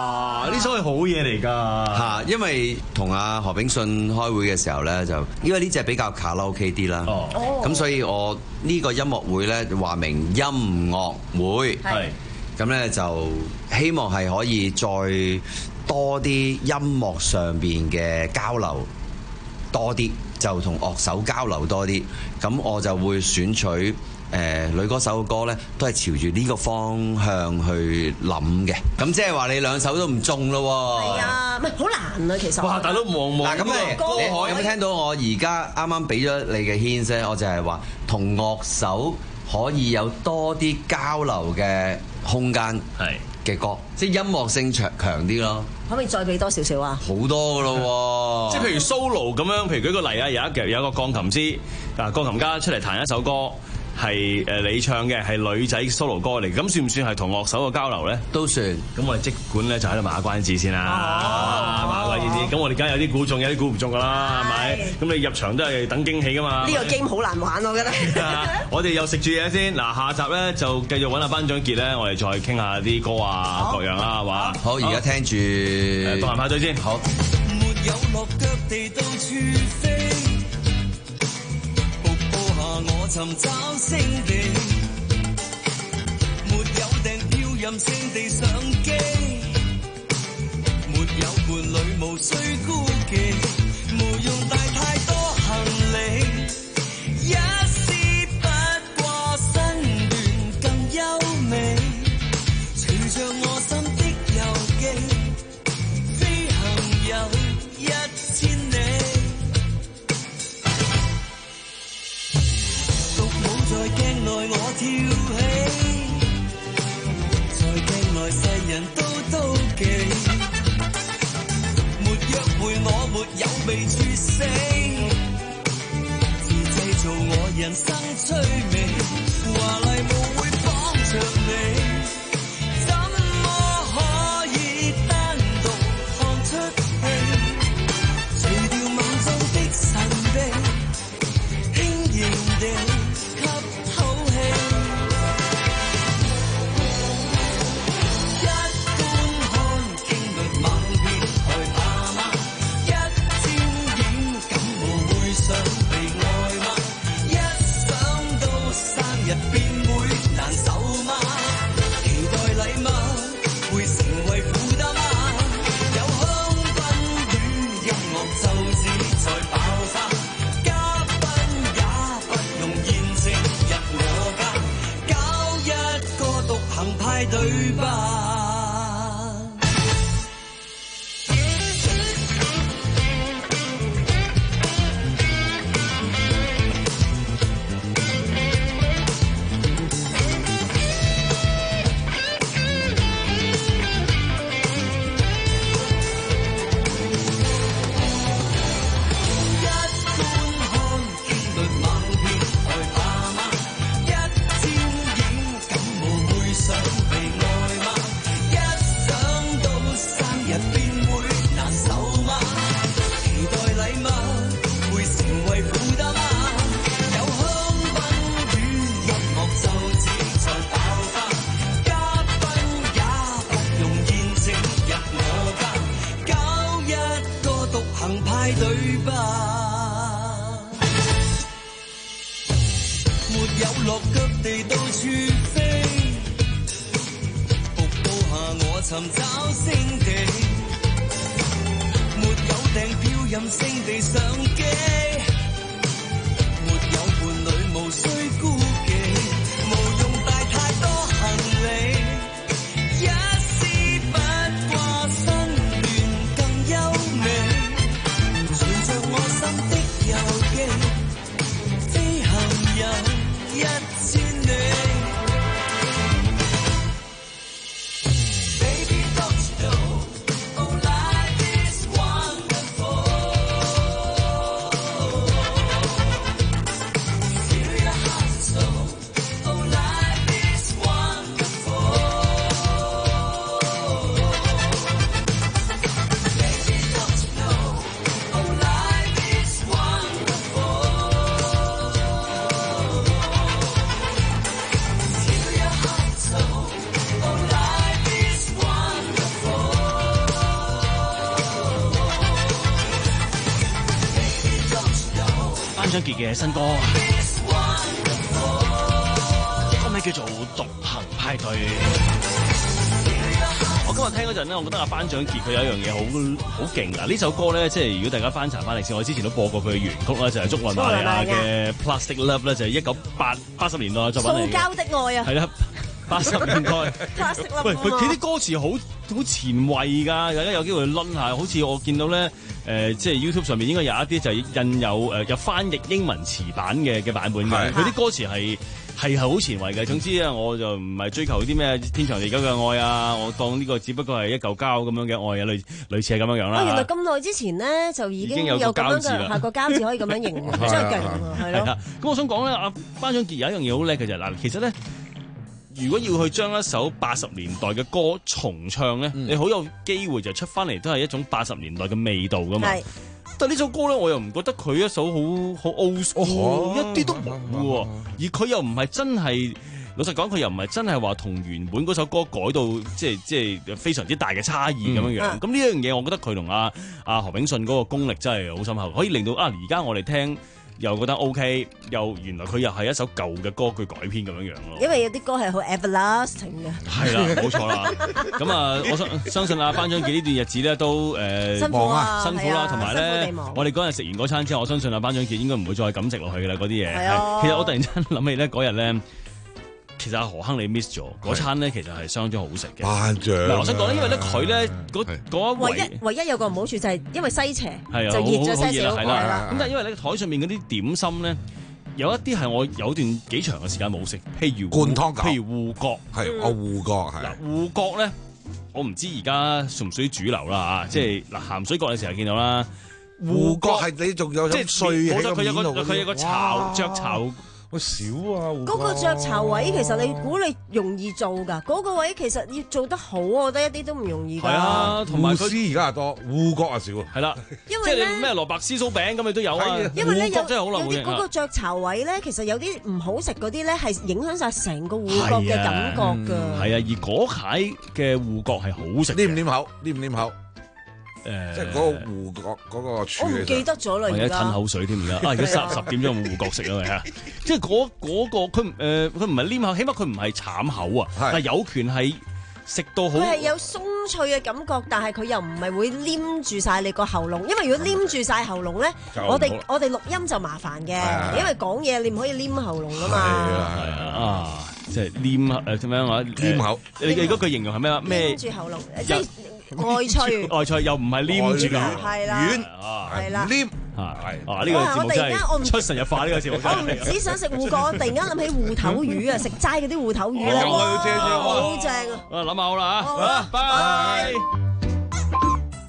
哇！呢首係好嘢嚟㗎嚇，因為同阿何炳信開會嘅時候咧，就因為呢隻比較卡拉 OK 啲啦，咁、哦、所以我呢個音樂會咧話明音樂會，咁咧就希望係可以再多啲音樂上邊嘅交流多啲，就同樂手交流多啲，咁我就會選取誒、呃、女歌手嘅歌咧，都係朝住呢個方向去諗嘅。咁即係話你兩首都唔中咯喎。係啊， 唔係好難啊，其實。 哇！大佬望望。嗱咁你你有冇聽到我而家啱啱俾咗你嘅 hint 咧？我就係話同樂手可以有多啲交流嘅空間嘅歌，即係音樂性強強啲咯。 可唔可以再俾多少少啊？ 好多噶咯喎！ 即係譬如 solo 咁樣，譬如舉個例啊，有一嘅有一個鋼琴師啊，鋼琴家出嚟彈一首歌，係誒你唱嘅，係女仔 solo 歌嚟，咁算唔算係同樂手嘅交流咧？ 都算。 咁我哋即管咧就喺度賣下關子先啦，賣下關子先。咁我哋梗係有啲估中，有啲估唔中噶啦，係咪？咁你入場都係等驚喜噶嘛？ 呢個 game 好難玩我覺得。 我哋又食住嘢先，嗱下集咧就繼續揾阿班長傑咧，我哋再傾下啲歌啊各樣啦，係嘛？ 好，而家聽住誒動漫派對先。好。 沒有落腳地到處飛，瀑布下我尋找勝地，沒有訂票任性地上機，沒有伴侶無需孤忌，無用帶太多行李，一絲不過身段更優美，隨着我心的遊記。有一千里，獨舞在鏡內我跳起，在鏡內世人都妒忌，沒約會我沒有被處死，自製造我人生趣味，華麗舞會綁着你。對吧？ 章傑嘅新歌，歌名叫做《獨行派對》。我今日聽嗰陣咧，我覺得阿班長傑佢有一樣嘢好好勁嗱。呢首歌咧，即係如果大家翻查翻歷史，我之前都播過佢嘅原曲啦，就係竹內瑪利亞嘅《Plastic Love》咧，就係一九八八十年代嘅作品嚟嘅。 塑膠的愛啊！ 係啦，八十年代。Plastic Love。喂，佢佢啲歌詞好好前衛㗎，大家有機會攆下。好似我見到咧，誒、呃，即係 YouTube 上面應該有一啲就係印有誒、呃、有翻譯英文詞版嘅嘅版本嘅，佢啲歌詞係。係係好前衛嘅，總之啊，我就唔係追求啲咩天長地久嘅愛啊，我當呢個只不過係一嚿膠咁樣嘅愛啊，類類似係咁樣樣啦。 原來咁耐之前咧就已經有個膠字啦，下個膠字可以咁樣形容，真係勁啊，係咯。 咁我想講咧，阿班長傑有一樣嘢好叻嘅就係嗱，其實咧，如果要去將一首八十年代嘅歌重唱咧，嗯、你好有機會就出翻嚟都係一種八十年代嘅味道噶嘛。但係呢首歌咧，我又唔覺得佢一首好好 old school，一啲都冇喎。而佢又唔係真係，老實講，佢又唔係真係話同原本嗰首歌改到即係即係非常之大嘅差異咁樣樣。咁呢一樣嘢，我覺得佢同阿阿何炳信嗰個功力真係好深厚，可以令到啊而家我哋聽又覺得 OK， 又原來佢又係一首舊嘅歌佢改編咁樣樣咯。 因為有啲歌係好 everlasting 嘅。係啦，冇錯啦。咁啊，我相相信阿班長傑呢段日子咧都誒辛苦啊， 辛苦啦，同埋咧，我哋嗰日食完嗰餐之後，我相信阿班長傑應該唔會再咁食落去嘅啦，嗰啲嘢。係啊。其實我突然間諗起咧嗰日咧。其實阿何亨利 miss 咗嗰餐咧，其實係相當好食嘅。班長嗱，我想講咧，因為咧佢咧嗰嗰一唯一唯一有個唔好處就係因為西斜，就熱咗些少。係啦， 咁但係因為咧台上面嗰啲點心咧，有一啲係我有段幾長嘅時間冇食，譬如灌湯餃， 譬如芋角， 係哦芋角係。 嗱芋角咧，我唔知而家屬唔屬於主流啦嚇，即係嗱鹹水角你成日見到啦。 芋角係你仲有即係碎喺個面度， 佢有個巢雀巢。 喂少啊！ 嗰個雀巢位其實你估你容易做㗎，嗰、嗰個位其實要做得好，我覺得一啲都唔容易㗎。 係啊，同埋佢而家又多，芋角啊少。係啦， 因為咧咩蘿蔔絲酥餅咁你都有啊。 因為咧有真係好有啲嗰個雀巢位咧，其實有啲唔好食嗰啲咧係影響晒成個芋角嘅感覺㗎。 係啊，而嗰蟹嘅芋角係好食。 黏唔黏口？黏唔黏口？ 誒， 即係嗰個芋角嗰個處， 我唔記得咗啦， 而家吞口水添而家。啊，而家十十點鐘有冇芋角食啊？係啊，即係嗰嗰個佢誒佢唔係黏口，起碼佢唔係慘口啊，但係有權係食到好。 佢係有鬆脆嘅感覺，但係佢又唔係會黏住晒你個喉嚨，因為如果黏住晒喉嚨咧，我哋我哋錄音就麻煩嘅，因為講嘢你唔可以黏喉嚨啊嘛。 係啊係啊啊！即係黏誒點樣話？ 黏口。 你你嗰句形容係咩啊？咩？ 黏住喉嚨，即係。外脆， 外脆又唔係黏住㗎， 係啦， 軟係啦， 黏係啊！呢個節目真係出神入化，呢個節目真係。 我唔只想食芋角，我突然間諗起芋頭魚啊，食齋嗰啲芋頭魚咧，好正啊！ 啊諗下好啦嚇，拜拜。